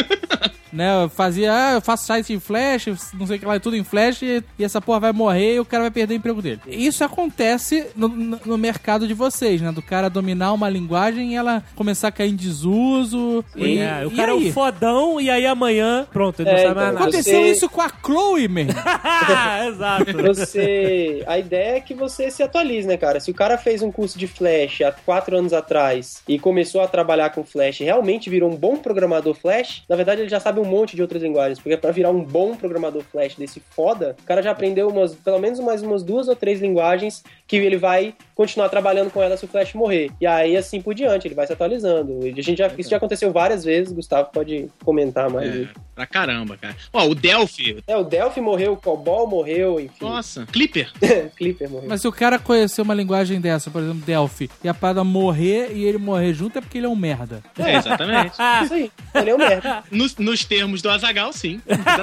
Né, eu fazia, ah, eu faço site em Flash, não sei o que lá, tudo em Flash, e, e essa porra vai morrer e o cara vai perder o emprego dele. Isso acontece no, no, no mercado de vocês, né? Do cara dominar uma linguagem e ela começar a cair em desuso. E, é, o e cara aí? é um fodão e aí amanhã, pronto, ele É, não sabe então, mais nada. Aconteceu Você- isso com a Chloe, man. Exato. Você... A ideia é que você se atualize, né, cara? Se o cara fez um curso de Flash há quatro anos atrás e começou a trabalhar com Flash e realmente virou um bom programador Flash, na verdade ele já sabe um monte de outras linguagens, porque pra virar um bom programador Flash desse foda, o cara já aprendeu umas, pelo menos mais umas duas ou três linguagens que ele vai continuar trabalhando com ela se o Flash morrer. E aí, assim por diante, ele vai se atualizando. A gente já, isso já aconteceu várias vezes, Gustavo pode comentar mais. É, pra caramba, cara. Ó, o Delphi. É, o Delphi morreu, o Cobol morreu, enfim. Nossa, Clipper. Clipper morreu. Mas se o cara conhecer uma linguagem dessa, por exemplo, Delphi, e a parada morrer e ele morrer junto, é porque ele é um merda. É, exatamente. Isso aí, ele é um merda. Nos, nos termos do Azaghal, sim.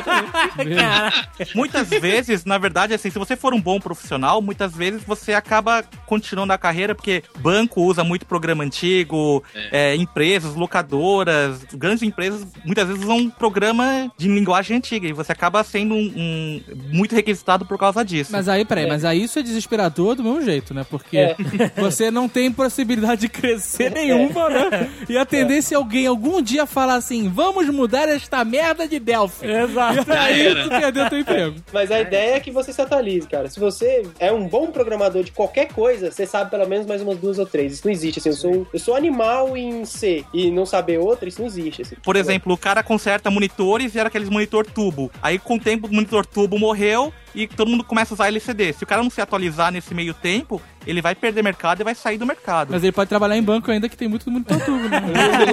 Exatamente. Muitas vezes, na verdade, assim, se você for um bom profissional, muitas vezes você acaba continuando a carreira, porque banco usa muito programa antigo, é. É, empresas, locadoras, grandes empresas, muitas vezes usam um programa de linguagem antiga, e você acaba sendo um, um muito requisitado por causa disso. Mas aí, peraí, É. mas aí isso é desesperador do mesmo jeito, né? Porque É. você não tem possibilidade de crescer nenhuma, né? E a tendência é alguém algum dia falar assim, vamos mudar esta merda de Delphi. Exato. E aí era. tu perdeu teu emprego. Mas a ideia é que você se atualize, cara. Se você é um bom programador de qualquer coisa, você sabe pelo menos mais umas duas ou três. Isso não existe, assim. Eu sou, eu sou animal em C e não saber outra, isso não existe, assim. Por exemplo, o cara conserta monitores e era aqueles monitor tubo. Aí, com o tempo, o monitor tubo morreu e todo mundo começa a usar L C D. Se o cara não se atualizar nesse meio tempo, ele vai perder mercado e vai sair do mercado. Mas ele pode trabalhar em banco ainda, que tem muito muito tubo, né?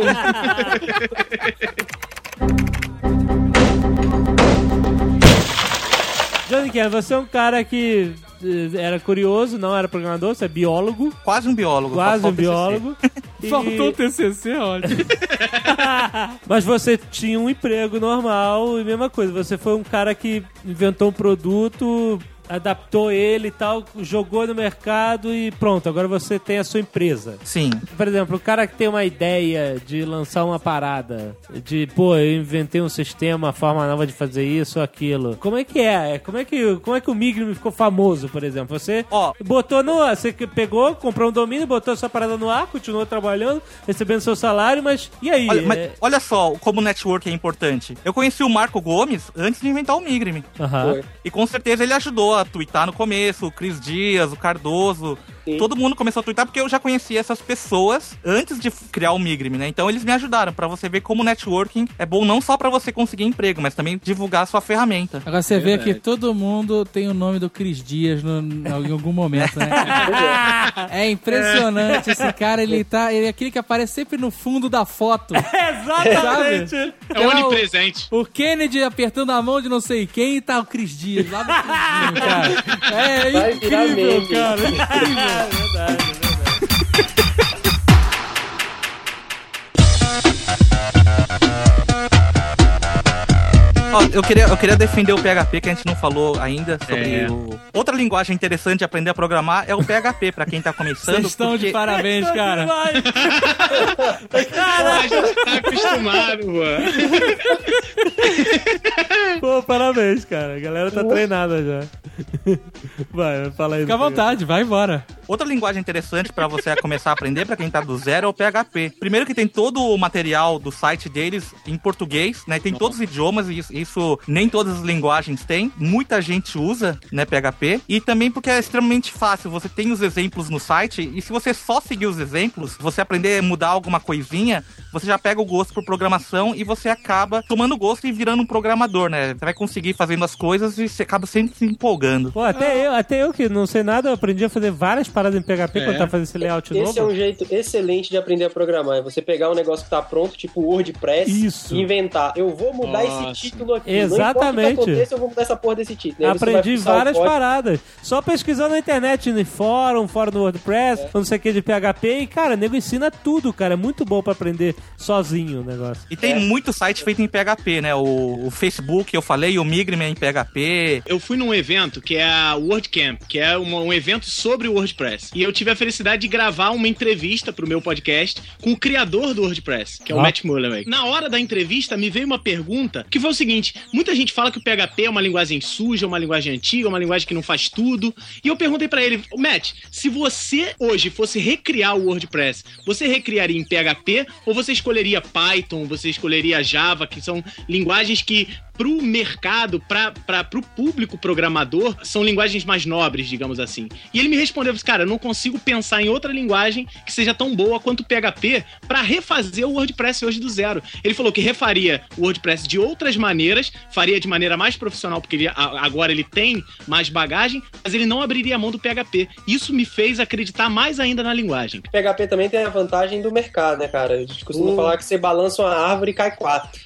Johnny Ken, você é um cara que eh, era curioso, não era programador, você é biólogo, Quase um biólogo. quase só um falta T C C. biólogo. E- Faltou o T C C, ótimo. Mas você tinha um emprego normal e mesma coisa, você foi um cara que inventou um produto, adaptou ele e tal, jogou no mercado e pronto, agora você tem a sua empresa. Sim. Por exemplo, o cara que tem uma ideia de lançar uma parada, de, pô, eu inventei um sistema, uma forma nova de fazer isso ou aquilo. Como é que é? Como é que, como é que o Migrim ficou famoso, por exemplo? Você Ó. botou no ar, você que pegou, comprou um domínio, botou a sua parada no ar, continuou trabalhando, recebendo seu salário, mas e aí? Olha, mas É- olha só como o network é importante. Eu conheci o Marco Gomes antes de inventar o Migrim. Aham. Foi. E com certeza ele ajudou a twittar no começo, o Cris Dias, o Cardoso. Sim. Todo mundo começou a twittar porque eu já conhecia essas pessoas antes de f- criar o Migrim, né? Então eles me ajudaram pra você ver como o networking é bom não só pra você conseguir emprego, mas também divulgar a sua ferramenta. Agora você vê Verdade. que todo mundo tem o nome do Cris Dias no, no- em algum momento, né? É impressionante esse cara, ele tá. Ele é aquele que aparece sempre no fundo da foto. Exatamente. Sabe? É onipresente. O Kennedy apertando a mão de não sei quem e tá o Cris Dias lá no Cris Dias, cara. É Vai virar incrível, meme. cara. Incrível. É verdade, é verdade. Ó, eu queria, eu queria defender o P H P, que a gente não falou ainda sobre É. o... Outra linguagem interessante de aprender a programar é o P H P, pra quem tá começando. Vocês estão de porque- parabéns, cara. A gente tá acostumado, mano. Pô, parabéns, cara. A galera tá treinada já. Vai, fala aí. Fica à vontade, vai embora. Outra linguagem interessante pra você começar a aprender, pra quem tá do zero, é o P H P. Primeiro que tem todo o material do site deles em português, né? Tem todos os idiomas, e isso, isso nem todas as linguagens têm. Muita gente usa, né, P H P. E também porque é extremamente fácil. Você tem os exemplos no site, e se você só seguir os exemplos, você aprender a mudar alguma coisinha, você já pega o gosto por programação e você acaba tomando gosto e virando um programador, né? Você vai conseguir fazendo as coisas e você acaba sempre se empolgando. Pô, até, ah. eu, até eu que não sei nada, eu aprendi a fazer várias paradas em P H P é. quando tava fazendo esse layout esse novo. Esse é um jeito excelente de aprender a programar. É você pegar um negócio que tá pronto, tipo WordPress, Isso. e inventar. Eu vou mudar Nossa. esse título aqui. Exatamente. Não importa o que aconteça, eu vou mudar essa porra desse título. Aí aprendi várias paradas. Só pesquisando na internet, no fórum, fórum do WordPress, é. não sei o que de P H P. E, cara, o nego ensina tudo, cara. É muito bom pra aprender sozinho o negócio. E tem é. muito site feito em P H P, né? O, o Facebook, eu falei, o Migrime é em P H P. Eu fui num evento que é a WordCamp, que é um, um evento sobre o WordPress. E eu tive a felicidade de gravar uma entrevista pro meu podcast com o criador do WordPress, que é o ah. Matt Mullenweg. Na hora da entrevista, me veio uma pergunta que foi o seguinte: muita gente fala que o P H P é uma linguagem suja, uma linguagem antiga, uma linguagem que não faz tudo. E eu perguntei pra ele, Matt, se você hoje fosse recriar o WordPress, você recriaria em P H P ou você escolheria Python, você escolheria Java, que são linguagens que pro mercado, pra, pra, pro público programador, são linguagens mais nobres, digamos assim. E ele me respondeu, cara, eu não consigo pensar em outra linguagem que seja tão boa quanto o P H P pra refazer o WordPress hoje do zero. Ele falou que refaria o WordPress de outras maneiras, faria de maneira mais profissional, porque ele, agora ele tem mais bagagem, mas ele não abriria a mão do P H P. Isso me fez acreditar mais ainda na linguagem. O P H P também tem a vantagem do mercado, né, cara? A gente costuma uh. falar que você balança uma árvore e cai quatro.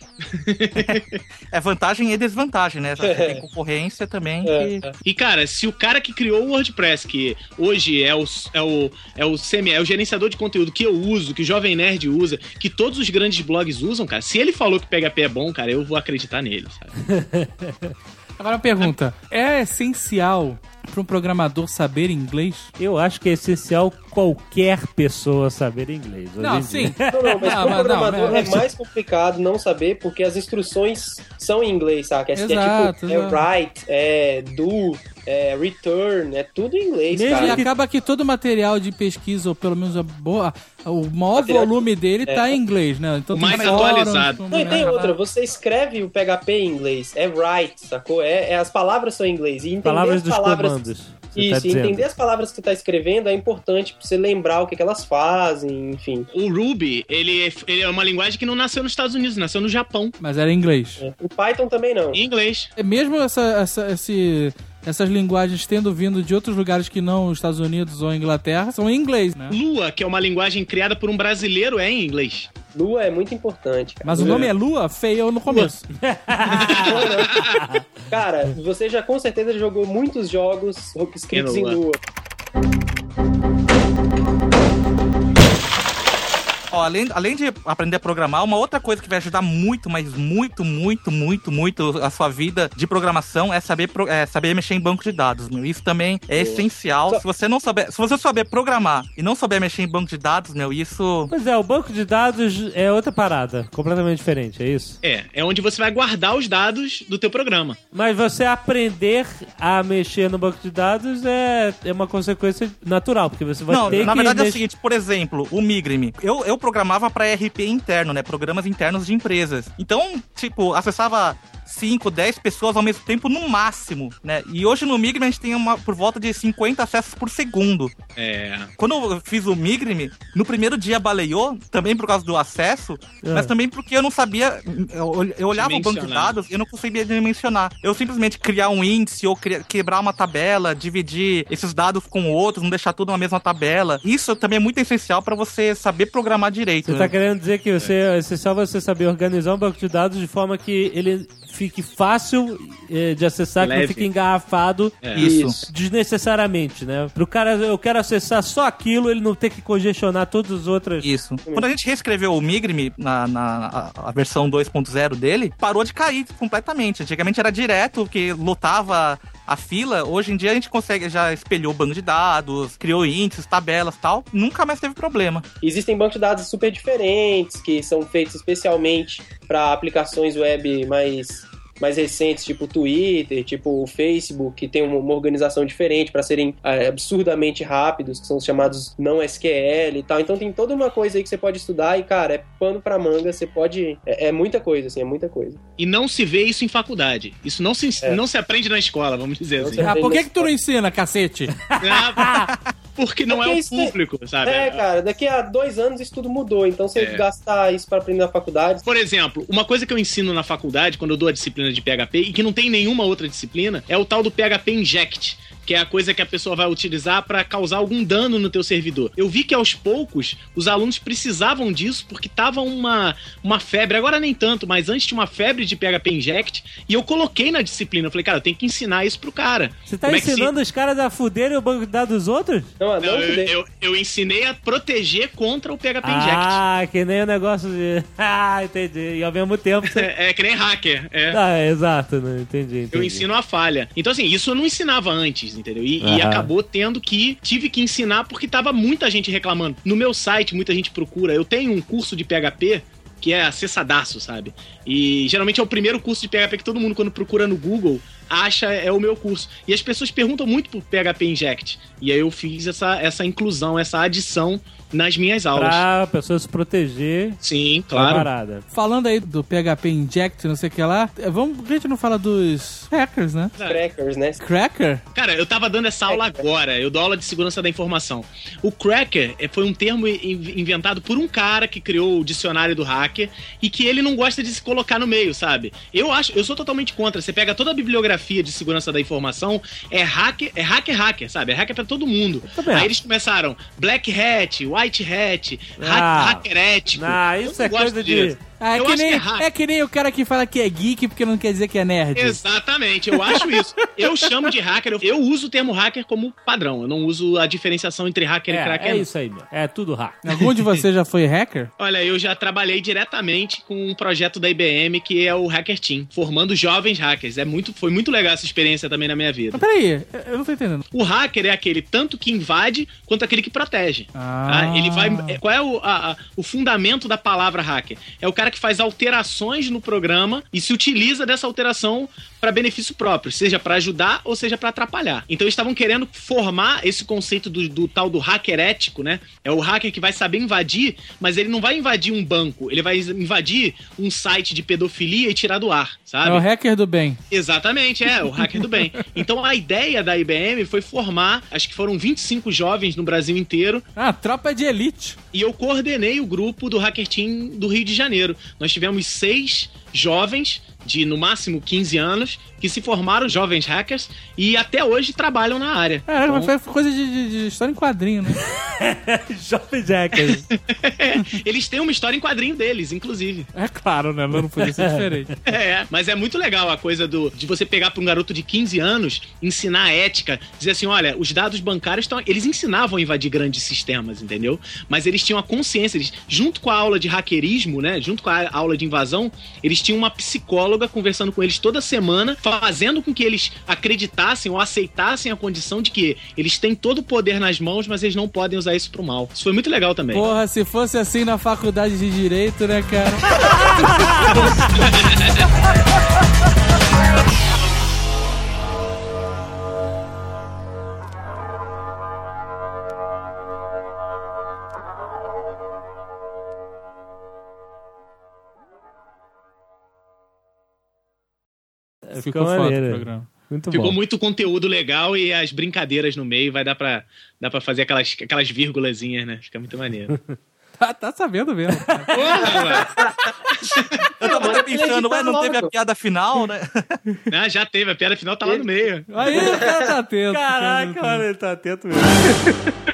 É vantagem e desvantagem, né? Você tem concorrência também. É. Que... E, cara, se o cara que criou o WordPress, que hoje é o, é o, é o semi, é o gerenciador de conteúdo que eu uso, que o Jovem Nerd usa, que todos os grandes blogs usam, cara, se ele falou que P H P é bom, cara, eu vou acreditar nele, sabe? Agora uma pergunta, é essencial para um programador saber inglês? Eu acho que é essencial qualquer pessoa saber inglês. Não, sim. Não, não, mas para o programador não, é mais complicado não saber, porque as instruções são em inglês, sabe? É, exato, é tipo, é write, é do, é return, é tudo em inglês, mesmo cara. E acaba que todo o material de pesquisa, ou pelo menos a boa, o maior material volume dele é. tá em inglês, né? Então, o mais atualizado. Não, e tem outra, você escreve o P H P em inglês, é write, sacou? É, é, as palavras são em inglês. E entender palavras as dos palavras... comandos. Isso, tá entender as palavras que você tá escrevendo é importante pra você lembrar o que, que elas fazem, enfim. O Ruby, ele é, ele é uma linguagem que não nasceu nos Estados Unidos, nasceu no Japão. Mas era em inglês. É. O Python também não. Em inglês. É mesmo essa, essa, esse... essas linguagens tendo vindo de outros lugares que não os Estados Unidos ou Inglaterra, são em inglês, né? Lua, que é uma linguagem criada por um brasileiro, é em inglês. Lua é muito importante, cara. Mas o nome é Lua? Feio no começo. Cara, você já com certeza jogou muitos jogos escritos é em Lua. Ó, além, além de aprender a programar, uma outra coisa que vai ajudar muito, mas muito, muito, muito, muito a sua vida de programação é saber, pro, é saber mexer em banco de dados, meu. Isso também é, é. essencial. Só... Se você não souber, se você souber programar e não souber mexer em banco de dados, meu, isso... Pois é, o banco de dados é outra parada, completamente diferente, é isso? É, é onde você vai guardar os dados do teu programa. Mas você aprender a mexer no banco de dados é, é uma consequência natural, porque você vai não, ter que... Não, na verdade mex... é o seguinte, por exemplo, o Migrime. Eu, eu programava para R P interno, né? Programas internos de empresas. Então, tipo, acessava cinco, dez pessoas ao mesmo tempo no máximo, né? E hoje no Migrime a gente tem uma, por volta de cinquenta acessos por segundo. É. Quando eu fiz o Migrime, no primeiro dia baleou, também por causa do acesso, é. mas também porque eu não sabia, eu, eu olhava o banco de dados e eu não conseguia dimensionar. Eu simplesmente criar um índice ou criar, quebrar uma tabela, dividir esses dados com outros, não deixar tudo na mesma tabela. Isso também é muito essencial para você saber programar direito. Você né? tá querendo dizer que você, é essencial você saber organizar um banco de dados de forma que ele fique fácil eh, de acessar, Leve. que não fique engarrafado é. Isso. desnecessariamente, né? Pro cara, eu quero acessar só aquilo, ele não ter que congestionar todas as outras. Isso. Quando a gente reescreveu o Migrime na, na a, a versão dois ponto zero dele, parou de cair completamente. Antigamente era direto, que lotava a fila. Hoje em dia a gente consegue, já espelhou o banco de dados, criou índices, tabelas e tal. Nunca mais teve problema. Existem bancos de dados super diferentes, que são feitos especialmente para aplicações web mais mais recentes, tipo o Twitter, tipo o Facebook, que tem uma, uma organização diferente para serem é, absurdamente rápidos, que são os chamados não S Q L e tal. Então tem toda uma coisa aí que você pode estudar e, cara, é pano pra manga, você pode... É, é muita coisa, assim, é muita coisa. E não se vê isso em faculdade. Isso não se, É. não se aprende na escola, vamos dizer Não assim. se Ah, por que que tu não ensina, cacete? Ah, porque não Porque é o isso tem- público, sabe? É, cara, daqui a dois anos isso tudo mudou, então você É. gastar isso pra aprender na faculdade... Por exemplo, uma coisa que eu ensino na faculdade, quando eu dou a disciplina de P H P, e que não tem nenhuma outra disciplina, é o tal do P H P Inject, que é a coisa que a pessoa vai utilizar para causar algum dano no teu servidor. Eu vi que aos poucos os alunos precisavam disso porque tava uma, uma febre, agora nem tanto, mas antes tinha uma febre de P H P Inject, e eu coloquei na disciplina. Eu falei, cara, eu tenho que ensinar isso pro cara. Você tá Como é que se- ensinando os caras a fuderem o banco de dados dos outros? Não, não, Não, eu, fudei. eu, eu ensinei a proteger contra o P H P Inject. Ah, que nem o negócio de... Ah, entendi. E ao mesmo tempo... Você... É, é que nem hacker, é. Ah, é, exato, né? Entendi, entendi. Eu ensino a falha. Então, assim, isso eu não ensinava antes, entendeu? E, e Aham. acabou tendo que... Tive que ensinar porque tava muita gente reclamando. No meu site, muita gente procura. Eu tenho um curso de P H P que é acessadaço, sabe? E geralmente é o primeiro curso de P H P que todo mundo, quando procura no Google, acha é o meu curso. E as pessoas perguntam muito por P H P Inject. E aí eu fiz essa, essa inclusão, essa adição nas minhas aulas. Pra pessoa se proteger Sim, da claro. parada. Falando aí do P H P Inject, não sei o que lá, vamos, por que a gente não fala dos hackers, né? Crackers, né? Cracker? Cara, eu tava dando essa aula agora. Eu dou aula de segurança da informação. O cracker é, foi um termo in- inventado por um cara que criou o dicionário do hacker e que ele não gosta de se colocar no meio, sabe? Eu acho, eu sou totalmente contra. Você pega toda a bibliografia de segurança da informação, é hacker, é hacker, hacker, sabe? É hacker pra todo mundo. Também. Aí eles começaram Black Hat, White Hat, Ah. hack, hacker ético. Ah, Eu isso não é gosto coisa de... disso. Ah, é, Eu que acho nem, que é hack. é que nem o cara que fala que é geek porque não quer dizer que é nerd. Exatamente, eu acho isso. Eu chamo de hacker, eu, eu uso o termo hacker como padrão. Eu não uso a diferenciação entre hacker e É, cracker. é não. isso aí, meu. É tudo hack. Algum de vocês já foi hacker? Olha, eu já trabalhei diretamente com um projeto da I B M que é o Hacker Team, formando jovens hackers. É muito, foi muito legal essa experiência também na minha vida. Mas peraí, eu não tô entendendo. O hacker é aquele tanto que invade quanto aquele que protege. Ah. Tá? Ele vai. é- Qual é o, a- a- o fundamento da palavra hacker? É o cara que faz alterações no programa e se utiliza dessa alteração para benefício próprio, seja para ajudar ou seja para atrapalhar. Então eles estavam querendo formar esse conceito do, do tal do hacker ético, né? É o hacker que vai saber invadir, mas ele não vai invadir um banco, ele vai invadir um site de pedofilia e tirar do ar, sabe? É o hacker do bem. Exatamente, é, o hacker do bem. Então a ideia da I B M foi formar, acho que foram vinte e cinco jovens no Brasil inteiro, Ah, tropa de elite. e eu coordenei o grupo do Hacker Team do Rio de Janeiro. Nós tivemos seis jovens de no máximo quinze anos que se formaram jovens hackers e até hoje trabalham na área. É, Então, mas foi coisa de, de- de história em quadrinho, né? Jovem Jacker. eles têm uma história em quadrinho deles, inclusive. É claro, né? Não podia ser diferente. É, mas é muito legal a coisa do, de você pegar para um garoto de quinze anos, ensinar a ética, dizer assim, olha, os dados bancários estão... Eles ensinavam a invadir grandes sistemas, entendeu? Mas eles tinham a consciência, eles, junto com a aula de hackerismo, né, junto com a aula de invasão, eles tinham uma psicóloga conversando com eles toda semana, fazendo com que eles acreditassem ou aceitassem a condição de que eles têm todo o poder nas mãos, mas eles não podem usar isso pro mal. Isso foi muito legal também. Porra, se fosse assim na faculdade de Direito, né, cara? Ficou foda o maneiro. programa. Muito Ficou bom. muito conteúdo legal e as brincadeiras no meio, vai dar pra, dar pra fazer aquelas, aquelas vírgulazinhas, né? Fica muito maneiro. Tá, tá sabendo mesmo. Porra, mano. Eu tava até pensando, ué, não teve a logo. piada final, né? Ah, já teve, a piada final tá lá no meio. Aí o cara tá atento. Caraca, mano, ele tá atento mesmo.